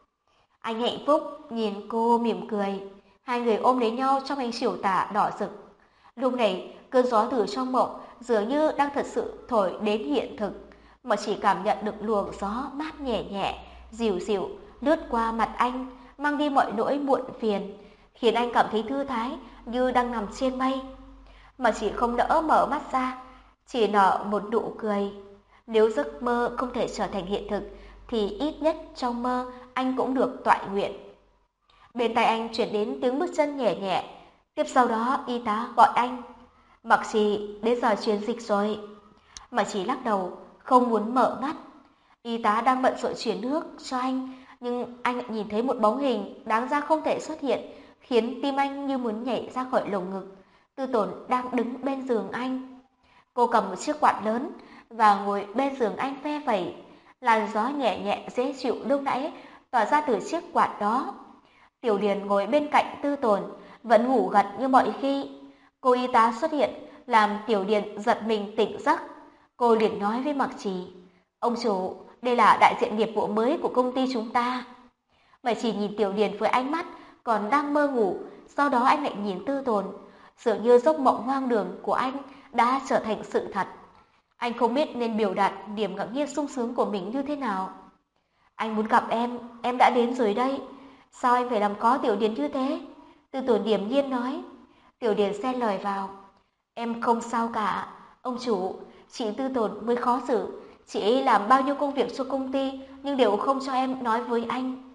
Anh hạnh phúc nhìn cô mỉm cười. Hai người ôm lấy nhau trong ánh chiều tà đỏ rực. Lúc này, cơn gió từ trong mộng dường như đang thật sự thổi đến hiện thực, mà chỉ cảm nhận được luồng gió mát nhẹ nhẹ, dịu dịu lướt qua mặt anh, mang đi mọi nỗi muộn phiền, khiến anh cảm thấy thư thái như đang nằm trên mây. Mà chỉ không nỡ mở mắt ra, chỉ nở một nụ cười. Nếu giấc mơ không thể trở thành hiện thực, thì ít nhất trong mơ anh cũng được toại nguyện. Bên tai anh chuyển đến tiếng bước chân nhẹ nhẹ. Tiếp sau đó y tá gọi anh. Mặc Trì, đến giờ truyền dịch rồi. Mặc Trì lắc đầu, không muốn mở mắt. Y tá đang bận rộn chuyển nước cho anh, nhưng anh lại nhìn thấy một bóng hình đáng ra không thể xuất hiện, khiến tim anh như muốn nhảy ra khỏi lồng ngực. Tư Tồn đang đứng bên giường anh. Cô cầm một chiếc quạt lớn và ngồi bên giường anh phe phẩy. Làn gió nhẹ nhẹ dễ chịu lúc nãy tỏa ra từ chiếc quạt đó. Tiểu Điền ngồi bên cạnh Tư Tồn, vẫn ngủ gật như mọi khi. Cô y tá xuất hiện, làm Tiểu Điền giật mình tỉnh giấc. Cô liền nói với Mặc Trì, ông chủ, đây là đại diện nghiệp vụ mới của công ty chúng ta. Mặc Trì nhìn Tiểu Điền với ánh mắt còn đang mơ ngủ, sau đó anh lại nhìn Tư Tồn. Dường như giấc mộng hoang đường của anh đã trở thành sự thật. Anh không biết nên biểu đạt niềm ngạc nhiên sung sướng của mình như thế nào. Anh muốn gặp em đã đến rồi đây. Sao anh phải làm khó Tiểu Điền như thế? Tư Tồn điềm nhiên nói. Tiểu Điền xen lời vào. Em không sao cả. Ông chủ, chị Tư Tồn mới khó xử. Chị ấy làm bao nhiêu công việc cho công ty nhưng đều không cho em nói với anh.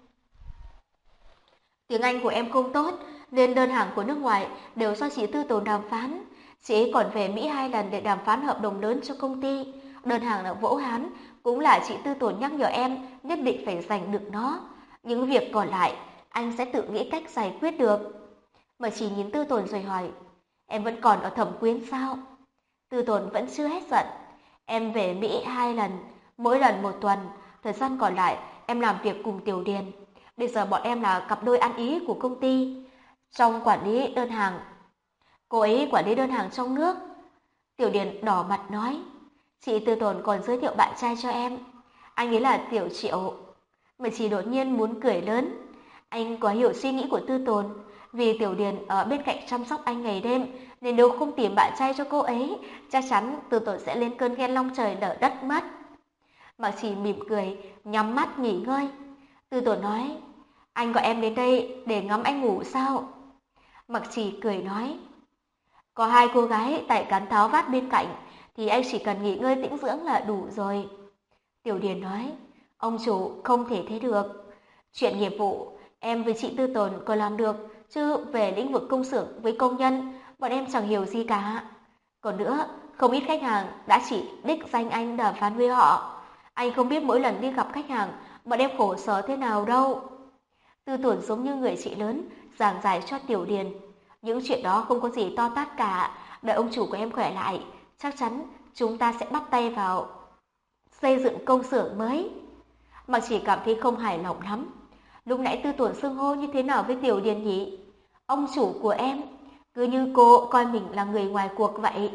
Tiếng Anh của em không tốt nên đơn hàng của nước ngoài đều do chị Tư Tồn đàm phán. Chị ấy còn về Mỹ 2 lần để đàm phán hợp đồng lớn cho công ty. Đơn hàng ở Vũ Hán cũng là chị Tư Tồn nhắc nhở em nhất định phải giành được nó. Những việc còn lại anh sẽ tự nghĩ cách giải quyết được. Mà chỉ nhìn Tư Tồn rồi hỏi, em vẫn còn ở Thẩm Quyến sao? Tư Tồn vẫn chưa hết giận. Em về Mỹ 2 lần, mỗi lần 1 tuần, thời gian còn lại em làm việc cùng Tiểu Điền. Bây giờ bọn em là cặp đôi ăn ý của công ty. Trong quản lý đơn hàng, cô ấy quản lý đơn hàng trong nước. Tiểu Điền đỏ mặt nói, chị Tư Tồn còn giới thiệu bạn trai cho em. Anh ấy là Tiểu Triệu. Mà chỉ đột nhiên muốn cười lớn. Anh quá hiểu suy nghĩ của Tư Tồn. Vì Tiểu Điền ở bên cạnh chăm sóc anh ngày đêm, nên nếu không tìm bạn trai cho cô ấy, chắc chắn Tư Tồn sẽ lên cơn ghen long trời lở đất mất. Mạc Chỉ mỉm cười, nhắm mắt nghỉ ngơi. Tư Tồn nói, anh gọi em đến đây để ngắm anh ngủ sao? Mạc Chỉ cười nói, có 2 cô gái tại cán tháo vát bên cạnh, thì anh chỉ cần nghỉ ngơi tĩnh dưỡng là đủ rồi. Tiểu Điền nói, ông chủ không thể thế được. Chuyện nghiệp vụ, em với chị Tư Tồn có làm được, chứ về lĩnh vực công xưởng với công nhân, bọn em chẳng hiểu gì cả. Còn nữa, không ít khách hàng đã chỉ đích danh anh đàm phán với họ. Anh không biết mỗi lần đi gặp khách hàng, bọn em khổ sở thế nào đâu. Tư Tồn giống như người chị lớn, giảng giải cho Tiểu Điền. Những chuyện đó không có gì to tát cả, đợi ông chủ của em khỏe lại, chắc chắn chúng ta sẽ bắt tay vào xây dựng công xưởng mới. Mặc chỉ cảm thấy không hài lòng lắm. Lúc nãy Tư Tồn xưng hô như thế nào với Tiểu Điền nhỉ? Ông chủ của em, cứ như cô coi mình là người ngoài cuộc vậy.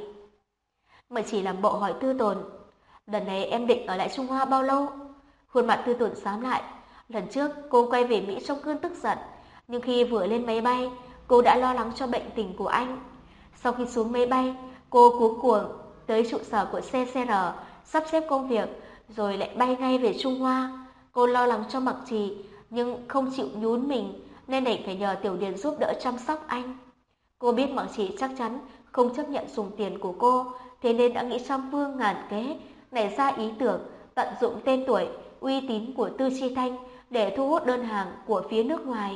Mà chỉ làm bộ hỏi Tư Tồn, lần này em định ở lại Trung Hoa bao lâu? Khuôn mặt Tư Tồn xám lại. Lần trước cô quay về Mỹ trong cơn tức giận, nhưng khi vừa lên máy bay, cô đã lo lắng cho bệnh tình của anh. Sau khi xuống máy bay, cô cuống cuồng tới trụ sở của CCR, sắp xếp công việc, rồi lại bay ngay về Trung Hoa. Cô lo lắng cho Mặc Trì, nhưng không chịu nhún mình, nên đành phải nhờ Tiểu Điền giúp đỡ chăm sóc anh. Cô biết Mặc Trì chắc chắn không chấp nhận dùng tiền của cô, thế nên đã nghĩ trăm phương ngàn kế, nảy ra ý tưởng tận dụng tên tuổi, uy tín của Tư Chi Thanh để thu hút đơn hàng của phía nước ngoài.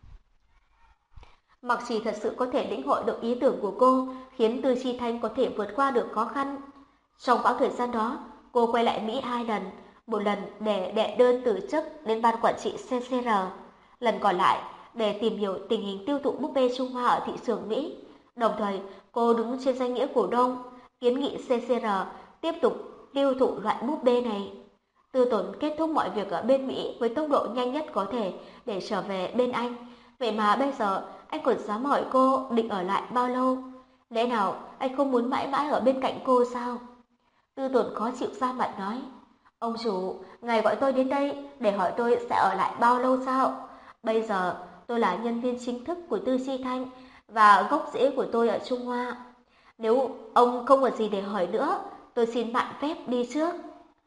Mặc Trì thật sự có thể lĩnh hội được ý tưởng của cô, khiến Tư Chi Thanh có thể vượt qua được khó khăn. Trong quãng thời gian đó, cô quay lại Mỹ 2 lần, một lần để đệ đơn từ chức đến ban quản trị CCR, lần còn lại để tìm hiểu tình hình tiêu thụ búp bê Trung Hoa ở thị trường Mỹ. Đồng thời, cô đứng trên danh nghĩa cổ đông, kiến nghị CCR tiếp tục tiêu thụ loại búp bê này. Tư Tốn kết thúc mọi việc ở bên Mỹ với tốc độ nhanh nhất có thể để trở về bên anh. Vậy mà bây giờ anh còn dám hỏi cô định ở lại bao lâu? Lẽ nào anh không muốn mãi mãi ở bên cạnh cô sao? Tư Tốn khó chịu ra mặt nói, ông chủ, ngài gọi tôi đến đây để hỏi tôi sẽ ở lại bao lâu sao? Bây giờ tôi là nhân viên chính thức của Tư Chi Thanh và gốc rễ của tôi ở Trung Hoa. Nếu ông không có gì để hỏi nữa, tôi xin mạn phép đi trước.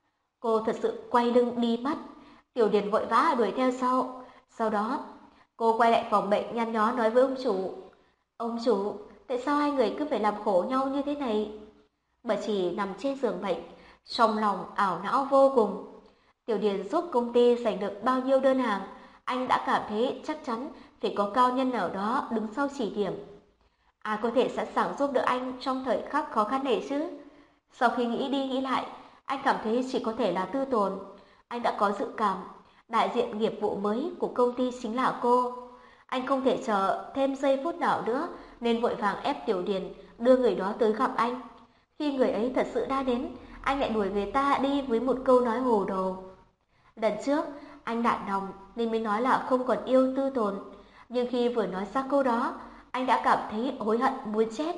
Cô thật sự quay lưng đi mất. Tiểu Điền vội vã đuổi theo sau. Sau đó, cô quay lại phòng bệnh nhăn nhó nói với ông chủ. Ông chủ, tại sao hai người cứ phải làm khổ nhau như thế này? Bà chỉ nằm trên giường bệnh, trong lòng ảo não vô cùng. Tiểu Điền giúp công ty giành được bao nhiêu đơn hàng, anh đã cảm thấy chắc chắn phải có cao nhân nào đó đứng sau chỉ điểm. Ai có thể sẵn sàng giúp đỡ anh trong thời khắc khó khăn này chứ? Sau khi nghĩ đi nghĩ lại, anh cảm thấy chỉ có thể là Tư Tồn. Anh đã có dự cảm, đại diện nghiệp vụ mới của công ty chính là cô. Anh không thể chờ thêm giây phút nào nữa, nên vội vàng ép Tiểu Điền đưa người đó tới gặp anh. Khi người ấy thật sự đã đến, anh lại đuổi người ta đi với một câu nói hồ đồ. Lần trước, anh nản lòng nên mới nói là không còn yêu Tư Tồn. Nhưng khi vừa nói ra câu đó, anh đã cảm thấy hối hận muốn chết.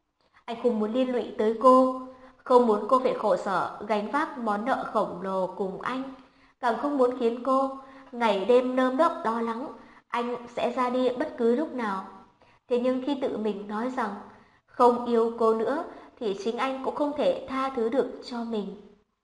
Anh không muốn liên lụy tới cô, không muốn cô phải khổ sở gánh vác món nợ khổng lồ cùng anh, càng không muốn khiến cô ngày đêm nơm nớp lo lắng anh sẽ ra đi bất cứ lúc nào. Thế nhưng khi tự mình nói rằng không yêu cô nữa thì chính anh cũng không thể tha thứ được cho mình.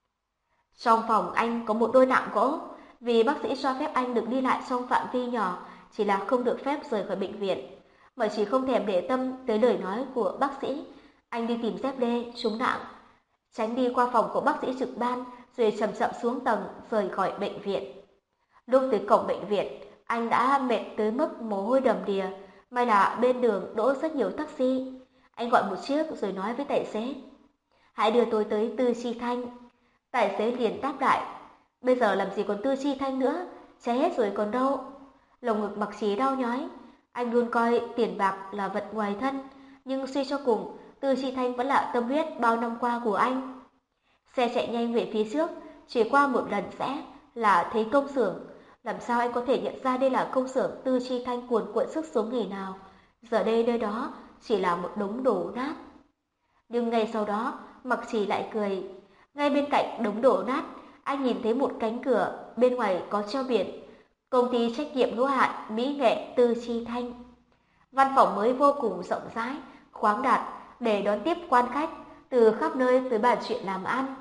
Trong phòng anh có một đôi nạng gỗ, vì bác sĩ cho phép anh được đi lại trong phạm vi nhỏ, chỉ là không được phép rời khỏi bệnh viện. Bởi chỉ không thèm để tâm tới lời nói của bác sĩ, anh đi tìm dép lê trúng nạng, tránh đi qua phòng của bác sĩ trực ban, rồi chậm chậm xuống tầng rời khỏi bệnh viện. Lúc tới cổng bệnh viện, anh đã mệt tới mức mồ hôi đầm đìa, may là bên đường đỗ rất nhiều taxi. Anh gọi một chiếc rồi nói với tài xế, hãy đưa tôi tới Tư Chi Thanh. Tài xế liền đáp lại, bây giờ làm gì còn Tư Chi Thanh nữa, cháy hết rồi còn đâu. Lồng ngực Mặc Trí đau nhói, anh luôn coi tiền bạc là vật ngoài thân, nhưng suy cho cùng, Tư Chi Thanh vẫn là tâm huyết bao năm qua của anh. Xe chạy nhanh về phía trước, chỉ qua một lần rẽ là thấy công xưởng. Làm sao anh có thể nhận ra đây là công xưởng Tư Chi Thanh cuồn cuộn sức sống ngày nào? Giờ đây nơi đó chỉ là một đống đổ nát. Nhưng ngay sau đó, Mặc Trì lại cười. Ngay bên cạnh đống đổ nát, anh nhìn thấy một cánh cửa, bên ngoài có treo biển công ty trách nhiệm hữu hạn Mỹ nghệ Tư Chi Thanh. Văn phòng mới vô cùng rộng rãi, khoáng đạt để đón tiếp quan khách từ khắp nơi tới bàn chuyện làm ăn.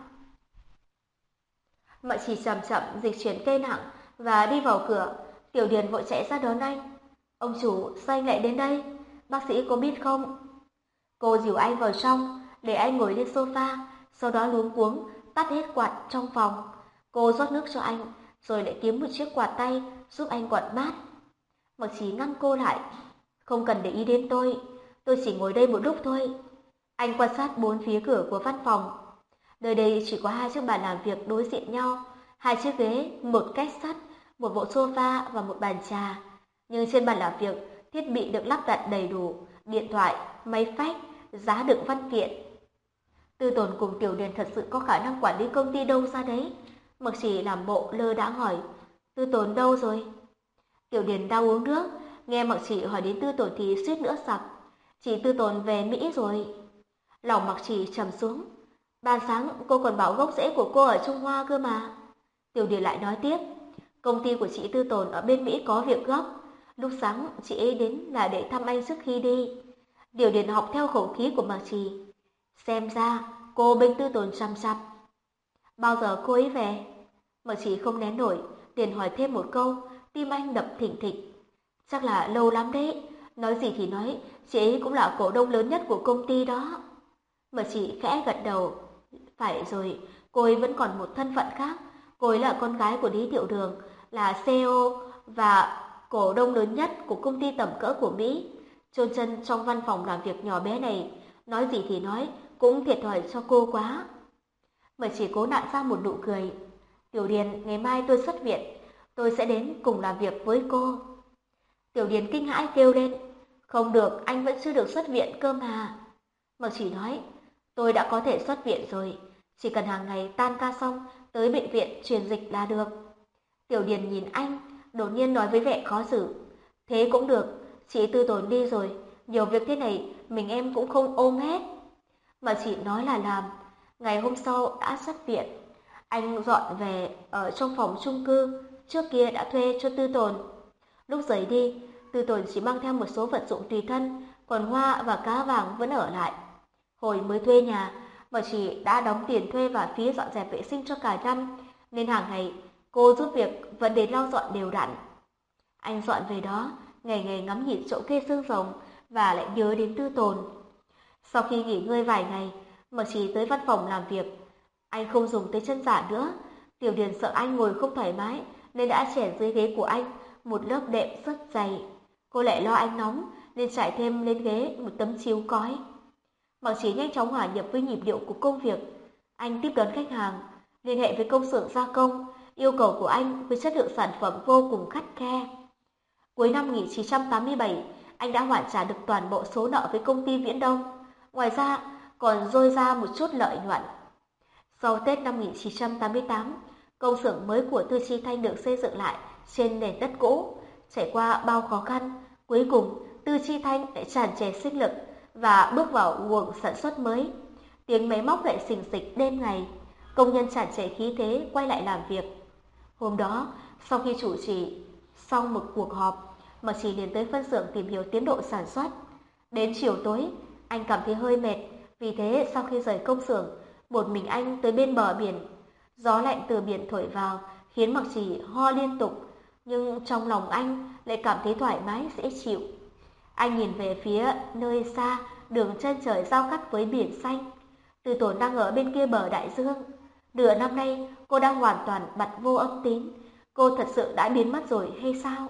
Mặc Trì chậm chậm dịch chuyển cây nặng và đi vào cửa. Tiểu Điền vội chạy ra đón anh. Ông chủ, sao anh lại đến đây? Bác sĩ có biết không? Cô dìu anh vào trong, để anh ngồi lên sofa, sau đó luống cuống tắt hết quạt trong phòng. Cô rót nước cho anh, rồi lại kiếm một chiếc quạt tay giúp anh quạt mát. Mặc Trí ngăn cô lại. Không cần để ý đến tôi chỉ ngồi đây một lúc thôi. Anh quan sát bốn phía cửa của văn phòng. Nơi đây chỉ có hai chiếc bàn làm việc đối diện nhau, hai chiếc ghế, một két sắt, một bộ sofa và một bàn trà. Nhưng trên bàn làm việc, thiết bị được lắp đặt đầy đủ, điện thoại, máy fax, giá đựng văn kiện. Tư Tồn cùng Tiểu Điền thật sự có khả năng quản lý công ty đâu ra đấy? Mặc Chỉ làm bộ lơ đãng hỏi, Tư Tồn đâu rồi? Tiểu Điền đang uống nước, nghe Mặc Chỉ hỏi đến Tư Tồn thì suýt nữa sặc. Chị Tư Tồn về Mỹ rồi. Lòng Mặc Chỉ trầm xuống. Ban sáng cô còn bảo gốc rễ của cô ở Trung Hoa cơ mà. Tiểu Điền lại nói tiếp, công ty của chị Tư Tồn ở bên Mỹ có việc gấp. Lúc sáng chị ấy đến là để thăm anh trước khi đi. Điều Điền học theo khẩu khí của Mạc Trì. Xem ra cô bên Tư Tồn chằm chằm. Bao giờ cô ấy về? Mạc Trì không nén nổi, liền hỏi thêm một câu, tim anh đập thình thịch. Chắc là lâu lắm đấy. Nói gì thì nói, chị ấy cũng là cổ đông lớn nhất của công ty đó. Mạc Trì khẽ gật đầu. Phải rồi, cô ấy vẫn còn một thân phận khác. Cô ấy là con gái của Lý Tiểu Đường, là CEO và cổ đông lớn nhất của công ty tầm cỡ của Mỹ. Chôn chân trong văn phòng làm việc nhỏ bé này, nói gì thì nói, cũng thiệt thòi cho cô quá. Mà chỉ cố nặn ra một nụ cười. Tiểu Điền, ngày mai tôi xuất viện, tôi sẽ đến cùng làm việc với cô. Tiểu Điền kinh hãi kêu lên, không được, anh vẫn chưa được xuất viện cơ mà. Mà chỉ nói, tôi đã có thể xuất viện rồi, chỉ cần hàng ngày tan ca xong tới bệnh viện truyền dịch là được. Tiểu Điền nhìn anh, đột nhiên nói với vẻ khó xử. Thế cũng được, chị Tư Tồn đi rồi, nhiều việc thế này mình em cũng không ôm hết. Mà chị nói là làm, ngày hôm sau đã xuất viện. Anh dọn về ở trong phòng chung cư, trước kia đã thuê cho Tư Tồn. Lúc rời đi, Tư Tồn chỉ mang theo một số vật dụng tùy thân, còn hoa và cá vàng vẫn ở lại. Hồi mới thuê nhà, mà chị đã đóng tiền thuê và phí dọn dẹp vệ sinh cho cả năm, nên hàng ngày cô giúp việc vẫn đến lau dọn đều đặn. Anh dọn về đó, ngày ngày ngắm nhìn chỗ kê xương rồng và lại nhớ đến Tư Tồn. Sau khi nghỉ ngơi vài ngày, Mộc Trì tới văn phòng làm việc. Anh không dùng tới chân giả nữa. Tiểu Điền sợ anh ngồi không thoải mái nên đã chèn dưới ghế của anh một lớp đệm rất dày. Cô lại lo anh nóng nên trải thêm lên ghế một tấm chiếu cói. Mộc Trì nhanh chóng hòa nhập với nhịp điệu của công việc. Anh tiếp đón khách hàng, liên hệ với công xưởng gia công. Yêu cầu của anh với chất lượng sản phẩm vô cùng khắt khe. Cuối năm 1987, anh đã hoàn trả được toàn bộ số nợ với công ty Viễn Đông. Ngoài ra, còn dôi ra một chút lợi nhuận. Sau Tết năm 1988, công xưởng mới của Tư Chi Thanh được xây dựng lại trên nền đất cũ. Trải qua bao khó khăn, cuối cùng Tư Chi Thanh lại tràn trề sinh lực và bước vào guồng sản xuất mới. Tiếng máy móc lại xình xịch đêm ngày, công nhân tràn trề khí thế quay lại làm việc. Hôm đó, sau khi chủ trì xong một cuộc họp, Mạc Trì liền tới phân xưởng tìm hiểu tiến độ sản xuất. Đến chiều tối, anh cảm thấy hơi mệt, vì thế sau khi rời công xưởng, một mình anh tới bên bờ biển. Gió lạnh từ biển thổi vào, khiến Mạc Trì ho liên tục, nhưng trong lòng anh lại cảm thấy thoải mái dễ chịu. Anh nhìn về phía nơi xa, đường chân trời giao cắt với biển xanh. Từ Tồn đang ở bên kia bờ đại dương. Nửa năm nay, cô đang hoàn toàn bặt vô âm tín. Cô thật sự đã biến mất rồi hay sao?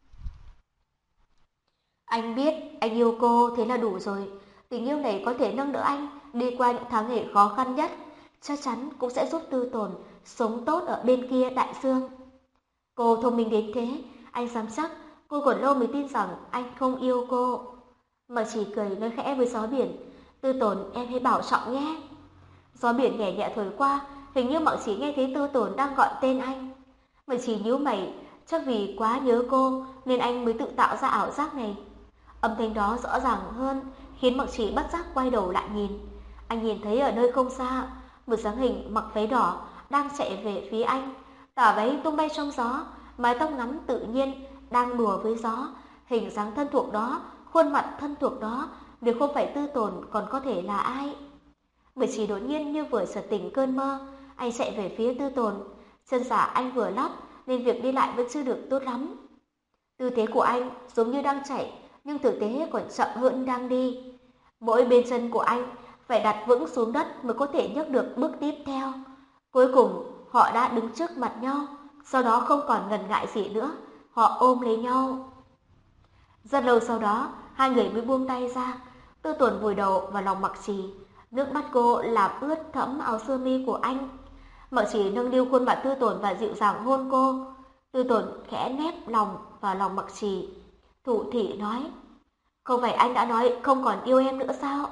Anh biết anh yêu cô, thế là đủ rồi. Tình yêu này có thể nâng đỡ anh đi qua những tháng ngày khó khăn nhất. Chắc chắn cũng sẽ giúp Tư Tồn sống tốt ở bên kia đại dương. Cô thông minh đến thế, anh dám chắc cô còn lâu mới tin rằng anh không yêu cô. Mà chỉ cười nói khẽ với gió biển. Tư Tồn, em hãy bảo trọng nhé. Gió biển nhẹ nhẹ thổi qua, hình như Mạc Chỉ nghe thấy Tư Tồn đang gọi tên anh. Mạc Chỉ nhíu mày, chắc vì quá nhớ cô nên anh mới tự tạo ra ảo giác này. Âm thanh đó rõ ràng hơn, khiến Mạc Chỉ bất giác quay đầu lại nhìn. Anh nhìn thấy ở nơi không xa, một dáng hình mặc váy đỏ đang chạy về phía anh. Tà váy tung bay trong gió, mái tóc ngắn tự nhiên đang đùa với gió. Hình dáng thân thuộc đó, khuôn mặt thân thuộc đó, nếu không phải Tư Tồn còn có thể là ai? Bởi chỉ đột nhiên như vừa chợt tỉnh cơn mơ, anh chạy về phía Tư Tồn. Chân giả anh vừa lót nên việc đi lại vẫn chưa được tốt lắm. Tư thế của anh giống như đang chạy, nhưng thực tế còn chậm hơn đang đi. Mỗi bên chân của anh phải đặt vững xuống đất mới có thể nhấc được bước tiếp theo. Cuối cùng, họ đã đứng trước mặt nhau, sau đó không còn ngần ngại gì nữa, họ ôm lấy nhau. Rất lâu sau đó, hai người mới buông tay ra. Tư Tồn vùi đầu vào lòng Mạc Trì, nước mắt cô làm ướt thẫm áo sơ mi của anh. Mạc Trì nâng niu khuôn mặt Tư Tồn và dịu dàng hôn cô. Tư Tồn khẽ nép lòng vào lòng Mạc Trì, thủ thỉ nói: "Không phải anh đã nói không còn yêu em nữa sao?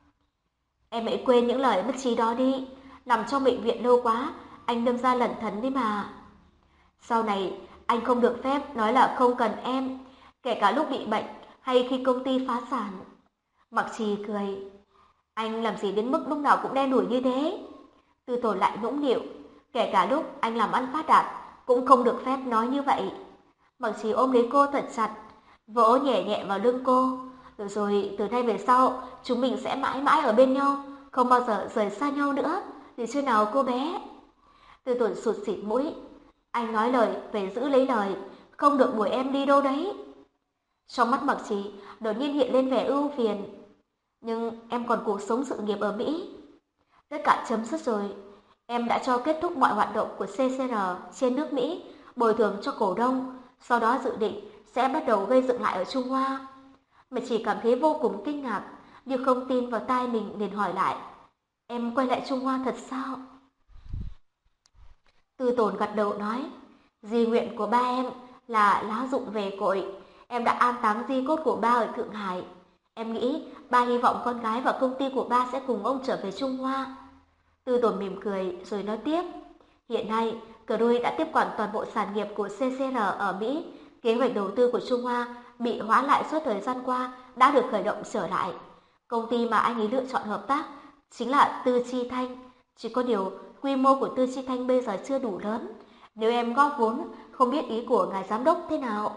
Em hãy quên những lời bất trí đó đi. Nằm trong bệnh viện lâu quá, anh đâm ra lẩn thẩn đi mà. Sau này anh không được phép nói là không cần em, kể cả lúc bị bệnh hay khi công ty phá sản." Mạc Trì cười: "Anh làm gì đến mức lúc nào cũng đen đủi như thế?" Tư Tồn lại nũng nịu: "Kể cả lúc anh làm ăn phát đạt cũng không được phép nói như vậy." Mạc Trì ôm lấy cô thật chặt, vỗ nhẹ nhẹ vào lưng cô. Được rồi, từ nay về sau, chúng mình sẽ mãi mãi ở bên nhau, không bao giờ rời xa nhau nữa. Để chưa nào cô bé? Tư Tồn sụt sịt mũi. Anh nói lời, phải giữ lấy lời, không được đuổi em đi đâu đấy. Trong mắt Mặc Trì đột nhiên hiện lên vẻ ưu phiền. Nhưng em còn cuộc sống sự nghiệp ở Mỹ. Tất cả chấm dứt rồi. Em đã cho kết thúc mọi hoạt động của CCR trên nước Mỹ, bồi thường cho cổ đông, sau đó dự định sẽ bắt đầu gây dựng lại ở Trung Hoa. Mà chỉ cảm thấy vô cùng kinh ngạc, nhưng không tin vào tai mình liền hỏi lại. Em quay lại Trung Hoa thật sao? Tư Tồn gật đầu nói, di nguyện của ba em là lá dụng về cội. Em đã an táng di cốt của ba ở Thượng Hải. Em nghĩ ba hy vọng con gái và công ty của ba sẽ cùng ông trở về Trung Hoa. Tư Tồn mỉm cười rồi nói tiếp. Hiện nay, Cruise đã tiếp quản toàn bộ sản nghiệp của CCR ở Mỹ. Kế hoạch đầu tư của Trung Hoa bị hoãn lại suốt thời gian qua đã được khởi động trở lại. Công ty mà anh ấy lựa chọn hợp tác chính là Tư Chi Thanh. Chỉ có điều quy mô của Tư Chi Thanh bây giờ chưa đủ lớn. Nếu em góp vốn, không biết ý của ngài giám đốc thế nào?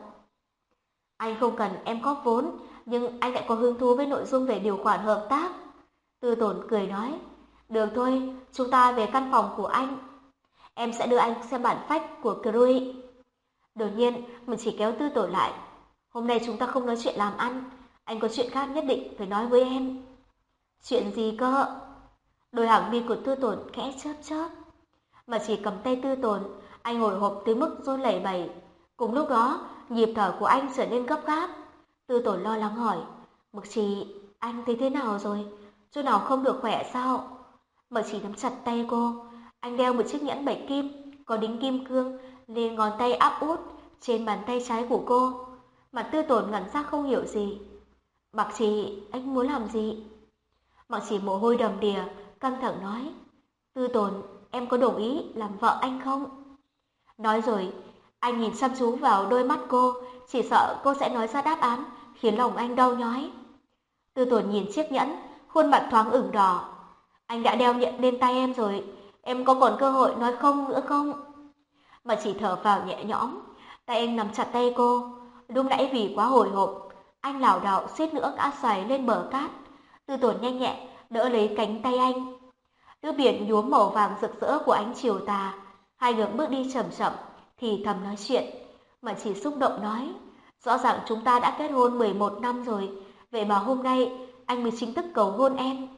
Anh không cần em góp vốn, nhưng anh lại có hứng thú với nội dung về điều khoản hợp tác. Tư Tồn cười nói, được thôi, chúng ta về căn phòng của anh. Em sẽ đưa anh xem bản phách của Cruise. Đột nhiên, mình chỉ kéo Tư Tồn lại. Hôm nay chúng ta không nói chuyện làm ăn, anh có chuyện khác nhất định phải nói với em. Chuyện gì cơ? Đôi hàng mi của Tư Tồn khẽ chớp chớp. Mà chỉ cầm tay Tư Tồn, anh hồi hộp tới mức run lẩy bẩy. Cùng lúc đó, nhịp thở của anh trở nên gấp gáp. Tư Tồn lo lắng hỏi, Mực Trì, anh thấy thế nào rồi? Chỗ nào không được khỏe sao? Mực Trì nắm chặt tay cô. Anh đeo một chiếc nhẫn bạch kim, có đính kim cương lên ngón tay áp út trên bàn tay trái của cô. Mà Tư Tồn ngẩn ra không hiểu gì. Mực Trì, anh muốn làm gì? Mực Trì mồ hôi đầm đìa, căng thẳng nói, Tư Tồn, em có đồng ý làm vợ anh không? Nói rồi, anh nhìn chăm chú vào đôi mắt cô, chỉ sợ cô sẽ nói ra đáp án, khiến lòng anh đau nhói. Tư Tồn nhìn chiếc nhẫn, khuôn mặt thoáng ửng đỏ. Anh đã đeo nhẫn lên tay em rồi, em có còn cơ hội nói không nữa không? Mà chỉ thở vào nhẹ nhõm, tay anh nắm chặt tay cô. Lúc nãy vì quá hồi hộp, anh lảo đảo suýt nữa ngã xoài lên bờ cát. Tư Tồn nhanh nhẹn đỡ lấy cánh tay anh. Nước biển nhuốm màu vàng rực rỡ của ánh chiều tà. Hai người bước đi chậm chậm, thì thầm nói chuyện. Mà chỉ xúc động nói, rõ ràng chúng ta đã kết hôn 11 năm rồi, vậy mà hôm nay anh mới chính thức cầu hôn em.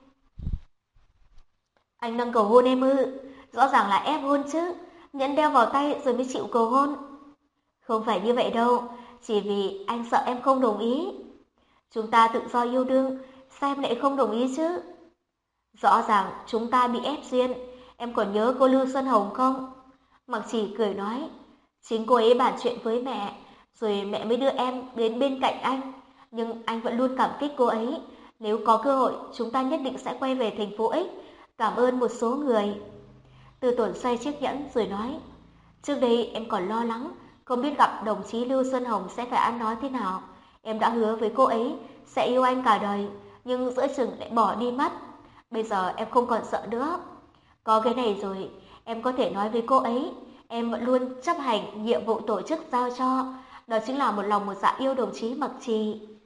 Anh đang cầu hôn em ư? Rõ ràng là ép hôn chứ, nhẫn đeo vào tay rồi mới chịu cầu hôn. Không phải như vậy đâu, chỉ vì anh sợ em không đồng ý. Chúng ta tự do yêu đương, sao em lại không đồng ý chứ? Rõ ràng chúng ta bị ép duyên, em còn nhớ cô Lưu Xuân Hồng không? Mặc Chỉ cười nói, chính cô ấy bàn chuyện với mẹ, rồi mẹ mới đưa em đến bên cạnh anh. Nhưng anh vẫn luôn cảm kích cô ấy. Nếu có cơ hội, chúng ta nhất định sẽ quay về thành phố X. Cảm ơn một số người. Tư Tồn xoay chiếc nhẫn rồi nói, trước đây em còn lo lắng, không biết gặp đồng chí Lưu Xuân Hồng sẽ phải ăn nói thế nào. Em đã hứa với cô ấy sẽ yêu anh cả đời, nhưng giữa chừng lại bỏ đi mất. Bây giờ em không còn sợ nữa. Có cái này rồi, em có thể nói với cô ấy, em vẫn luôn chấp hành nhiệm vụ tổ chức giao cho. Đó chính là một lòng một dạ yêu đồng chí Mặc Trì.